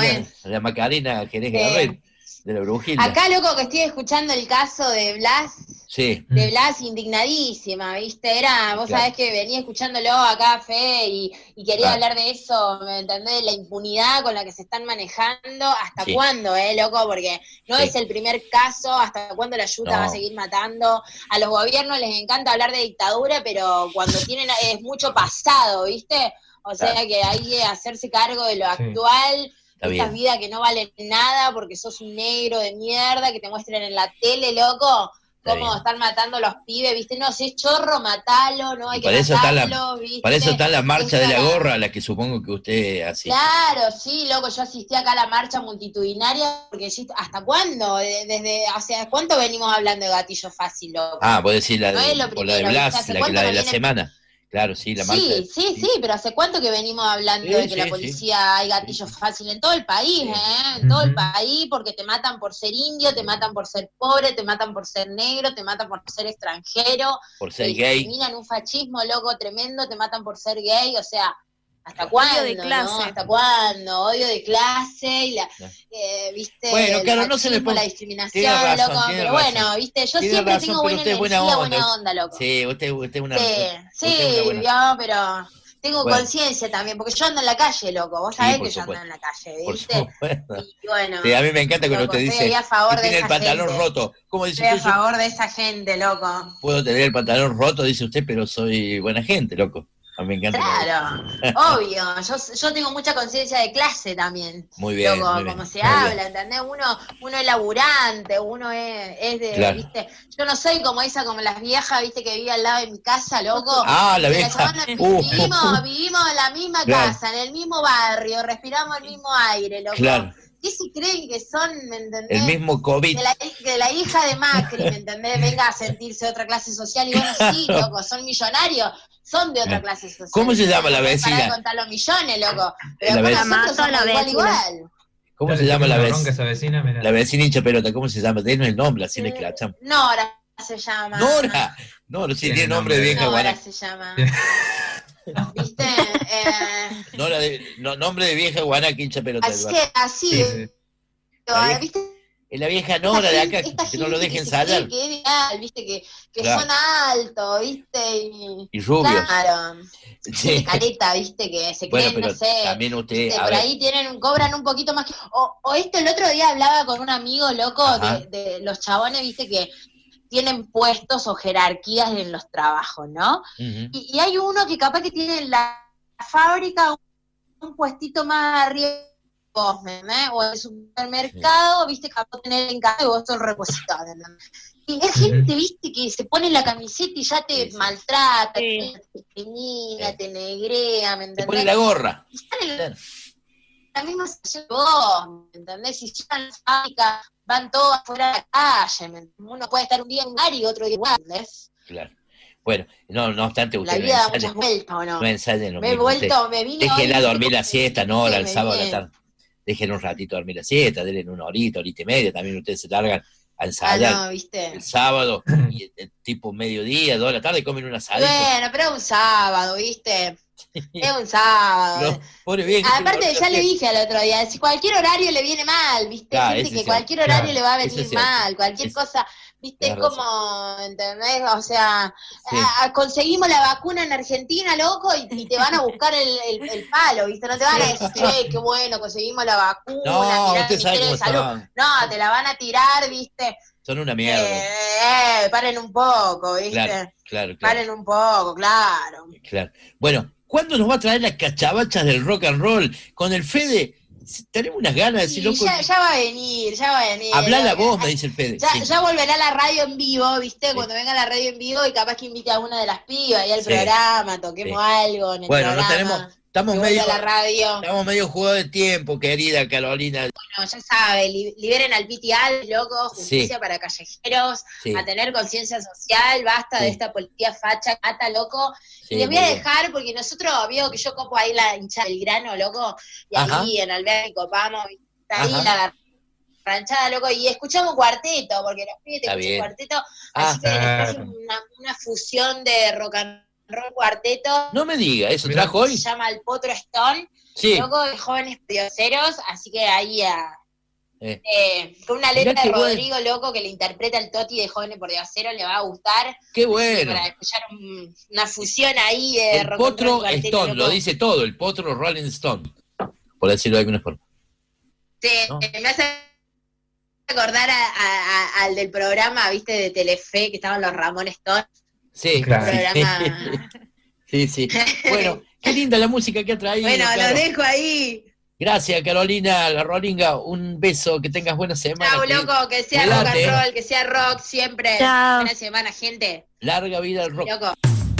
la Macarena Jerez Guerrero, de la brujita. Acá, loco, que estoy escuchando el caso de Blas. Sí. De Blas, indignadísima, ¿viste? Vos sabés que venía escuchándolo acá, Fe, y quería hablar de eso, ¿me entendés? La impunidad con la que se están manejando, ¿hasta cuándo, loco? Porque no es el primer caso, ¿hasta cuándo la Yuta va a seguir matando? A los gobiernos les encanta hablar de dictadura, pero cuando tienen, es mucho pasado, ¿viste? O sea que hay que hacerse cargo de lo actual, estas vidas que no valen nada porque sos un negro de mierda, que te muestren en la tele, loco. Cómo están matando a los pibes, ¿viste? No, si es chorro, matalo, no hay que matarlo, ¿viste? Para eso está la marcha de la gorra, la que supongo que usted hace. Claro, sí, loco, yo asistí acá a la marcha multitudinaria, porque ¿hasta cuándo? ¿Hace cuánto venimos hablando de gatillo fácil, loco? Vos decís la de Blas, la de la semana. Claro, sí, la marcha. Sí, pero ¿hace cuánto que venimos hablando de que la policía hay gatillo fácil en todo el país, En todo el país, porque te matan por ser indio, te matan por ser pobre, te matan por ser negro, te matan por ser extranjero. Por ser gay. Terminan un fascismo, loco, tremendo, te matan por ser gay, o sea... ¿Hasta cuándo? Odio de clase. ¿No? ¿Hasta cuándo? Odio de clase y ¿viste? Bueno, claro, no se le pone la discriminación, loco. Pero bueno, ¿viste? Yo siempre tengo buena energía, buena onda, loco. Sí, usted es una... pero tengo conciencia también, porque yo ando en la calle, loco. Vos sabés que yo ando en la calle, ¿viste? Y bueno... Sí, a mí me encanta cuando usted dice que tiene el pantalón roto. ¿Cómo dice usted? Estoy a favor de esa gente, loco. Puedo tener el pantalón roto, dice usted, pero soy buena gente, loco. A mí me encanta. Claro, obvio. Yo tengo mucha conciencia de clase también. Muy bien. Loco, muy bien, como se habla, ¿entendés? Uno es laburante, uno es de, claro. ¿viste? Yo no soy como las viejas, ¿viste? Que vive al lado de mi casa, loco. La vieja. Vivimos en la misma casa, en el mismo barrio, respiramos el mismo aire, loco. Claro. ¿Qué si creen que son, me entendés? El mismo COVID. De la hija de Macri, ¿me entendés? Venga a sentirse de otra clase social. Y bueno, sí, loco, son millonarios, son de otra clase social. ¿Cómo se llama la vecina? Para contar los millones, loco. Pero nosotros somos igual. ¿Cómo se llama la vecina? La vecina hincha pelota, ¿cómo se llama? Denos el nombre, así le clachamos. Nora se llama. ¿Nora? No, sí, tiene nombre de vieja guana. Nora se llama. ¿Viste? Nombre de vieja guana que hincha pelota. Así. ¿Viste? Es la vieja Nora de acá, que no lo dejen ensayar. Que ¿viste? Que claro. Son altos, ¿viste? Y rubios. Claro. Sí. Caleta, ¿viste? Que se creen, pero no sé. También usted. Por ahí cobran un poquito más. O esto, el otro día hablaba con un amigo, loco, de los chabones, ¿viste? Que tienen puestos o jerarquías en los trabajos, ¿no? Y hay uno que capaz que tiene en la fábrica un puestito más arriba, o en el supermercado, viste, capaz de tener en casa y vos sos repositorio, ¿no? Y hay gente, viste, que se pone la camiseta y ya te maltrata, te discrimina, te negrea, ¿me entendés? Te pone la gorra. Y están la misma situación que vos, ¿me entendés? Si llegan a la fábrica, van todos afuera de la calle, ¿me entendés? Uno puede estar un día en un lugar y otro día igual, ¿ves? Claro. Bueno, no obstante usted la vida da muchas vueltas, ¿o no? No ensayen lo me mismo. Me vine déjenla dormir la siesta, no, el sábado a la tarde. Déjenla un ratito dormir la siesta, denle una horita y media, también ustedes se largan a ensayar ¿viste? El sábado, y el tipo mediodía, 2 de la tarde, comen una asadito. Bueno, pero es un sábado, ¿viste? Es un sábado. No, pobre bien, aparte, ya le dije al otro día, si cualquier horario le viene mal, ¿viste? Gente que cualquier horario le va a venir mal, cualquier cosa. ¿Viste? Como, ¿entendés? O sea, conseguimos la vacuna en Argentina, loco, y te van a buscar el palo, ¿viste? No te van a decir, che, qué bueno, conseguimos la vacuna, no, mirá, Ministerio de Salud. No, te la van a tirar, ¿viste? Son una mierda. Paren un poco, ¿viste? Claro. Paren un poco, claro. Bueno, ¿cuándo nos va a traer las cachabachas del rock and roll? Con el Fede... Tenemos unas ganas de decir, loco. Ya va a venir. Hablá la voz, me dice el Fede. Ya volverá la radio en vivo, ¿viste? Sí. Cuando venga la radio en vivo y capaz que invite a una de las pibas y al programa, toquemos algo en el programa. Estamos medio jugados de tiempo, querida Carolina. Bueno, ya sabe, liberen al PTI, loco, justicia para callejeros, a tener conciencia social, basta de esta policía facha, cata, loco. Y les voy a dejar, porque nosotros, veo que yo copo ahí la hinchada del grano, loco, y ahí en Alberti copamos, está ahí la ranchada, loco, y escuchamos cuarteto, porque los pibes te escuchan cuarteto, así que les traje una fusión de rock and roll cuarteto. No me diga, ¿eso trajo hoy? Se llama El Potro Stone, loco, de jóvenes dioseros, así que ahí con una letra de Rodrigo, loco, que le interpreta el Toti de Jóvenes por Diosero, le va a gustar. ¡Qué bueno! Para escuchar una fusión ahí de el Potro Stone, loco. Lo dice todo, el Potro Rolling Stone, por decirlo de alguna forma. Me hace acordar al del programa, ¿viste? De Telefe, que estaban los Ramón Stone. Sí, claro. Sí. Bueno, qué linda la música que ha traído. Bueno, lo dejo ahí. Gracias, Carolina, la Rolinga. Un beso, que tengas buena semana. Chau, loco, que sea rock and roll, que sea rock siempre. Chau. Buena semana, gente. Larga vida al rock. Loco.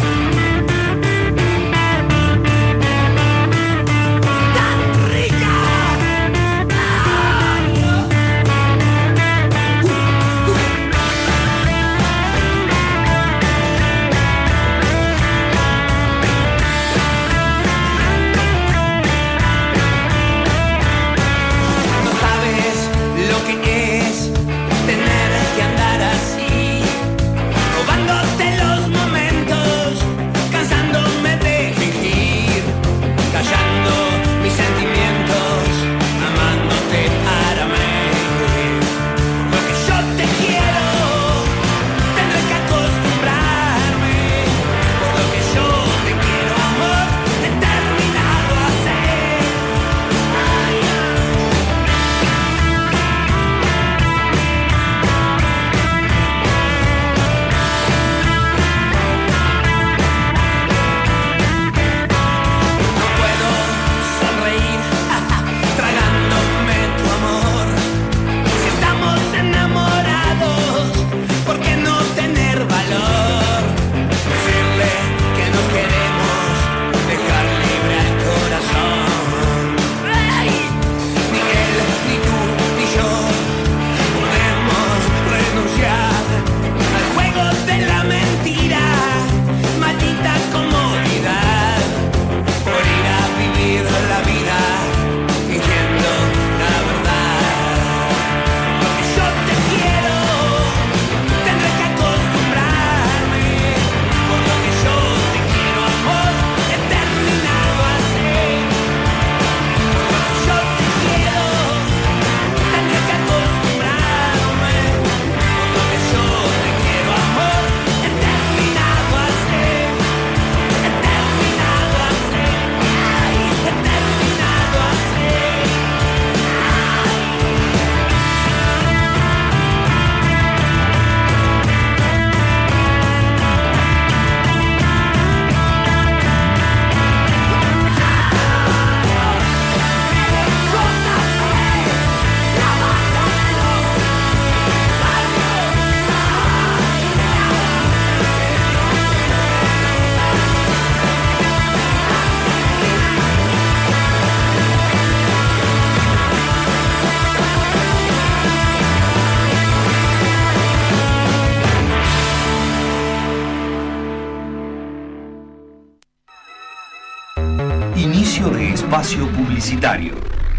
Espacio publicitario.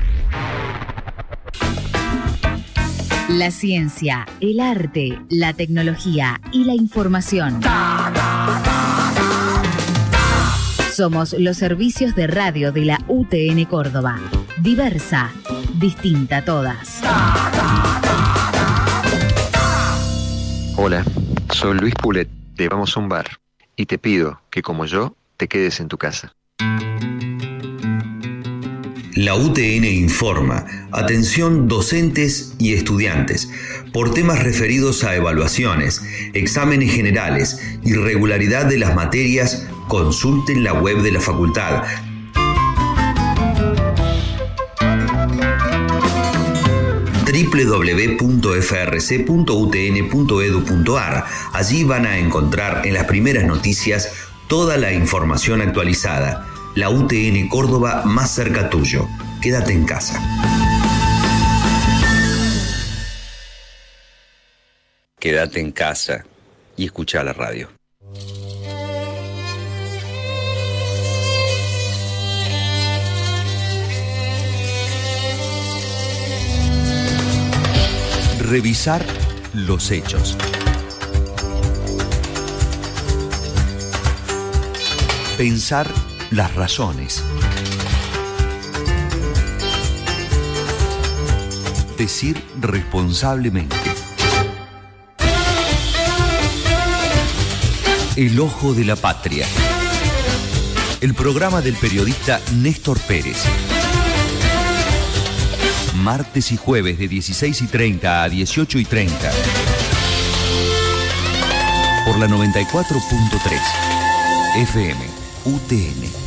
La ciencia, el arte, la tecnología y la información. Somos los servicios de radio de la UTN Córdoba. Diversa, distinta a todas. Hola, soy Luis Pulet de Vamos a un Bar y te pido que, como yo, te quedes en tu casa. La UTN informa. Atención docentes y estudiantes. Por temas referidos a evaluaciones, exámenes generales, irregularidad de las materias, consulten la web de la facultad. www.frc.utn.edu.ar. Allí van a encontrar en las primeras noticias toda la información actualizada. La UTN Córdoba más cerca tuyo. Quédate en casa. Quédate en casa y escucha la radio. Revisar los hechos. Pensar las razones. Decir responsablemente. El ojo de la patria. El programa del periodista Néstor Pérez. Martes y jueves de 16:30 a 18:30. Por la 94.3 FM UTN.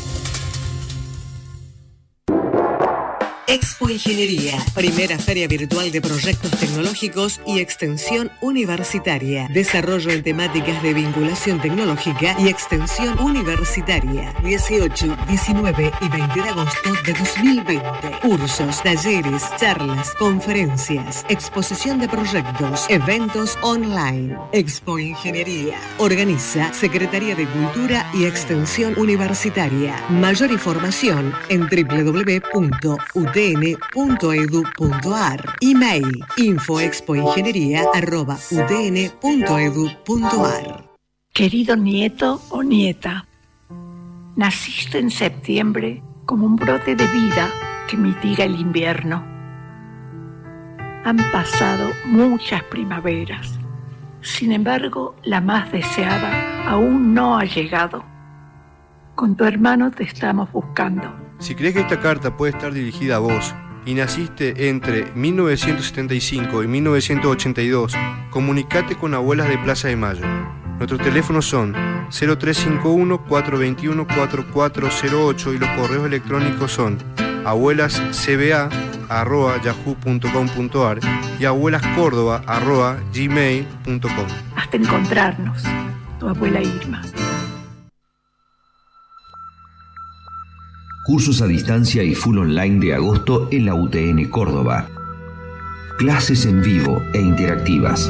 Expo Ingeniería, primera feria virtual de proyectos tecnológicos y extensión universitaria. Desarrollo en temáticas de vinculación tecnológica y extensión universitaria. 18, 19 y 20 de agosto de 2020. Cursos, talleres, charlas, conferencias, exposición de proyectos, eventos online. Expo Ingeniería. Organiza Secretaría de Cultura y Extensión Universitaria. Mayor información en www.utn.edu.ar. Email infoexpoingeniería@utn.edu.ar. Querido nieto o nieta, naciste en septiembre como un brote de vida que mitiga el invierno. Han pasado muchas primaveras. Sin embargo, la más deseada aún no ha llegado. Con tu hermano te estamos buscando. Si crees que esta carta puede estar dirigida a vos y naciste entre 1975 y 1982, comunicate con Abuelas de Plaza de Mayo. Nuestros teléfonos son 0351-421-4408 y los correos electrónicos son abuelascba@yahoo.com.ar y abuelascordoba@gmail.com. Hasta encontrarnos, tu abuela Irma. Cursos a distancia y full online de agosto en la UTN Córdoba. Clases en vivo e interactivas.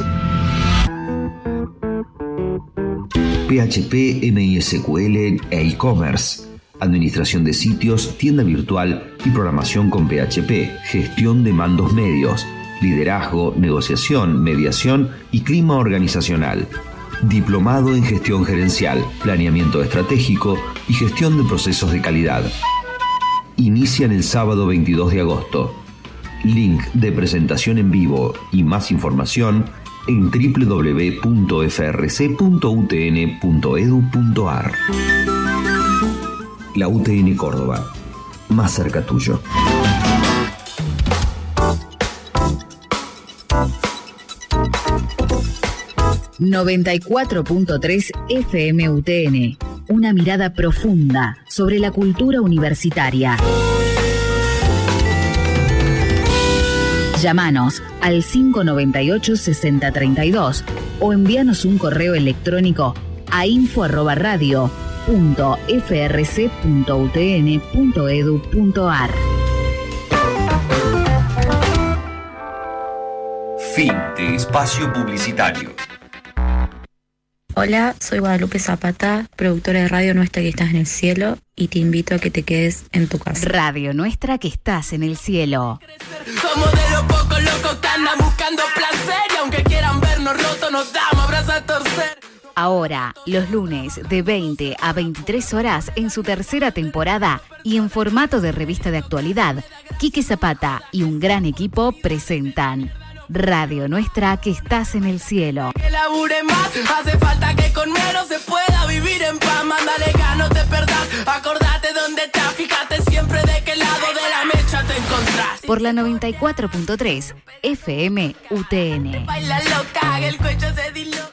PHP, MySQL e e-commerce. Administración de sitios, tienda virtual y programación con PHP. Gestión de mandos medios. Liderazgo, negociación, mediación y clima organizacional. Diplomado en gestión gerencial, planeamiento estratégico y gestión de procesos de calidad. Inician el sábado 22 de agosto. Link de presentación en vivo y más información en www.frc.utn.edu.ar. La UTN Córdoba, más cerca tuyo. ...94.3 FM UTN... Una mirada profunda sobre la cultura universitaria. Llámanos al 598-6032 o envíanos un correo electrónico a info@radio.frc.utn.edu.ar. Fin de espacio publicitario. Hola, soy Guadalupe Zapata, productora de Radio Nuestra que estás en el cielo, y te invito a que te quedes en tu casa. Radio Nuestra que estás en el cielo. Somos de los pocos locos que andan buscando placer, y aunque quieran vernos rotos, nos damos abrazos a torcer. Ahora, los lunes de 20 a 23 horas en su tercera temporada y en formato de revista de actualidad, Quique Zapata y un gran equipo presentan Radio Nuestra que estás en el cielo. Que labure más, hace falta que con menos se pueda vivir en paz. Mándale ganas, no te perdás, acordate dónde estás, fíjate siempre de qué lado de la mecha te encontrás. Por la 94.3 FM UTN. Baila loca, el cuello se disloca.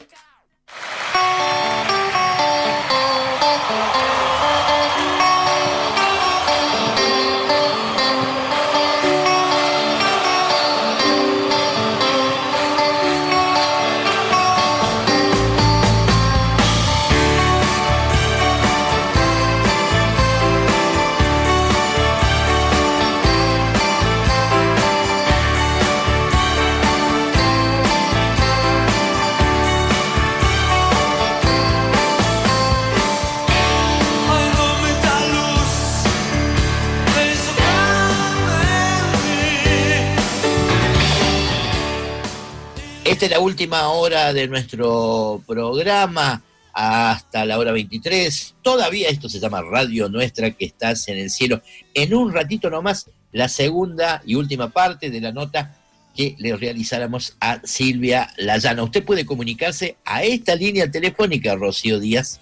Esta es la última hora de nuestro programa, hasta la hora 23. Todavía esto se llama Radio Nuestra que estás en el cielo. En un ratito nomás, la segunda y última parte de la nota que le realizáramos a Silvia Layana. Usted puede comunicarse a esta línea telefónica, Rocío Díaz.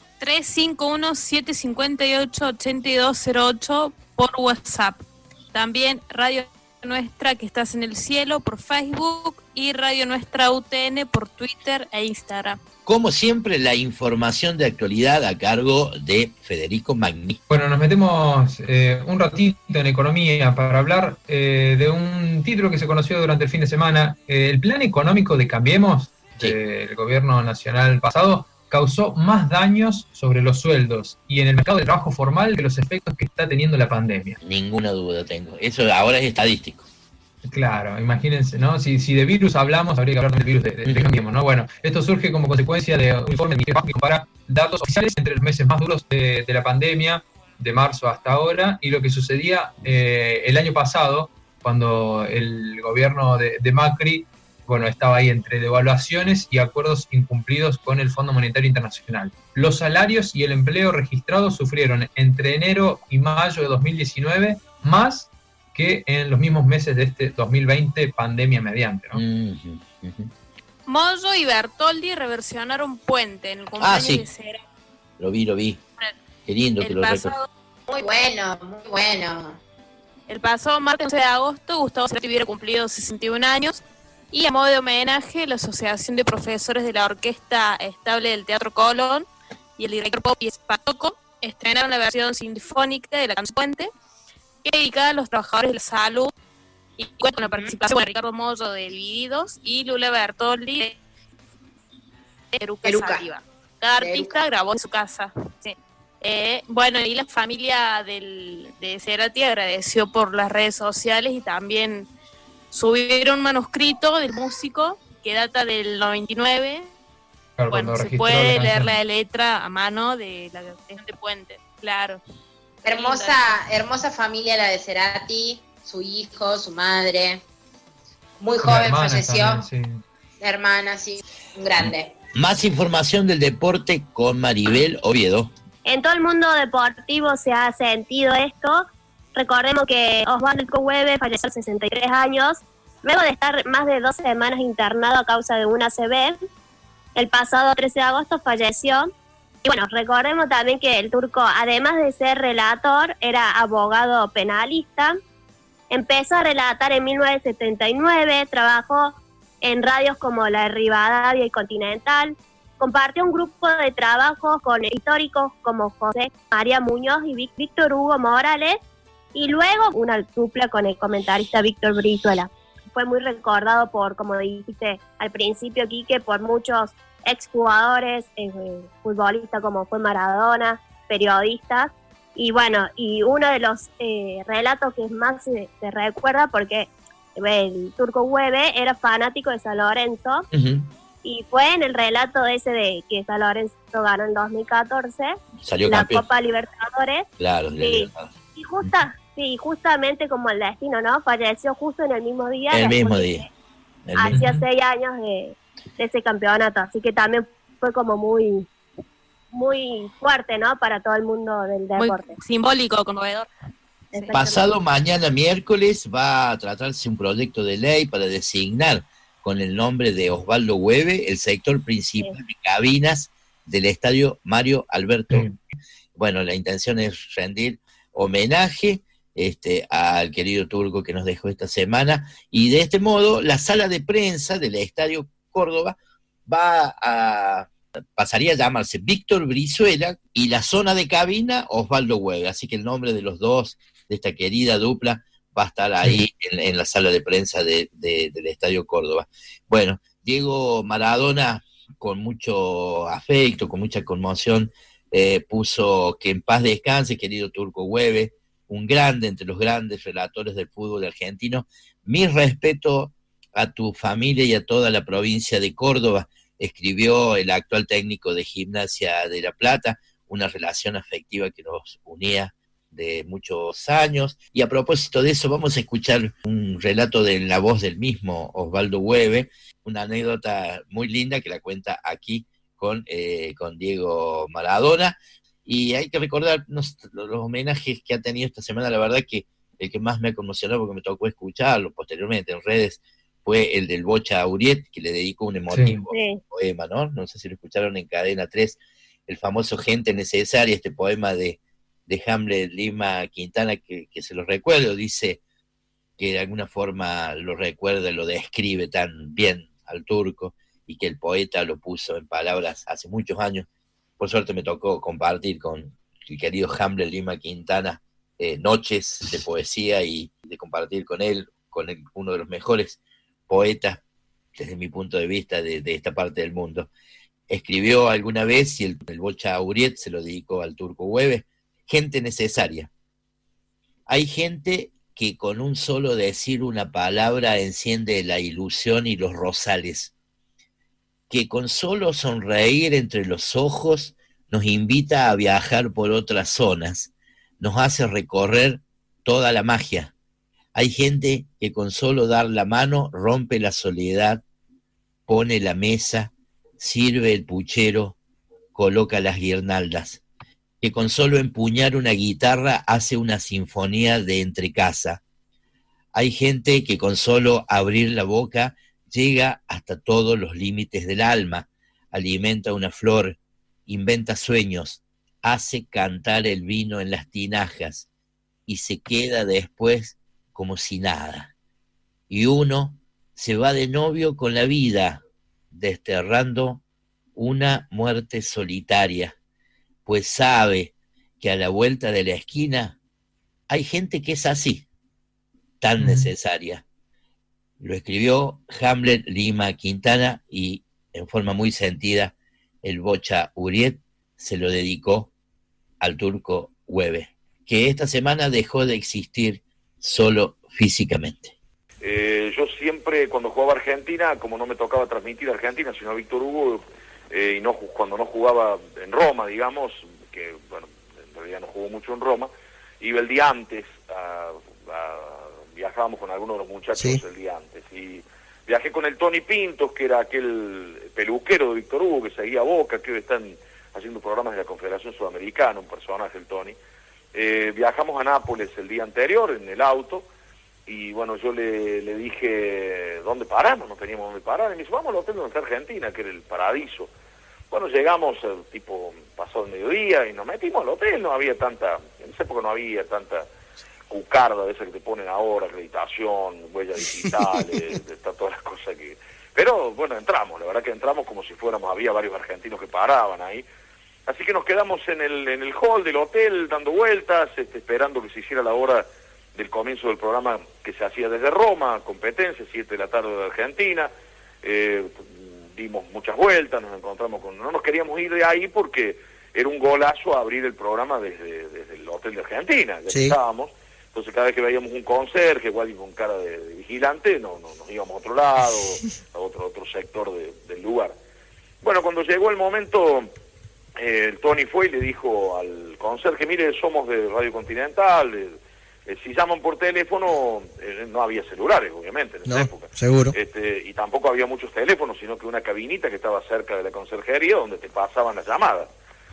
351-758-8208 por WhatsApp. También Radio Nuestra que estás en el cielo por Facebook y Radio Nuestra UTN por Twitter e Instagram. Como siempre, la información de actualidad a cargo de Federico Magni. Bueno, nos metemos un ratito en economía para hablar de un título que se conoció durante el fin de semana. El plan económico de Cambiemos, del gobierno nacional pasado, causó más daños sobre los sueldos y en el mercado de trabajo formal que los efectos que está teniendo la pandemia. Ninguna duda tengo. Eso ahora es estadístico. Claro, imagínense, ¿no? Si de virus hablamos, habría que hablar del virus de Cambiemos, ¿no? Bueno, esto surge como consecuencia de un informe que compara datos oficiales entre los meses más duros de la pandemia, de marzo hasta ahora, y lo que sucedía el año pasado, cuando el gobierno de Macri, bueno, estaba ahí entre devaluaciones y acuerdos incumplidos con el Fondo Monetario Internacional. Los salarios y el empleo registrados sufrieron entre enero y mayo de 2019 más que en los mismos meses de este 2020, pandemia mediante, ¿no? Moyo y Bertoldi reversionaron Puente en el cumpleaños de Cera. Lo vi. Qué lindo que lo recuerdo. Muy bueno. El pasado martes 11 de agosto, Gustavo Cerati hubiera cumplido 61 años. Y a modo de homenaje, la Asociación de Profesores de la Orquesta Estable del Teatro Colón y el director Popi Espatoco estrenaron la versión sinfónica de la canción Puente, que es dedicada a los trabajadores de la salud, y cuenta con la participación de Ricardo Mollo de Divididos y Lula Bertoldi de Eruca Sativa. Cada artista grabó en su casa. Sí. Bueno, y la familia de Cerati agradeció por las redes sociales y también subieron un manuscrito del músico que data del 99. Claro, bueno, se puede leer la letra a mano de la canción de Puente, claro. Hermosa familia la de Cerati, su hijo, su madre. Muy joven falleció. También, sí. La hermana, sí, un grande. Más información del deporte con Maribel Oviedo. En todo el mundo deportivo se ha sentido esto. Recordemos que Osvaldo Hueve falleció a los 63 años, luego de estar más de 2 semanas internado a causa de una ACV. El pasado 13 de agosto falleció. Y bueno, recordemos también que el turco, además de ser relator, era abogado penalista. Empezó a relatar en 1979, trabajó en radios como la de Rivadavia y Continental. Compartió un grupo de trabajos con históricos como José María Muñoz y Víctor Hugo Morales, y luego una dupla con el comentarista Víctor Brizuela. Fue muy recordado por, como dijiste al principio, Quique, por muchos exjugadores, futbolistas como fue Maradona, periodistas, y bueno, y uno de los relatos que más se recuerda, porque el turco Hueve era fanático de San Lorenzo, y fue en el relato ese de que San Lorenzo ganó en 2014, salió la campeón. Copa Libertadores. Claro, sí. Y justamente como el destino, ¿no? Falleció justo en el mismo día. Hacía 6 años de ese campeonato, así que también fue como muy fuerte, ¿no? Para todo el mundo del deporte. Muy simbólico, conmovedor. Pasado mañana miércoles va a tratarse un proyecto de ley para designar con el nombre de Osvaldo Hueve, el sector principal de cabinas del estadio Mario Alberto. Bueno, la intención es rendir homenaje al querido Turco que nos dejó esta semana, y de este modo la sala de prensa del Estadio Córdoba pasaría a llamarse Víctor Brizuela y la zona de cabina Osvaldo Hueve, así que el nombre de los dos, de esta querida dupla, va a estar ahí en la sala de prensa del Estadio Córdoba. Bueno, Diego Maradona, con mucho afecto, con mucha conmoción, puso que en paz descanse, querido Turco Hueve, un grande entre los grandes relatores del fútbol argentino. Mi respeto a tu familia y a toda la provincia de Córdoba, escribió el actual técnico de Gimnasia de La Plata, una relación afectiva que nos unía de muchos años. Y a propósito de eso, vamos a escuchar un relato de la voz del mismo Osvaldo Hueve, una anécdota muy linda que la cuenta aquí con Diego Maradona. Y hay que recordar los homenajes que ha tenido esta semana. La verdad que el que más me ha conmocionado, porque me tocó escucharlo posteriormente en redes, fue el del Bocha Auriet, que le dedicó un emotivo poema, ¿no? No sé si lo escucharon en Cadena 3, el famoso Gente Necesaria, este poema de Hamlet Lima Quintana, que se lo recuerdo, dice que de alguna forma lo recuerda, lo describe tan bien al Turco, y que el poeta lo puso en palabras hace muchos años. Por suerte me tocó compartir con el querido Hamlet Lima Quintana noches de poesía, y de compartir con él uno de los mejores poetas, desde mi punto de vista, de esta parte del mundo. Escribió alguna vez, y el Bocha Auriet se lo dedicó al Turco Hueve: gente necesaria. Hay gente que con un solo decir una palabra enciende la ilusión y los rosales, que con solo sonreír entre los ojos nos invita a viajar por otras zonas, nos hace recorrer toda la magia. Hay gente que con solo dar la mano rompe la soledad, pone la mesa, sirve el puchero, coloca las guirnaldas, que con solo empuñar una guitarra hace una sinfonía de entrecasa. Hay gente que con solo abrir la boca llega hasta todos los límites del alma, alimenta una flor, inventa sueños, hace cantar el vino en las tinajas y se queda después como si nada. Y uno se va de novio con la vida, desterrando una muerte solitaria, pues sabe que a la vuelta de la esquina hay gente que es así, tan necesaria. Lo escribió Hamlet Lima Quintana, y en forma muy sentida el Bocha Auriet se lo dedicó al Turco Hueve, que esta semana dejó de existir solo físicamente. Yo siempre, cuando jugaba Argentina, como no me tocaba transmitir Argentina, sino a Víctor Hugo, y cuando no jugaba en Roma, digamos, que bueno, en realidad no jugó mucho en Roma, iba el día antes, viajábamos con algunos de los muchachos el día antes, y viajé con el Tony Pintos, que era aquel peluquero de Víctor Hugo, que seguía a Boca, que hoy están haciendo programas de la Confederación Sudamericana, un personaje, el Tony. Viajamos a Nápoles el día anterior en el auto, y bueno, yo le dije, ¿dónde paramos? No teníamos dónde parar, y me dice, vamos al hotel donde está Argentina, que era el Paradiso. Bueno, llegamos tipo pasado el mediodía y nos metimos al hotel, no había tanta, en esa época no había tanta cucarda de esas que te ponen ahora, acreditación, huellas digitales, todas las cosas que... Pero bueno, entramos, la verdad que entramos como si fuéramos, había varios argentinos que paraban ahí. Así que nos quedamos en el hall del hotel dando vueltas, esperando que se hiciera la hora del comienzo del programa que se hacía desde Roma, competencia, 7 de la tarde de Argentina. Dimos muchas vueltas, nos encontramos con... No nos queríamos ir de ahí porque era un golazo abrir el programa desde el hotel de Argentina, ya estábamos. Entonces cada vez que veíamos un conserje, igual con cara de vigilante, nos íbamos a otro lado, a otro sector del lugar. Bueno, cuando llegó el momento, el Tony fue y le dijo al conserje, mire, somos de Radio Continental, si llaman por teléfono, no había celulares, obviamente, en esa época. Seguro. Y tampoco había muchos teléfonos, sino que una cabinita que estaba cerca de la conserjería donde te pasaban las llamadas.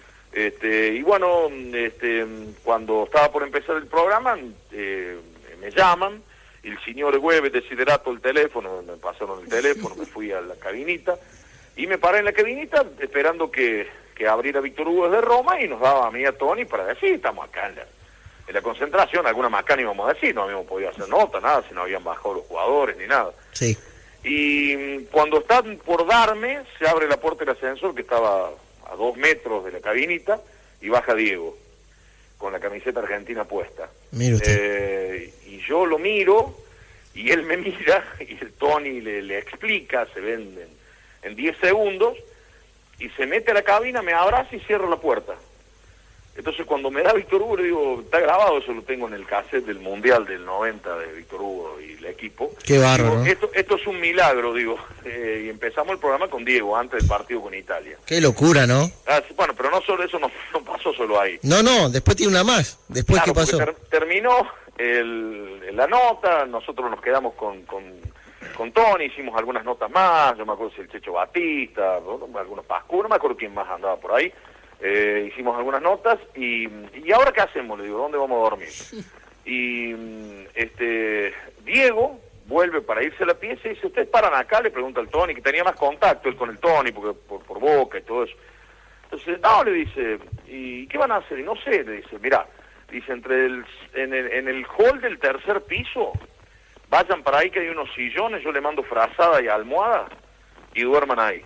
Y bueno, cuando estaba por empezar el programa, me llaman el signore Güeve desiderato el teléfono, me pasaron el teléfono, me fui a la cabinita y me paré en la cabinita esperando que abriera Víctor Hugo desde Roma y nos daba a mí y a Tony para decir, estamos acá en la concentración, alguna macana íbamos a decir, no habíamos podido hacer nota, nada, si no habían bajado los jugadores ni nada. Sí. Y cuando están por darme, se abre la puerta del ascensor que estaba a 2 metros de la cabinita y baja Diego con la camiseta argentina puesta. Mire usted. Y yo lo miro y él me mira y el Tony le explica, se ven en 10 segundos y se mete a la cabina, me abraza y cierra la puerta. Entonces cuando me da Víctor Hugo, le digo, está grabado, eso lo tengo en el cassette del Mundial del 90 de Víctor Hugo y el equipo. Qué bárbaro. Digo, esto es un milagro, digo. Y empezamos el programa con Diego, antes del partido con Italia. Qué locura, ¿no? Bueno, pero no solo eso, no pasó solo ahí. No, después tiene una más. Después, claro, ¿qué pasó? Terminó la nota, nosotros nos quedamos con Tony, hicimos algunas notas más, yo me acuerdo si el Checho Batista, algunos Pascu, no me acuerdo quién más andaba por ahí. Hicimos algunas notas y ahora qué hacemos, le digo, ¿dónde vamos a dormir? Y Diego vuelve para irse a la pieza y dice, ¿ustedes paran acá? Le pregunta al Tony, que tenía más contacto él con el Tony porque por Boca y todo eso. Entonces, no, le dice, ¿y qué van a hacer? Y no sé, le dice, mirá, dice, en el hall del tercer piso, vayan para ahí que hay unos sillones, yo le mando frazada y almohada y duerman ahí.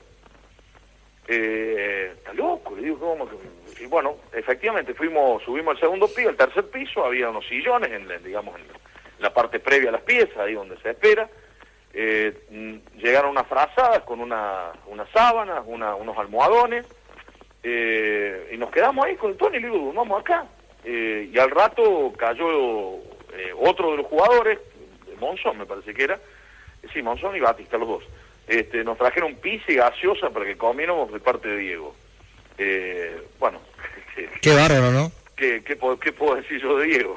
Está loco, le digo, ¿cómo? Y bueno, efectivamente subimos al segundo piso, al tercer piso, había unos sillones, en la parte previa a las piezas, ahí donde se espera. Llegaron unas frazadas con unas sábanas, unos almohadones, y nos quedamos ahí con el Tony, le digo, vamos acá. Y al rato cayó otro de los jugadores, Monzón me parece que era, sí, Monzón y Batista, los dos. Nos trajeron pizza y gaseosa para que comiéramos de parte de Diego. Bueno. Qué bárbaro, ¿no? ¿Qué puedo decir yo de Diego?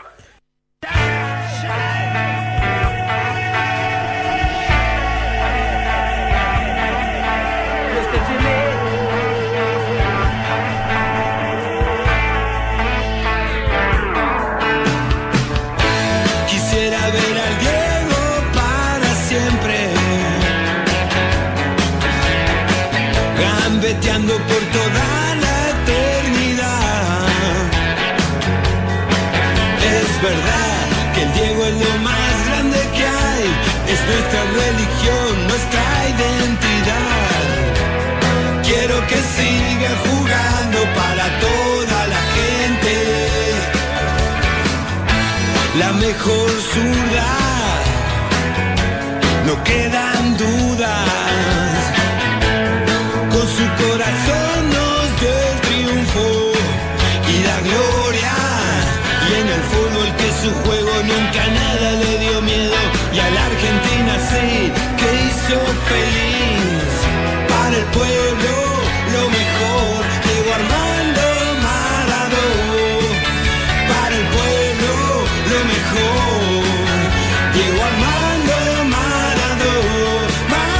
Quisiera ver al Diego para siempre, gambeteando por toda la eternidad. Es verdad que el Diego es lo más grande que hay, es nuestra religión, nuestra identidad. Quiero que siga jugando para toda la gente, la mejor zurda, no quedan dudas. Con su corazón nos dio el triunfo y la gloria, y en el fútbol que su juego nunca nada le dio miedo, y a la Argentina sí que hizo feliz. Para el pueblo lo mejor, Diego Armando Maradona. Para el pueblo lo mejor, Diego Armando Maradona.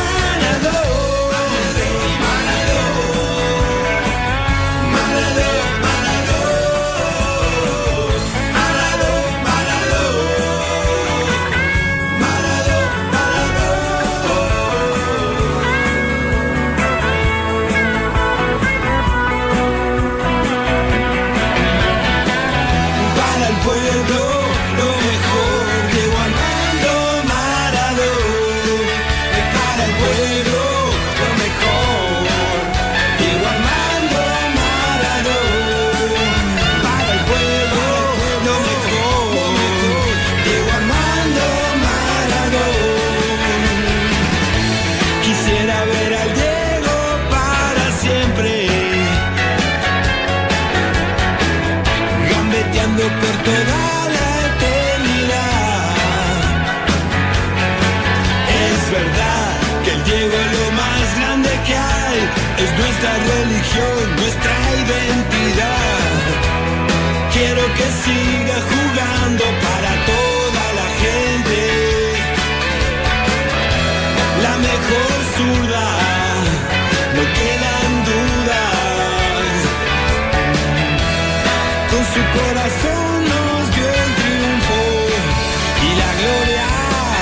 Por toda la eternidad. Es verdad que el Diego es lo más grande que hay, es nuestra religión, nuestra identidad. Quiero que siga jugando para toda la gente, la mejor zurda, no quedan dudas. Con su corazón nos dio el triunfo y la gloria,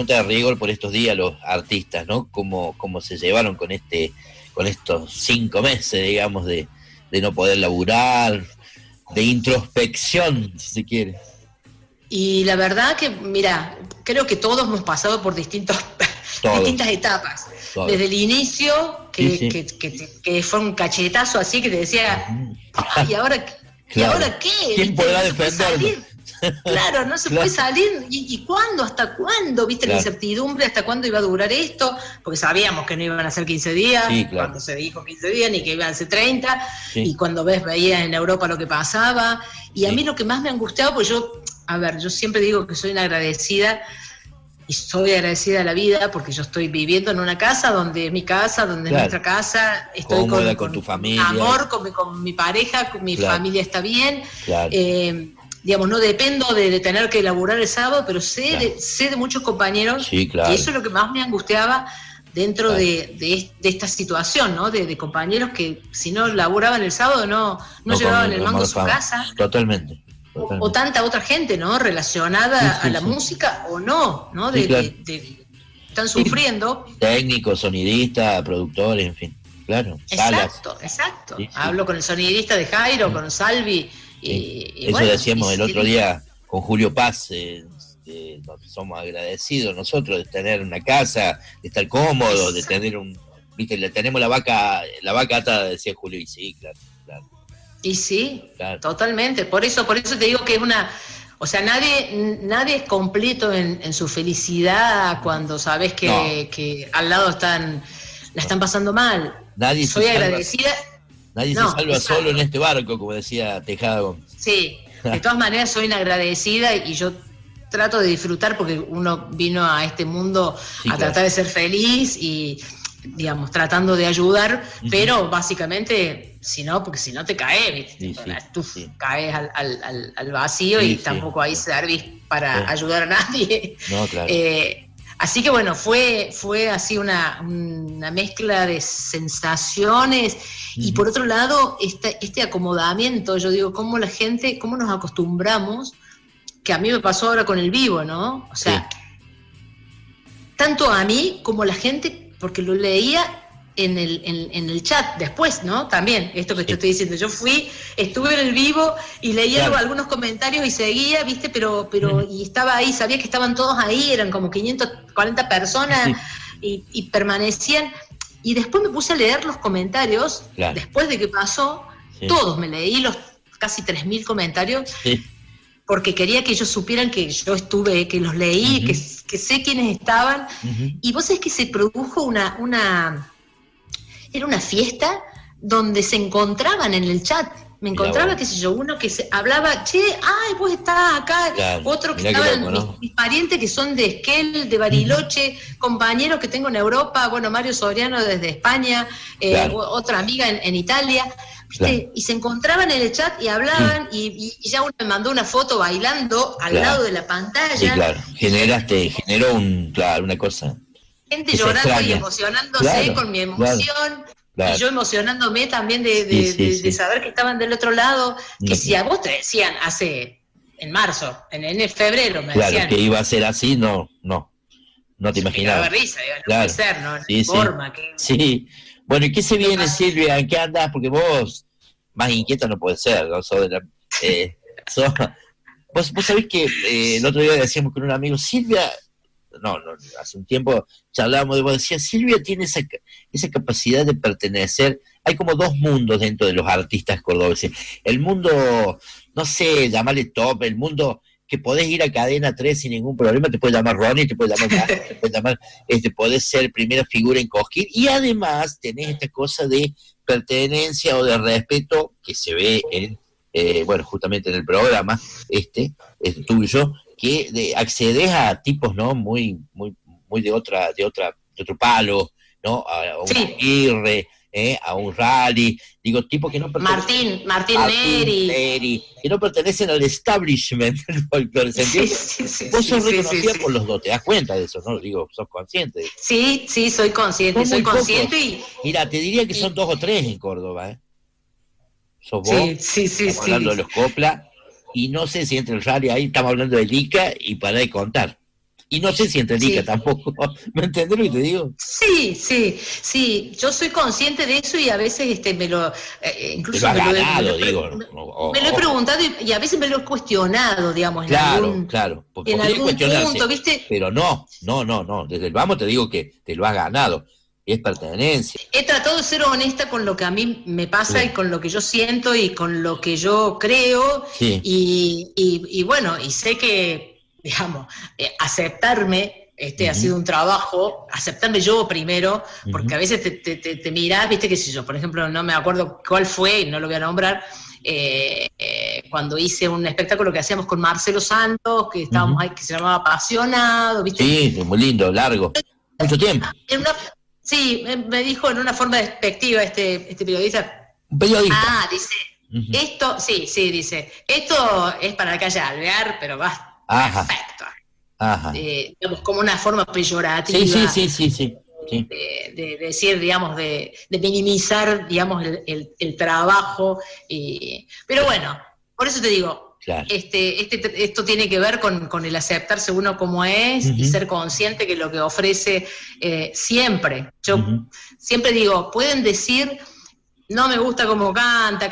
pregunta de rigor por estos días los artistas, ¿no? ¿Cómo se llevaron con estos 5 meses, digamos, de no poder laburar, de introspección, si se quiere? Y la verdad que, mira, creo que todos hemos pasado por distintas etapas. Desde el inicio, que fue un cachetazo así que te decía, ¿y ahora qué? ¿Quién podrá defenderlo? Claro, no se puede salir. ¿Y cuándo? ¿Hasta cuándo? ¿Viste la incertidumbre? ¿Hasta cuándo iba a durar esto? Porque sabíamos que no iban a ser 15 días, cuando se dijo 15 días, ni que iban a ser 30, y cuando veías en Europa lo que pasaba. Y a mí lo que más me ha angustiado, pues yo siempre digo que soy una agradecida, y soy agradecida a la vida, porque yo estoy viviendo en una casa donde es mi casa, donde es nuestra casa, estoy con tu familia, amor, con mi pareja, con mi familia está bien. Digamos, no dependo de tener que laburar el sábado, pero sé de muchos compañeros, y eso es lo que más me angustiaba dentro de esta situación, ¿no? De compañeros que si no laburaban el sábado no llevaban el mango a su casa. Totalmente. O tanta otra gente, ¿no? Relacionada a la música o no, están sufriendo. Técnicos, sonidistas, productores, en fin, claro. Exacto. Sí. Hablo con el sonidista de Jairo, con Salvi. Eso decíamos el otro día con Julio Paz, somos agradecidos nosotros de tener una casa, de estar cómodos, de tener tenemos la vaca atada, decía Julio, y sí, claro. Y sí, totalmente, por eso te digo que es o sea, nadie es completo en su felicidad cuando sabes que al lado la están pasando mal. Soy agradecida. Nadie se salva solo en este barco, como decía Tejada. Sí, de todas maneras soy una agradecida y yo trato de disfrutar porque uno vino a este mundo a tratar de ser feliz y, digamos, tratando de ayudar, pero básicamente, porque si no te caes, caes al vacío y tampoco ahí servís para ayudar a nadie. No, claro. Así que bueno, fue así una mezcla de sensaciones y por otro lado este acomodamiento, yo digo, cómo nos acostumbramos, que a mí me pasó ahora con el vivo, ¿no? O sea, tanto a mí como a la gente, porque lo leía en el chat después, ¿no? También, esto que te estoy diciendo, estuve en el vivo y leía algunos comentarios y seguía, ¿viste? Pero y estaba ahí, sabía que estaban todos ahí, eran como 540 personas y permanecían, y después me puse a leer los comentarios, después de que pasó, todos me leí los casi 3.000 comentarios, porque quería que ellos supieran que yo estuve, que los leí, que sé quiénes estaban, y vos sabés que se produjo era una fiesta donde se encontraban en el chat. Me encontraba, qué sé yo, uno que hablaba, vos estás acá, otro que estaban mis parientes que son de Esquel, de Bariloche, compañeros que tengo en Europa, Mario Soriano desde España, otra amiga en Italia, ¿viste? Y se encontraban en el chat y hablaban, y ya uno me mandó una foto bailando al lado de la pantalla. Sí, claro, generó una cosa. Gente llorando y emocionándose con mi emoción, y yo emocionándome también de saber que estaban del otro lado, que si a vos te decían en marzo, en febrero me decían que iba a ser así, no te imaginabas. Me risa, no puede ser, no hay forma. Sí, bueno, ¿y qué se viene, Silvia? ¿En qué andás? Porque vos más inquieta no puede ser, ¿no? Vos sabés que el otro día decíamos con un amigo, Silvia, hace un tiempo charlábamos, vos decías, Silvia tiene esa capacidad de pertenecer. Hay como dos mundos dentro de los artistas cordobeses. El mundo, no sé, llamarle top, el mundo que podés ir a Cadena 3 sin ningún problema, te puede llamar Ronnie, te puede llamar, podés ser primera figura en Cosquín, y además tenés esta cosa de pertenencia o de respeto que se ve en, justamente en el programa tuyo, que accedes a tipos, ¿no? Muy de otro palo, ¿no? A un Aguirre, a un Rally, digo, tipos que no pertenecen... Martín Neri, que no pertenecen al establishment del folclore, Vos sos reconocida por los dos, te das cuenta de eso, ¿no? Digo, sos consciente. Sí, soy consciente, y... Mira, te diría que son 2 o 3 en Córdoba, Sos vos, estamos hablando de los Copla, y no sé si entre el Rally ahí estamos hablando de Lica y para de contar. Y no sé si entendí tampoco. ¿Me entendés lo que te digo? Sí. Yo soy consciente de eso y a veces me lo... incluso me lo he preguntado y a veces me lo he cuestionado, digamos. Claro. Porque en algún punto, ¿viste? Pero no. Desde el vamos te digo que te lo has ganado. Es pertenencia. He tratado de ser honesta con lo que a mí me pasa y con lo que yo siento y con lo que yo creo. Sí. Y bueno, y sé que... digamos, aceptarme, ha sido un trabajo, aceptarme yo primero, porque a veces te mirás, viste, qué sé yo, por ejemplo, no me acuerdo cuál fue, y no lo voy a nombrar, cuando hice un espectáculo que hacíamos con Marcelo Santos, que estábamos ahí, que se llamaba Apasionado, viste. Sí, muy lindo, largo, mucho tiempo. Me dijo en una forma despectiva este periodista. Un periodista. Dice, esto, dice, esto es para la calle Alvear, pero basta. Perfecto. Digamos, como una forma peyorativa. Sí. De decir, digamos, de minimizar, digamos, el trabajo. Pero bueno, por eso te digo, claro. Esto tiene que ver con el aceptarse uno como es y ser consciente que lo que ofrece siempre. Yo siempre digo, pueden decir, no me gusta cómo canta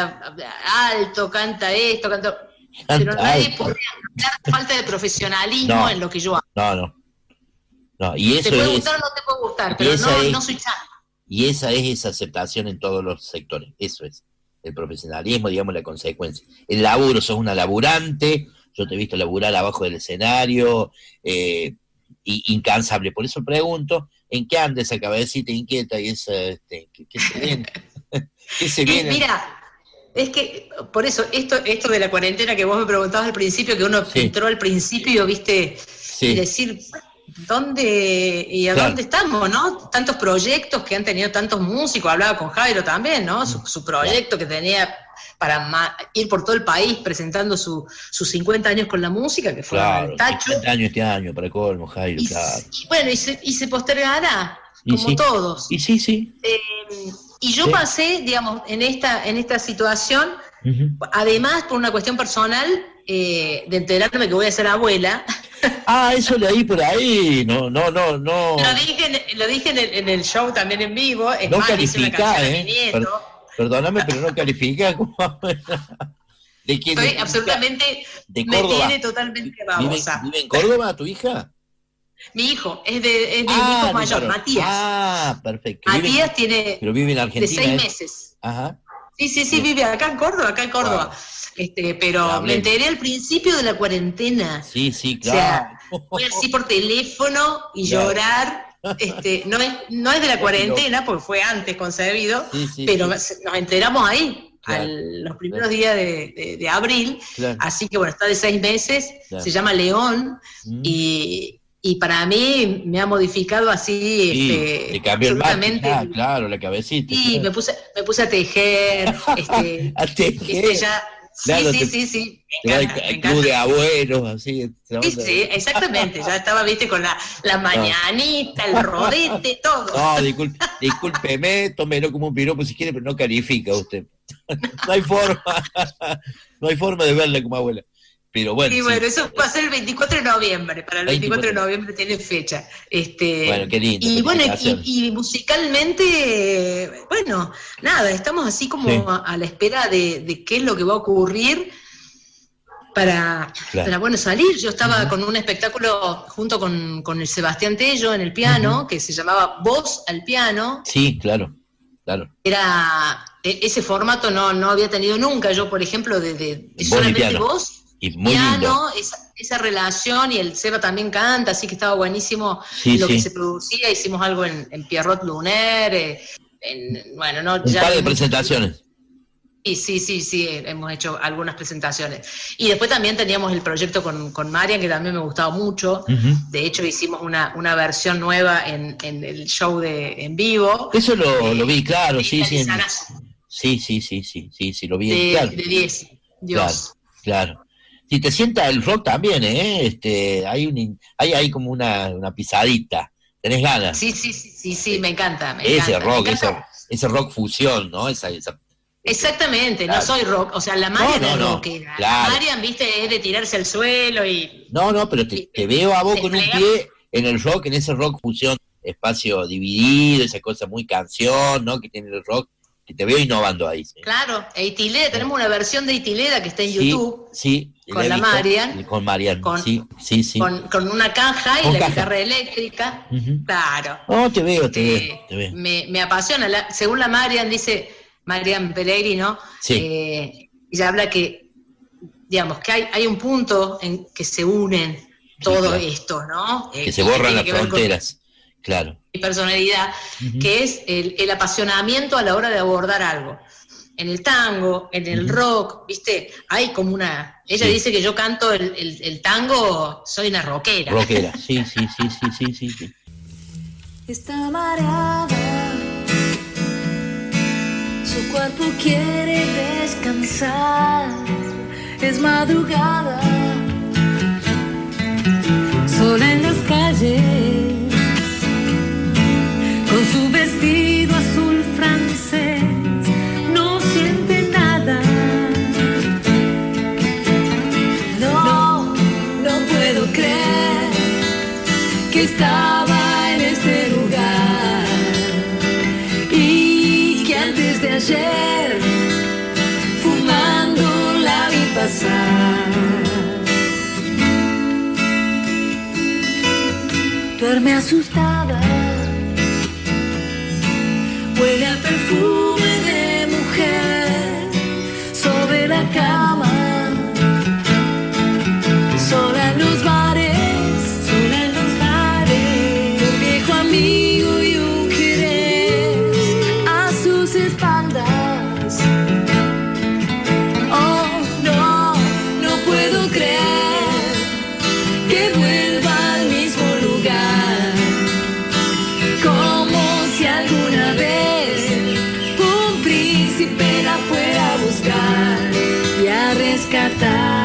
alto, canta esto, canta... Pero nadie puede hablar falta de profesionalismo en lo que yo hago. No. Y eso te puede gustar o no te puede gustar, pero no soy chanta. Y esa es esa aceptación en todos los sectores. Eso es el profesionalismo, digamos, la consecuencia. El laburo, sos una laburante, yo te he visto laburar abajo del escenario, incansable. Por eso pregunto, ¿en qué anda esa cabecita inquieta y esa, ¿qué se viene? ¿Qué se viene? Mira, es que, por eso, esto de la cuarentena que vos me preguntabas al principio, que uno entró al principio, viste, y decir, ¿dónde y a dónde estamos, no? Tantos proyectos que han tenido tantos músicos, hablaba con Jairo también, ¿no? Su proyecto que tenía para ir por todo el país presentando sus 50 años con la música, que fue el tacho. 50 años este año, para colmo, Jairo, claro. Y bueno, y se postergará, como todos. Sí. Y yo pasé, digamos, en esta situación, además por una cuestión personal, de enterarme que voy a ser abuela. Eso leí por ahí, no. Lo dije en el show también en vivo, es no más, hice una canción a mi nieto. Perdóname, pero no califica como Estoy absolutamente, de Córdoba. Me tiene totalmente babosa. ¿Vive en Córdoba tu hija? Mi hijo, es de mi hijo mayor, Matías. Perfecto. Matías tiene pero vive en Argentina, de 6 meses. Ajá. Sí, vive acá en Córdoba. Wow. Pero me enteré al principio de la cuarentena. Sí, claro. O sea, voy así por teléfono y llorar. No es de la cuarentena, porque fue antes concebido, pero nos enteramos ahí, los primeros días de abril. Así que bueno, está de 6 meses, se llama León, y para mí me ha modificado así, te cambió absolutamente. Claro, la cabecita. Sí, me puse a tejer, a tejer. Ya, claro, sí. Me encanta. Club de abuelos, así. Sí, exactamente. Ya estaba, viste, con la mañanita, el rodete, todo. No, discúlpeme, tómelo como un piropo si quiere, pero no califica usted. No hay forma de verla como abuela. Pero bueno. Y bueno, eso va a ser el 24 de noviembre. Para el 24 de noviembre tiene fecha. Bueno, qué lindo. Y bueno, y musicalmente, bueno, nada, estamos así como a la espera de qué es lo que va a ocurrir para bueno, salir. Yo estaba con un espectáculo junto con el Sebastián Tello en el piano, que se llamaba Voz al Piano. Sí, claro. Era ese formato no había tenido nunca. Yo, por ejemplo, de solamente voz. Y muy piano, esa relación, y el Seba también canta, así que estaba buenísimo lo que se producía. Hicimos algo en Pierrot Luner, un par de presentaciones. Sí, hemos hecho algunas presentaciones. Y después también teníamos el proyecto con Marian, que también me gustaba mucho. De hecho, hicimos una versión nueva en el show en vivo. Eso lo vi, claro, sí, lo vi. De 10, Dios. Claro. Si te sienta el rock también, hay como una pisadita, tenés ganas. Sí, me encanta. Ese rock fusión, ¿no? Esa Exactamente, claro. No soy rock, o sea, la Marian es rockera. Claro. La Marian, viste, es de tirarse al suelo y... No, pero te veo a vos con un pie en el rock, en ese rock fusión, espacio dividido, esa cosa muy canción, ¿no? Que tiene el rock, que te veo innovando ahí. ¿Sí? Claro, Eitileda, tenemos una versión de Eitileda que está en YouTube. Sí. Con la Marian. Con Marian, sí. Con una caja y la guitarra eléctrica. Claro. No, te veo. Me apasiona. Según la Marian, dice Marian Pellegrino, ella habla que, digamos, que hay un punto en que se unen todo esto, ¿no? Que se borran las fronteras, claro. Mi personalidad, que es el apasionamiento a la hora de abordar algo. En el tango, en el rock, ¿viste? Hay como una... Ella dice que yo canto el tango, soy una rockera. Rockera, sí. Está mareada, su cuerpo quiere descansar, es madrugada, sola en las calles, con su vestido azul francés. Que estaba en este lugar y que antes de ayer fumando la vi pasar. Duerme asustada, huele a perfume de mujer sobre la cama, sola en los bares. Amigo y un querer a sus espaldas. Oh, no puedo creer que vuelva al mismo lugar, como si alguna vez un príncipe la fuera a buscar y a rescatar.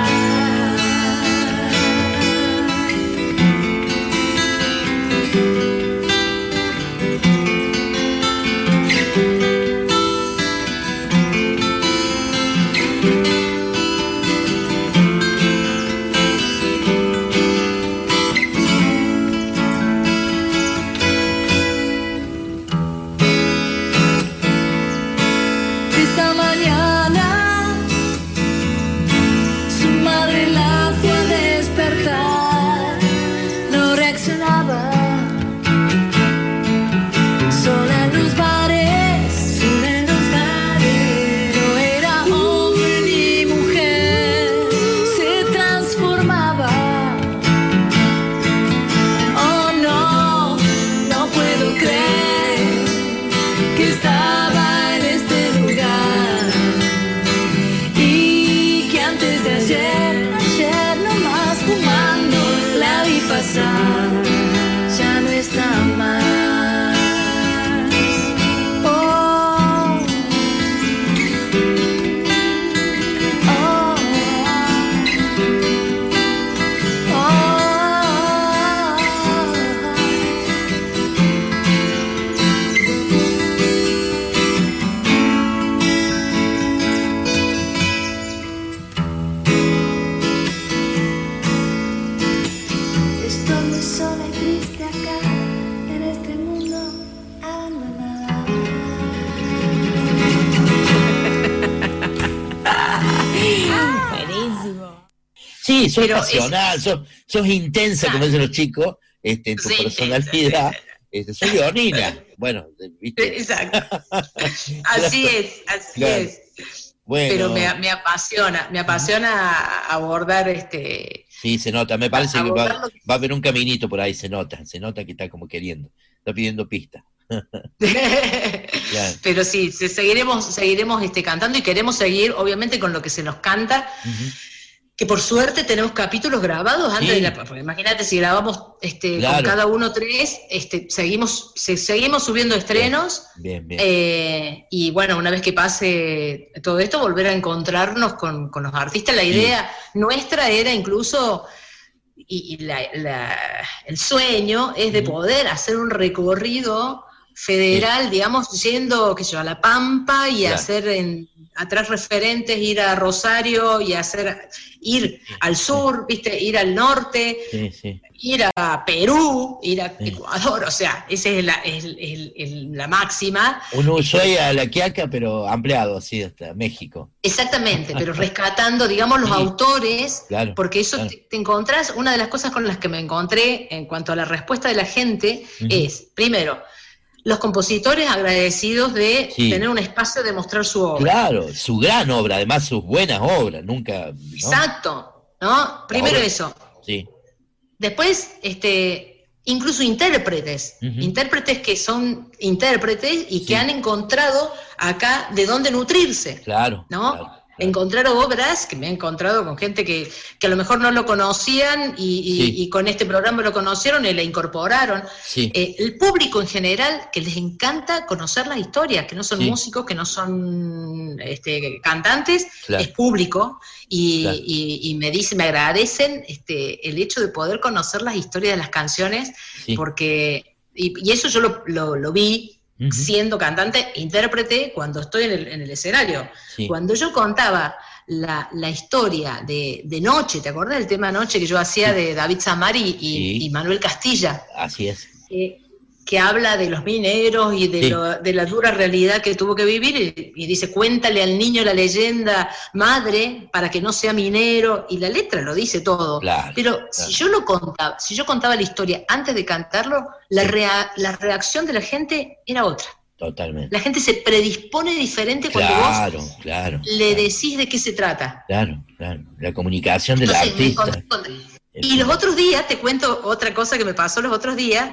Ya no está más. Sí, sos pasional, sos intensa, como dicen los chicos, en tu personalidad. Sos leonina. Bueno, ¿viste? Exacto. Así es. Bueno. Pero me apasiona abordar Sí, se nota, me parece que va a haber un caminito por ahí, se nota que está como queriendo, está pidiendo pista. Claro. Pero sí, seguiremos cantando y queremos seguir, obviamente, con lo que se nos canta. Que por suerte tenemos capítulos grabados antes de porque imagínate si grabamos claro. Con cada uno 3, seguimos subiendo estrenos. Bien. Y bueno, una vez que pase todo esto, volver a encontrarnos con los artistas. La idea nuestra era incluso, y el sueño es de poder hacer un recorrido federal, digamos, yendo, qué sé yo, a La Pampa y hacer atrás referentes, ir a Rosario y ir al sur, ¿viste? Ir al norte, ir a Perú, ir a Ecuador, o sea, esa es la máxima. Un Ushuaia a La Quiaca, pero ampliado, así, hasta México. Exactamente, pero rescatando, digamos, los autores, porque eso te encontrás, una de las cosas con las que me encontré en cuanto a la respuesta de la gente es, primero, los compositores agradecidos de tener un espacio de mostrar su obra. Claro, su gran obra, además sus buenas obras, nunca... ¿no? Exacto, ¿no? Primero eso. Sí. Después, incluso intérpretes, intérpretes que son intérpretes y que han encontrado acá de dónde nutrirse. Claro. ¿no? Claro. Encontrar obras, que me he encontrado con gente que a lo mejor no lo conocían y con este programa lo conocieron y la incorporaron. El público en general, que les encanta conocer las historias, que no son músicos, que no son cantantes, es público y me agradecen el hecho de poder conocer las historias de las canciones, porque y eso yo lo vi siendo cantante, intérprete, cuando estoy en el escenario. Cuando yo contaba la historia de Noche, ¿te acordás del tema Noche que yo hacía de David Samari y Manuel Castilla? Así es. Que habla de los mineros y de la dura realidad que tuvo que vivir, y dice, cuéntale al niño la leyenda madre para que no sea minero, y la letra lo dice todo. Pero si yo contaba la historia antes de cantarlo, la reacción de la gente era otra. Totalmente. La gente se predispone diferente cuando vos le decís de qué se trata. Claro. La comunicación del artista. Y los otros días, te cuento otra cosa que me pasó los otros días,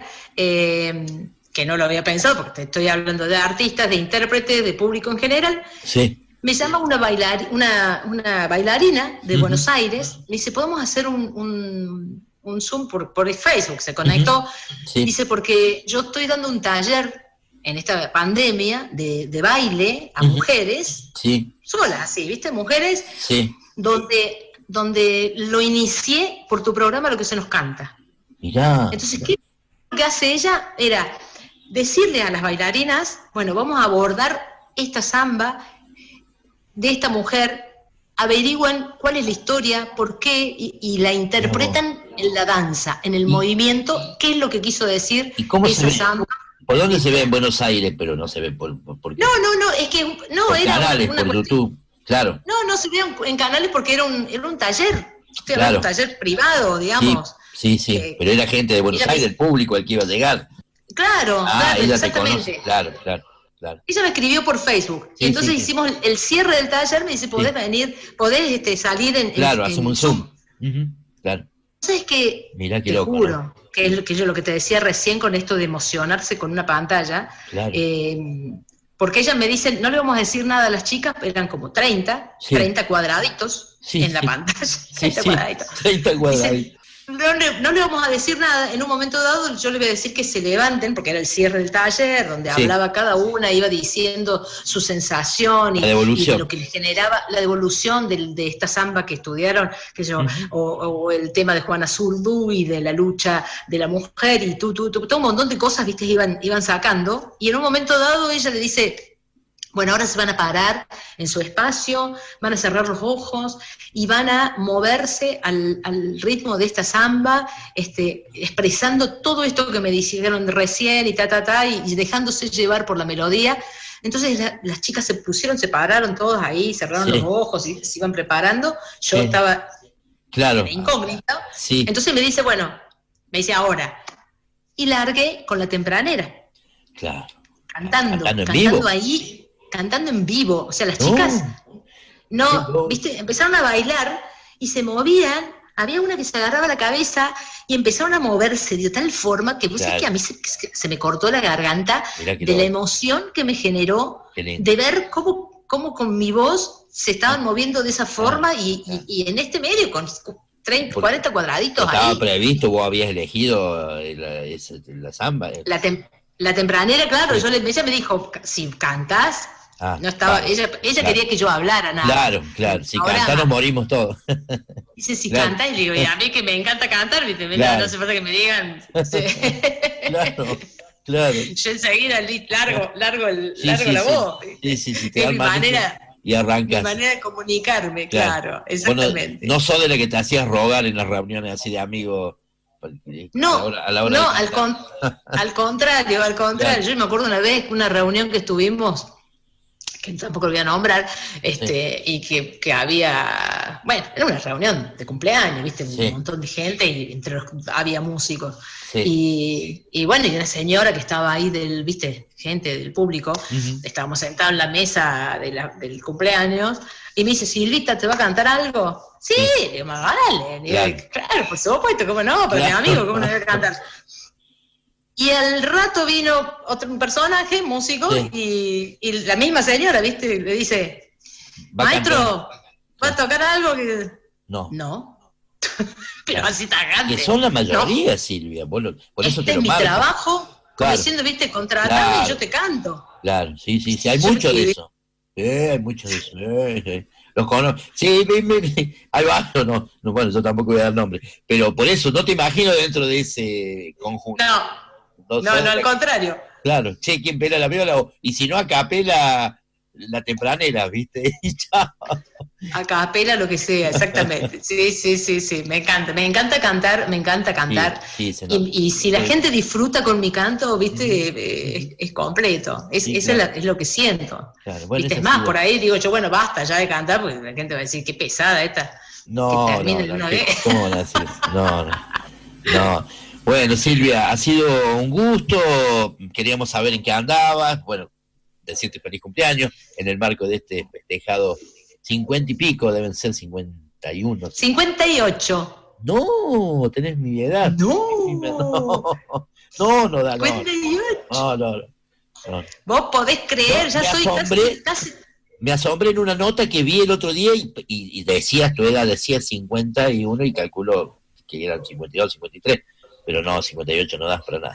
que no lo había pensado, porque te estoy hablando de artistas, de intérpretes, de público en general. Me llama una bailarina de Buenos Aires, me dice, ¿podemos hacer un Zoom por Facebook? Se conectó, dice, porque yo estoy dando un taller en esta pandemia de baile a mujeres, solas, así, ¿viste? Mujeres, donde lo inicié por tu programa Lo que se nos canta. Mirá. Entonces, ¿qué lo que hace ella? Era decirle a las bailarinas, bueno, vamos a abordar esta samba de esta mujer, averigüen cuál es la historia, por qué, y la interpretan en la danza, en el movimiento, qué es lo que quiso decir esa samba. ¿Por dónde se ve en Buenos Aires, pero no se ve por qué? No, es que no por era canales, por YouTube. Claro. No se veía en canales porque era un taller, un taller privado, digamos. Sí, pero era gente de Buenos Aires, el público al que iba a llegar. Claro, ella exactamente. Te conoce. Claro. Ella me escribió por Facebook, y entonces hicimos el cierre del taller, me dice, podés venir, podés salir en Claro, hacemos un Zoom. Claro. Entonces Mirá qué te loco, juro, ¿no? que es lo que te decía recién con esto de emocionarse con una pantalla, porque ella me dice, no le vamos a decir nada a las chicas, eran como 30 cuadraditos en la pantalla. 30 cuadraditos. 30 cuadraditos. Dice, no le vamos a decir nada, en un momento dado yo le voy a decir que se levanten, porque era el cierre del taller, donde hablaba cada una, iba diciendo su sensación y lo que les generaba, la devolución de esta samba que estudiaron, o el tema de Juana Zurduy, de la lucha de la mujer, y todo un montón de cosas, viste, iban sacando, y en un momento dado ella le dice, bueno, ahora se van a parar en su espacio, van a cerrar los ojos y van a moverse al ritmo de esta samba, expresando todo esto que me dijeron recién y y dejándose llevar por la melodía. Entonces las chicas se pararon todas ahí, cerraron los ojos y se iban preparando. Yo estaba incógnito. Entonces me dice, ahora. Y largué con La Tempranera. Claro. Cantando en vivo. Ahí. Cantando en vivo, o sea, las chicas viste, empezaron a bailar y se movían, había una que se agarraba la cabeza y empezaron a moverse de tal forma que que a mí se me cortó la garganta de la emoción que me generó de ver cómo con mi voz se estaban moviendo de esa forma y en este medio con 30, 40 cuadraditos ahí. ¿Estaba previsto, vos habías elegido la samba? La Tempranera, claro, ella me dijo, si cantás, no estaba, ella quería que yo hablara nada. Claro, si cantás nos morimos todos. Dice, si cantás, y le digo, y a mí que me encanta cantar, ¿viste? No hace falta que me digan. Claro. Yo enseguida largo la voz. Sí, te es da mi manera. Y arrancas. Mi manera de comunicarme, claro, exactamente. Bueno, no sos de la que te hacías rogar en las reuniones así de amigos. No, al contrario. Yo me acuerdo una vez, una reunión que estuvimos, que tampoco lo voy a nombrar, y que había, bueno, era una reunión de cumpleaños, ¿viste? Un montón de gente y entre los había músicos. Sí. Y bueno, y una señora que estaba ahí ¿viste? Gente del público, estábamos sentados en la mesa del cumpleaños, y me dice, Silvita, ¿te va a cantar algo? Sí, le digo, vale, claro, por supuesto, ¿cómo no? Para mi amigo, ¿cómo no voy a cantar? Y al rato vino un personaje, músico, y la misma señora, ¿viste? Le dice, maestro, ¿va a tocar algo? No. Pero así tajante. Que son la mayoría, Silvia. Por eso te lo es mi marco. Trabajo, como diciendo, ¿viste? Contratame y yo te canto. Claro, sí, hay mucho de eso. Hay mucho de eso. Los conozco. Sí, hay varios, no, bueno, yo tampoco voy a dar nombre. Pero por eso, no te imagino dentro de ese conjunto. No, al contrario. Claro, ¿quién pela la viola? Y si no, a capela la tempranera, ¿viste? Y chao. A capela lo que sea, exactamente. Sí, me encanta cantar. Sí, y si la gente disfruta con mi canto, ¿viste? Es completo. Eso es lo que siento. Claro, bueno, ¿viste? Es más, por ahí digo yo, bueno, basta ya de cantar, porque la gente va a decir, qué pesada esta. No, que termine de una vez. ¿Cómo van a decir? No. Bueno, Silvia, ha sido un gusto, queríamos saber en qué andabas, bueno, decirte feliz cumpleaños, en el marco de este festejado 50 y pico, deben ser 51. 58. No, tenés mi edad. No, da. 58. No. Vos podés creer, ya soy casi... Me asombré en una nota que vi el otro día y decías, tu edad decía 51 y calculo que eran 52, 53. Pero no, 58 no das para nada.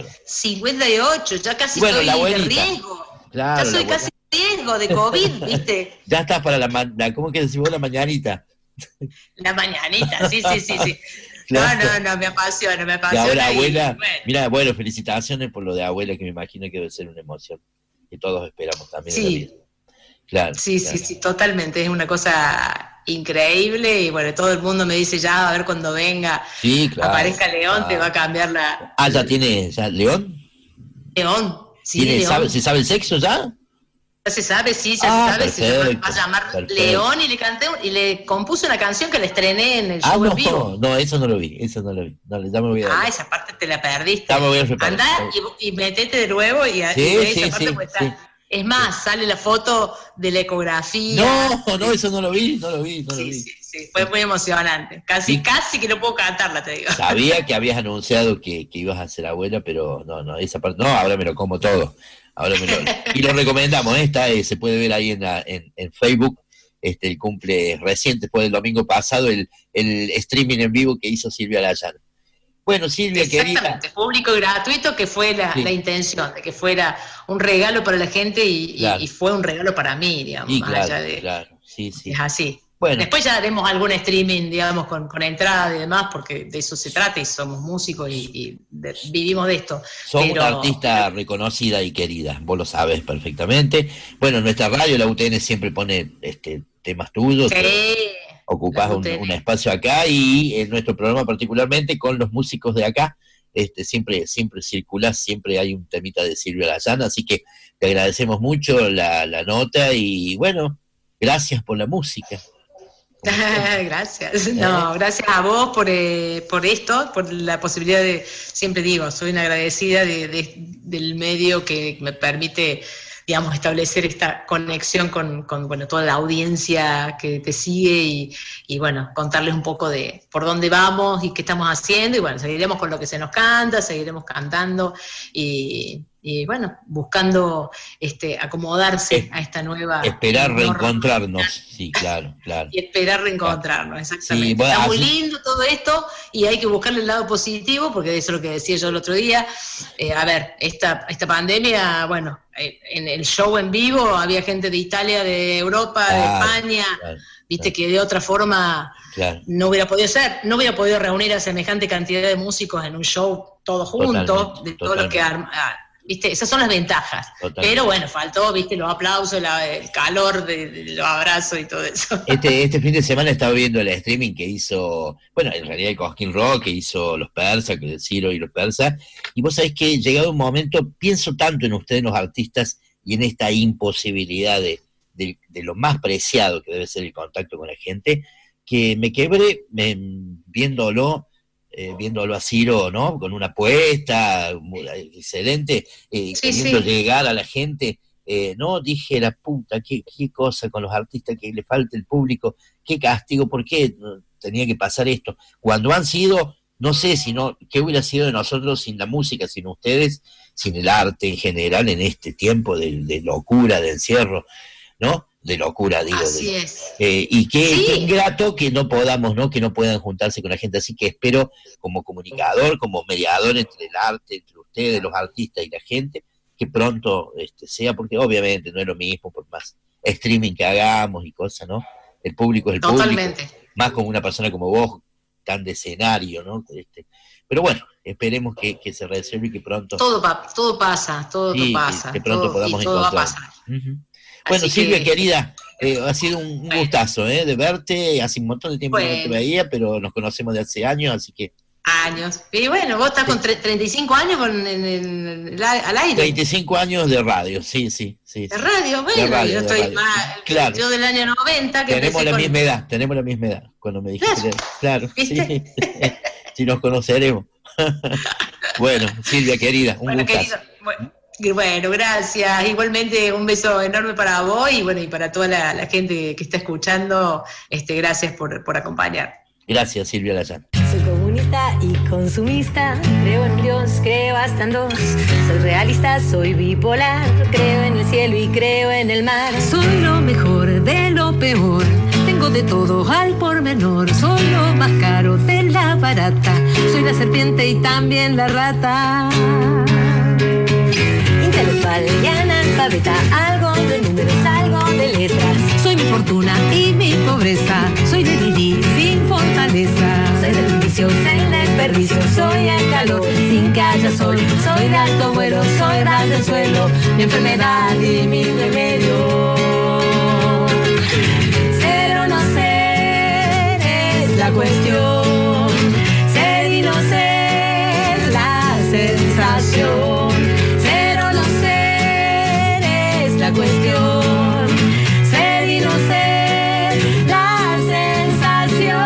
58, ya casi estoy en riesgo. Claro, ya soy casi en riesgo de COVID, ¿viste? Ya estás para ¿cómo que decís vos? La mañanita. La mañanita, sí. Claro. No, me apasiona. Y ahora, abuela, mira, bueno, felicitaciones por lo de abuela, que me imagino que debe ser una emoción que todos esperamos también. Sí. Claro. Sí, totalmente, es una cosa increíble y bueno, todo el mundo me dice ya, a ver cuando venga, aparezca León, te va a cambiar la... ¿Ya tiene León? León, sí, León. ¿Se sabe el sexo ya? Ya se sabe, se sabe, perfecto, se va a llamar León y le canté y le compuse una canción que le estrené en el show en vivo. No, eso no lo vi, ya me voy a dar. Esa parte te la perdiste. Ya me voy a reparar. Andá y metete de nuevo y esa parte puede estar. Es más, sale la foto de la ecografía. No, eso no lo vi. Sí, fue muy emocionante. Casi que no puedo cantarla, te digo. Sabía que habías anunciado que ibas a ser abuela, pero no, esa parte, no, ahora me lo como todo. Y lo recomendamos, se puede ver ahí en Facebook, el cumple reciente, fue el domingo pasado, el streaming en vivo que hizo Silvia Layana. Bueno, Silvia, querida. Público y gratuito, que fue la intención, de que fuera un regalo para la gente y fue un regalo para mí, digamos. Claro. Es así. Bueno. Después ya haremos algún streaming, digamos, con entrada y demás, porque de eso se trata y somos músicos y vivimos de esto. Somos una artista reconocida y querida, vos lo sabes perfectamente. Bueno, nuestra radio, la UTN, siempre pone temas tuyos. Ocupás un espacio acá y en nuestro programa particularmente con los músicos de acá, siempre circulás, siempre hay un temita de Silvia Layana, así que te agradecemos mucho la nota y bueno, gracias por la música. Gracias. Gracias a vos por esto, por la posibilidad de, siempre digo, soy una agradecida del medio que me permite, digamos, establecer esta conexión con toda la audiencia que te sigue y bueno, contarles un poco de por dónde vamos y qué estamos haciendo y bueno, seguiremos con lo que se nos canta, seguiremos cantando y bueno, buscando acomodarse a esta nueva... Esperar reencontrarnos, sí, claro. Y esperar reencontrarnos, exactamente. Sí, está muy lindo todo esto y hay que buscarle el lado positivo, porque eso es lo que decía yo el otro día. A ver, esta pandemia, bueno, en el show en vivo había gente de Italia, de Europa, de España, viste que de otra forma no hubiera podido ser, no hubiera podido reunir a semejante cantidad de músicos en un show todo junto, de todo lo que ¿viste? Esas son las ventajas. Totalmente. Pero bueno, faltó, ¿viste? Los aplausos, el calor de los abrazos y todo eso. Este fin de semana estaba viendo el streaming que hizo, bueno, en realidad el Cosquín Rock, que hizo los persas, que Ciro y los persas, y vos sabés que llegado un momento, pienso tanto en ustedes los artistas y en esta imposibilidad de lo más preciado que debe ser el contacto con la gente, que me quebré viéndolo a Ciro, ¿no? Con una apuesta excelente, queriendo llegar a la gente, ¿no? Dije, la puta, qué cosa con los artistas, que le falta el público, qué castigo, ¿por qué tenía que pasar esto? Cuando han sido, no sé, qué hubiera sido de nosotros sin la música, sin ustedes, sin el arte en general, en este tiempo de locura, de encierro, ¿no? De locura, digo. Así es. Y qué ingrato que no podamos, ¿no? Que no puedan juntarse con la gente. Así que espero, como comunicador, como mediador entre el arte, entre ustedes, los artistas y la gente, que pronto sea, porque obviamente no es lo mismo, por más streaming que hagamos y cosas, ¿no? El público es el Totalmente. Público. Más con una persona como vos, tan de escenario, ¿no? Pero bueno, esperemos que se resuelva y que pronto... Todo pasa. Que pronto podamos encontrar. Va a pasar. Uh-huh. Bueno, Silvia, querida, ha sido un gustazo de verte. Hace un montón de tiempo que no te veía, pero nos conocemos de hace años, así que... Años. Y bueno, vos estás con 35 años al aire. 35 años de radio, sí. De radio, bueno, radio, yo estoy más... Claro. Yo del año 90... que tenemos la misma edad, cuando me dijiste... Claro, sí. Si nos conoceremos. Bueno, Silvia, querida, un gustazo. Bueno, gracias. Igualmente un beso enorme para vos y bueno, y para toda la gente que está escuchando. Gracias por acompañar. Gracias, Silvia Layán. Soy comunista y consumista, creo en Dios, creo hasta en dos. Soy realista, soy bipolar, creo en el cielo y creo en el mar. Soy lo mejor de lo peor, tengo de todo al por menor. Soy lo más caro de la barata, soy la serpiente y también la rata. Intelectual y analfabeta, algo de números, algo de letras. Soy mi fortuna y mi pobreza, soy de Didi sin fortaleza. Soy del vicio sin desperdicio, soy el calor sin que haya sol. Soy de alto vuelo, soy ras del suelo, mi enfermedad y mi remedio. Ser o no ser es la cuestión, ser y no ser la sensación. La cuestión, ser y no ser la sensación.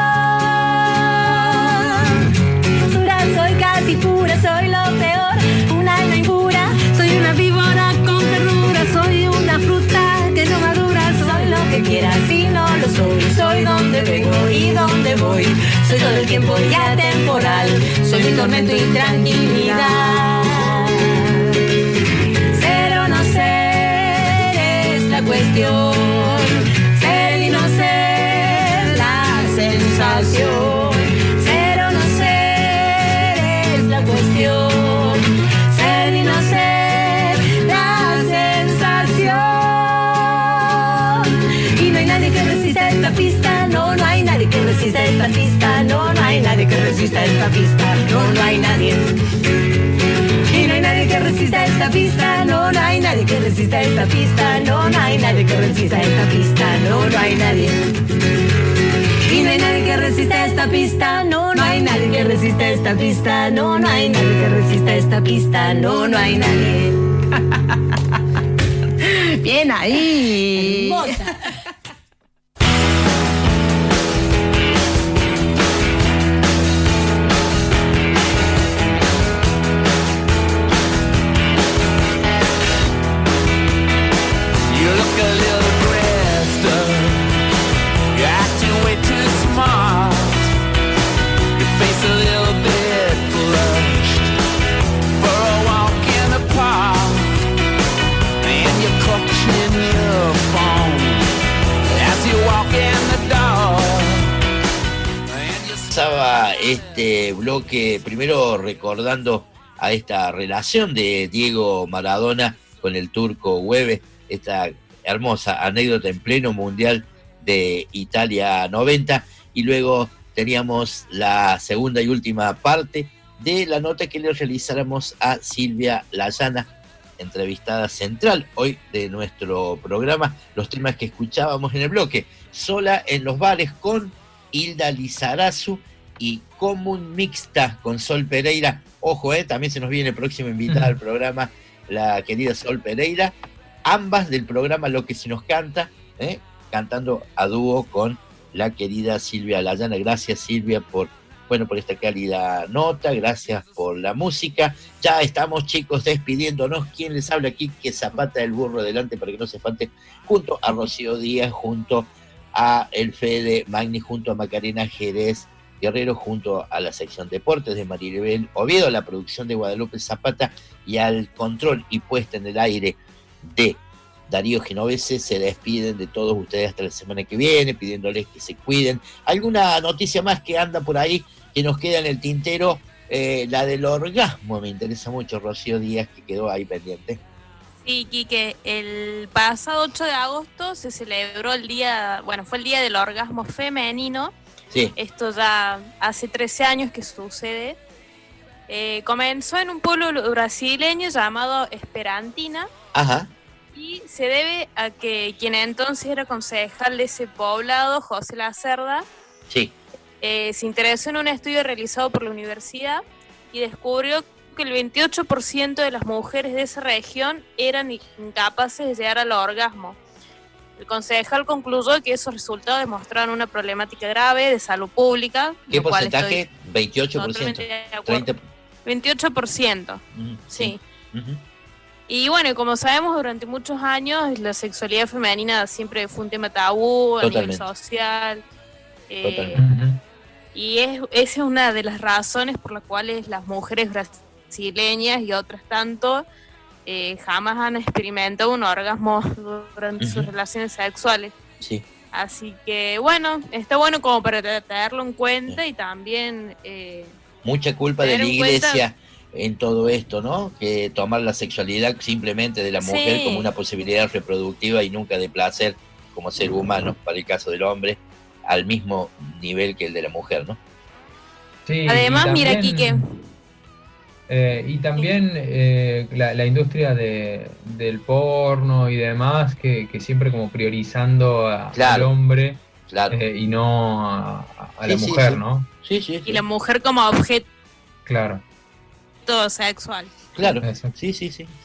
Basura, soy casi pura, soy lo peor, un alma impura, soy una víbora con ternura, soy una fruta que no madura, soy lo que quieras y no lo soy donde vengo y donde voy, soy todo el tiempo y atemporal, soy mi tormento y tranquilidad. Cuestión, ser y no ser la sensación, ser o no ser es la cuestión, ser y no ser la sensación. Y no hay nadie que resista esta pista, no hay nadie que resista esta pista, no hay nadie que resista esta pista, no hay nadie. Y no hay nadie que resista esta pista, no hay nadie que resista esta pista, no hay nadie que resista esta pista, no hay nadie. Y no hay nadie que resista esta pista, no hay nadie que resista esta pista, no hay nadie que resista esta pista, no hay nadie. Bien ahí. Hermosa. Este bloque primero recordando a esta relación de Diego Maradona con el turco Hueve, esta hermosa anécdota en pleno Mundial de Italia 90, y luego teníamos la segunda y última parte de la nota que le realizáramos a Silvia Layana, entrevistada central hoy de nuestro programa. Los temas que escuchábamos en el bloque: Sola en los bares con Hilda Lizarazu y Común Mixta con Sol Pereira. Ojo, también se nos viene próxima invitada al programa la querida Sol Pereira, ambas del programa Lo que se nos canta, cantando a dúo con la querida Silvia Layana. Gracias, Silvia, por esta cálida nota, gracias por la música. Ya estamos, chicos, despidiéndonos. ¿Quién les habla aquí? Que Zapata del Burro adelante para que no se falte, junto a Rocío Díaz, junto a el Fede Magni, junto a Macarena Jerez Guerrero, junto a la sección Deportes de Maribel Oviedo, a la producción de Guadalupe Zapata y al control y puesta en el aire de Darío Genovese. Se despiden de todos ustedes hasta la semana que viene, pidiéndoles que se cuiden. ¿Alguna noticia más que anda por ahí que nos queda en el tintero? La del orgasmo me interesa mucho, Rocío Díaz, que quedó ahí pendiente. Sí, Quique, el pasado 8 de agosto se celebró fue el día del orgasmo femenino. Sí. Esto ya hace 13 años que sucede. Comenzó en un pueblo brasileño llamado Esperantina. Ajá. Y se debe a que quien entonces era concejal de ese poblado, José Lacerda, sí, se interesó en un estudio realizado por la universidad y descubrió que el 28% de las mujeres de esa región eran incapaces de llegar al orgasmo. El concejal concluyó que esos resultados demostraban una problemática grave de salud pública. ¿Qué porcentaje? 28%. 28%, sí. Uh-huh. Y bueno, como sabemos, durante muchos años la sexualidad femenina siempre fue un tema tabú a nivel social. Y esa es una de las razones por las cuales las mujeres brasileñas y otras tanto jamás han experimentado un orgasmo durante sus relaciones sexuales. Sí. Así que bueno, está bueno como para tenerlo en cuenta y también... mucha culpa de la iglesia en todo esto, ¿no? Que tomar la sexualidad simplemente de la mujer como una posibilidad reproductiva y nunca de placer como ser humano, para el caso del hombre, al mismo nivel que el de la mujer, ¿no? Sí, además, también, mira, Quique. Y también la industria del porno y demás, que siempre como priorizando al hombre, y no a la mujer, sí, ¿no? Sí. Y la mujer como objeto. Claro. Todo sexual. Claro, sí.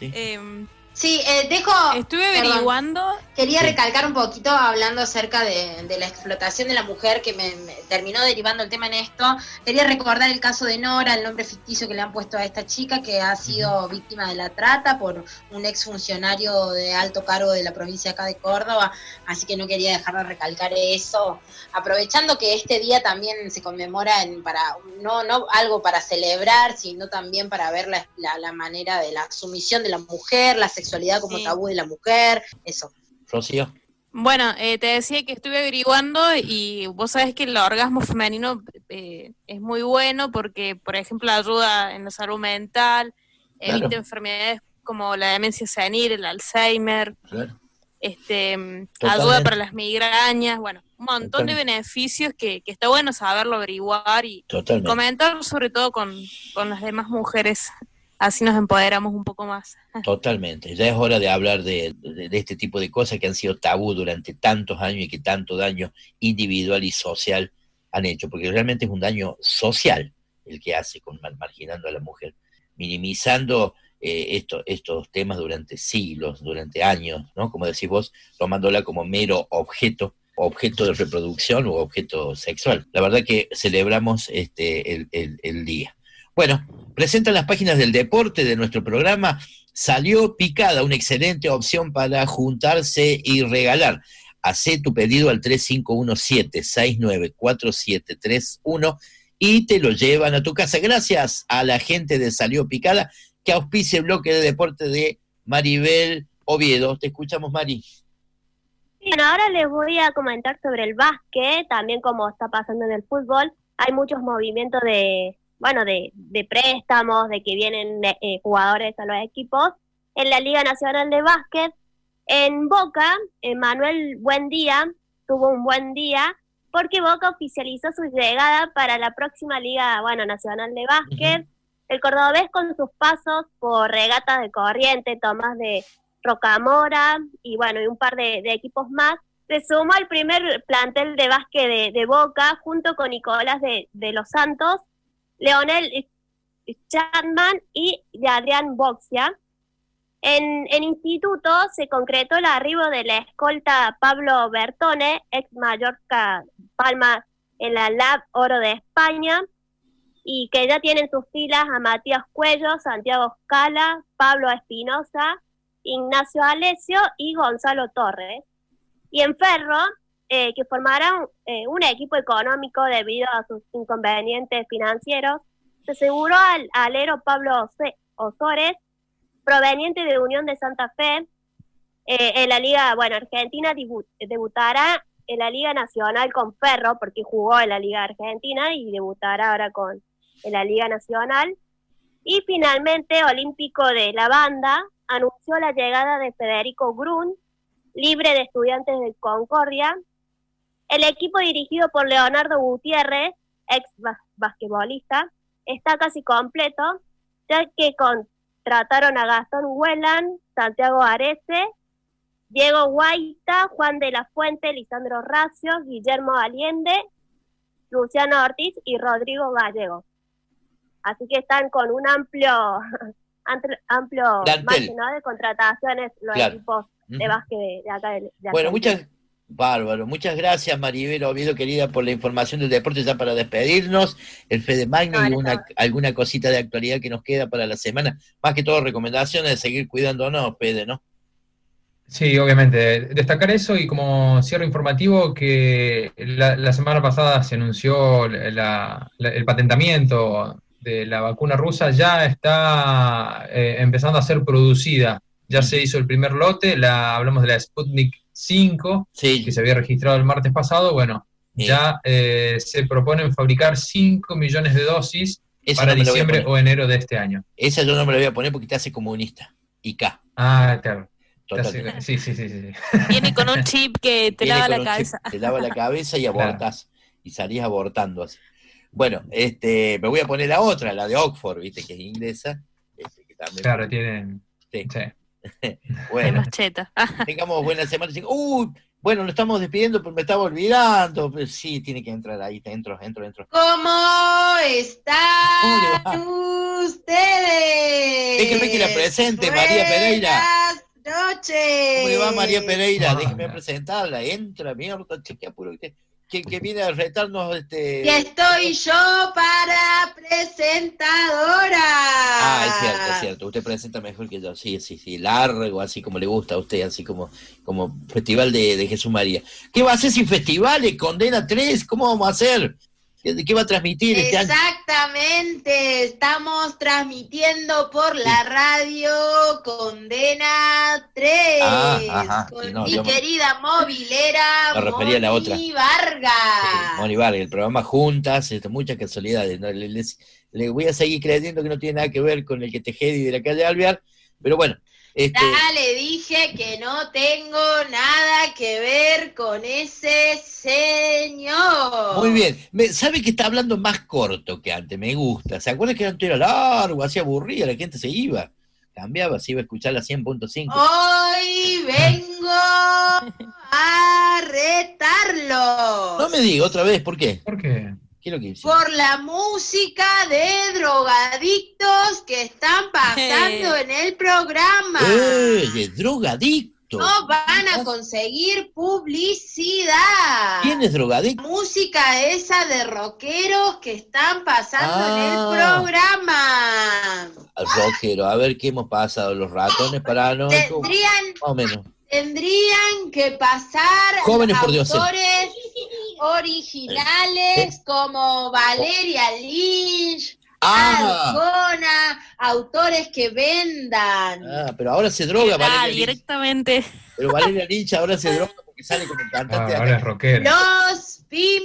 Estuve averiguando. Quería recalcar un poquito hablando acerca de la explotación de la mujer, que me terminó derivando el tema en esto. Quería recordar el caso de Nora, el nombre ficticio que le han puesto a esta chica, que ha sido víctima de la trata por un exfuncionario de alto cargo de la provincia acá de Córdoba, así que no quería dejar de recalcar eso, aprovechando que este día también se conmemora no algo para celebrar, sino también para ver la manera de la sumisión de la mujer, la sexualidad como tabú de la mujer, eso. Rocío. Bueno, te decía que estuve averiguando y vos sabés que el orgasmo femenino es muy bueno porque, por ejemplo, ayuda en la salud mental, evita enfermedades como la demencia senil, el Alzheimer, ayuda para las migrañas, bueno, un montón de beneficios que está bueno saberlo averiguar y comentar sobre todo con las demás mujeres. Así nos empoderamos un poco más. Totalmente. Ya es hora de hablar de este tipo de cosas que han sido tabú durante tantos años y que tanto daño individual y social han hecho, porque realmente es un daño social el que hace marginando a la mujer, minimizando estos temas durante siglos, durante años, ¿no? Como decís vos, tomándola como mero objeto de reproducción o objeto sexual. La verdad que celebramos el día. Bueno, presentan las páginas del deporte de nuestro programa. Salió Picada, una excelente opción para juntarse y regalar. Hacé tu pedido al 3517-694731 y te lo llevan a tu casa. Gracias a la gente de Salió Picada que auspicia el bloque de deporte de Maribel Oviedo. Te escuchamos, Mari. Bueno, ahora les voy a comentar sobre el básquet, también como está pasando en el fútbol. Hay muchos movimientos de préstamos, de que vienen jugadores a los equipos. En la Liga Nacional de Básquet, en Boca, Manuel Buendía tuvo un buen día, porque Boca oficializó su llegada para la próxima Liga Nacional de Básquet. El cordobés, con sus pasos por Regatas de Corrientes, Tomás de Rocamora y bueno, y un par de equipos más, se sumó al primer plantel de básquet de Boca, junto con Nicolás de los Santos, Leonel Chapman y Adrián Boxia. En instituto se concretó el arribo de la escolta Pablo Bertone, ex Mallorca Palma en la LAB Oro de España, y que ya tienen sus filas a Matías Cuello, Santiago Scala, Pablo Espinosa, Ignacio Alesio y Gonzalo Torres. Y en Ferro, que formarán un equipo económico debido a sus inconvenientes financieros, se aseguró al alero Pablo Osores, proveniente de Unión de Santa Fe. En la Liga Argentina debutará en la Liga Nacional con Ferro, porque jugó en la Liga Argentina y debutará ahora en la Liga Nacional. Y finalmente, Olímpico de la Banda anunció la llegada de Federico Grun, libre de Estudiantes de Concordia. El equipo, dirigido por Leonardo Gutiérrez, ex basquetbolista, está casi completo, ya que contrataron a Gastón Huelan, Santiago Arece, Diego Guaita, Juan de la Fuente, Lisandro Racio, Guillermo Allende, Luciano Ortiz y Rodrigo Gallego. Así que están con un amplio margen, ¿no?, de contrataciones los equipos de básquet de acá de bueno, muchas gracias, Maribel Oviedo, querida, por la información del deporte, ya para despedirnos, el Fede Magno y alguna cosita de actualidad que nos queda para la semana, más que todo recomendaciones de seguir cuidándonos, Fede, ¿no? Sí, obviamente, destacar eso, y como cierre informativo, que la semana pasada se anunció el patentamiento de la vacuna rusa, ya está empezando a ser producida. Ya se hizo el primer lote, hablamos de la Sputnik 5, que se había registrado el martes pasado. Bueno, ya se proponen fabricar 5 millones de dosis para diciembre o enero de este año. Esa yo no me la voy a poner porque te hace comunista. IK. Ah, claro. Sí. Viene con un chip que te lava la cabeza. Te lava la cabeza y abortás. Y salís abortando así. Bueno, me voy a poner la otra, la de Oxford, viste, que es inglesa. Que también claro, tienen... Sí. Bueno, tengamos buena semana. Bueno, nos estamos despidiendo, pero me estaba olvidando. Pero sí, tiene que entrar ahí. Entro. ¿Cómo están ustedes? Déjenme que la presente, María Pereira. Buenas noches. ¿Cómo le va, María Pereira? Déjenme presentarla. Entra, mierda, chequea puro. Que viene a retarnos Y estoy yo para presentadora. Es cierto. Usted presenta mejor que yo. Sí. Largo, así como le gusta a usted, así como Festival de Jesús María. ¿Qué va a hacer sin festivales? Condena 3, ¿cómo vamos a hacer? ¿Qué va a transmitir este año? Exactamente, estamos transmitiendo por la radio Condena 3, con mi querida movilera Moni Vargas. Moni Vargas, el programa Juntas, muchas casualidades, ¿no? Le voy a seguir creyendo que no tiene nada que ver con el que Tejedi de la calle Alvear, pero bueno. Ya le dije que no tengo nada que ver con ese señor. Muy bien. ¿Sabe que está hablando más corto que antes? Me gusta. ¿Se acuerdan que antes era largo, así aburrida, la gente se iba? Cambiaba, se iba a escuchar la 100.5. Hoy vengo a retarlo. No me diga otra vez, ¿por qué? ¿Por qué? Por la música de drogadictos que están pasando en el programa. De drogadictos. No van a conseguir publicidad. ¿Quién es drogadicto? Música esa de rockeros que están pasando en el programa. Rockero, a ver qué hemos pasado. Los ratones paranoicos. Más o menos. Tendrían que pasar Jóvenes por Dios, autores originales como Valeria Lynch, Arjona, autores que vendan. Pero ahora se droga Valeria directamente. Lynch. Pero Valeria Lynch ahora se droga porque sale como cantante. Ahora es rockero. Los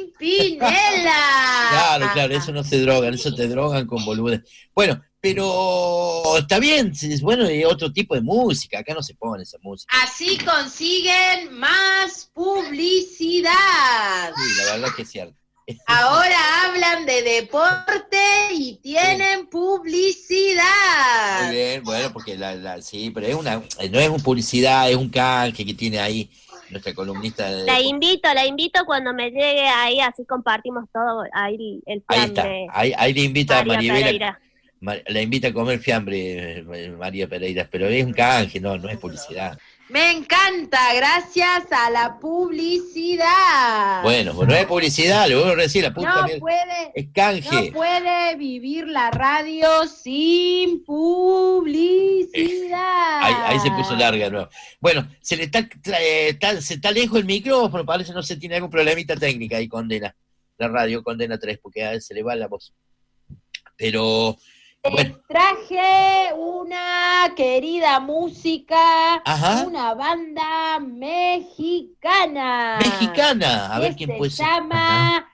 Pimpinela. Claro, eso no se drogan, eso te drogan con boludez. Bueno, pero está bien, bueno, y otro tipo de música, acá no se pone esa música. Así consiguen más publicidad. Sí, la verdad que es cierto. Ahora hablan de deporte y tienen publicidad. Muy bien, bueno, porque sí, pero no es una publicidad, es un canje que tiene ahí nuestra columnista. La invito cuando me llegue ahí, así compartimos todo, ahí el fiambre. Ahí le invita a Maribela. La invita a comer fiambre, María Pereira, pero es un canje, no es publicidad. Me encanta, gracias a la publicidad. Bueno, no es publicidad, le voy a decir, la puta es canje. No puede vivir la radio sin publicidad. Ahí se puso larga, ¿no? Bueno, se le está lejos el micrófono, parece no se tiene algún problemita técnica ahí, Condena. La radio Condena 3, porque a veces se le va la voz. Pero... Bueno. Traje una querida música, una banda mexicana. A ver quién puede ser. Se llama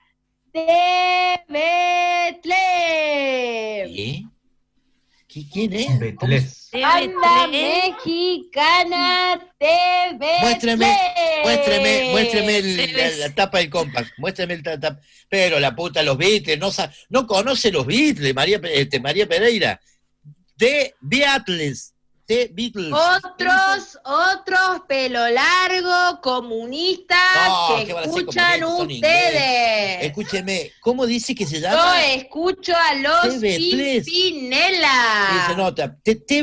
Tebetlem. ¿Quién es? Banda mexicana Tebetlem. Muéstreme la tapa del compact. Muéstrame el tapa. Pero la puta, los Beatles, no conoce los Beatles, María Pereira. The Beatles. Otros pelo largo, comunistas, que escuchan ustedes. Escúcheme, ¿cómo dice que se llama? Yo escucho a los Pimpinela. Se nota.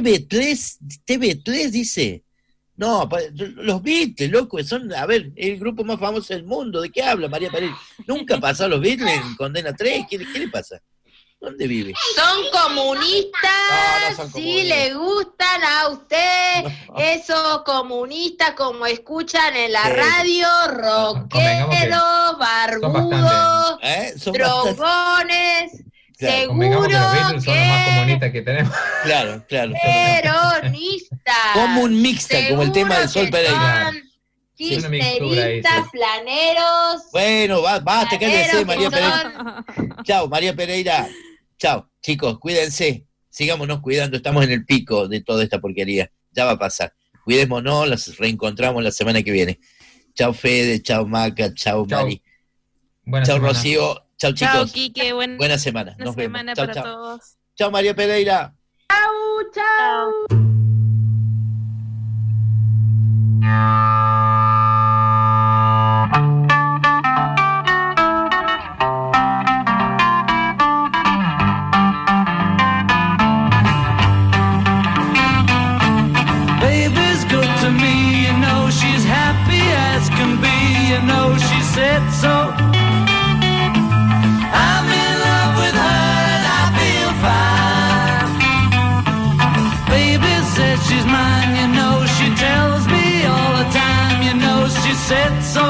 TV3 dice. No, los Beatles, loco, son, a ver, el grupo más famoso del mundo. ¿De qué habla María Pereira? Nunca pasó los Beatles en Condena 3. ¿Qué le pasa? ¿Dónde vive? Son comunistas, son si le gustan a usted, esos comunistas como escuchan en la radio, rockeros, barbudos, drogones. Claro, seguro que los Beatles son los más comunistas que tenemos. Claro. Peronistas. Como un mixta, como el tema del Sol Pereira. Kirchneristas, planeros. Bueno, basta, cállese, María Pereira. Chao, María Pereira. Chao, chicos, cuídense. Sigámonos cuidando, estamos en el pico de toda esta porquería. Ya va a pasar. Cuidémonos, las reencontramos la semana que viene. Chao, Fede, chao, Maca, chao, Mari. Chao, Rocío. Chao, chicos. Chao, Quique. Buena semana. Nos vemos. Semana chao, para chao. todos. Chao, María Pereira. Chao. Baby's good to me, you know she's happy as can be, you know she said so. I'm in love with her and I feel fine. Baby says she's mine, you know she tells me all the time, you know she said so.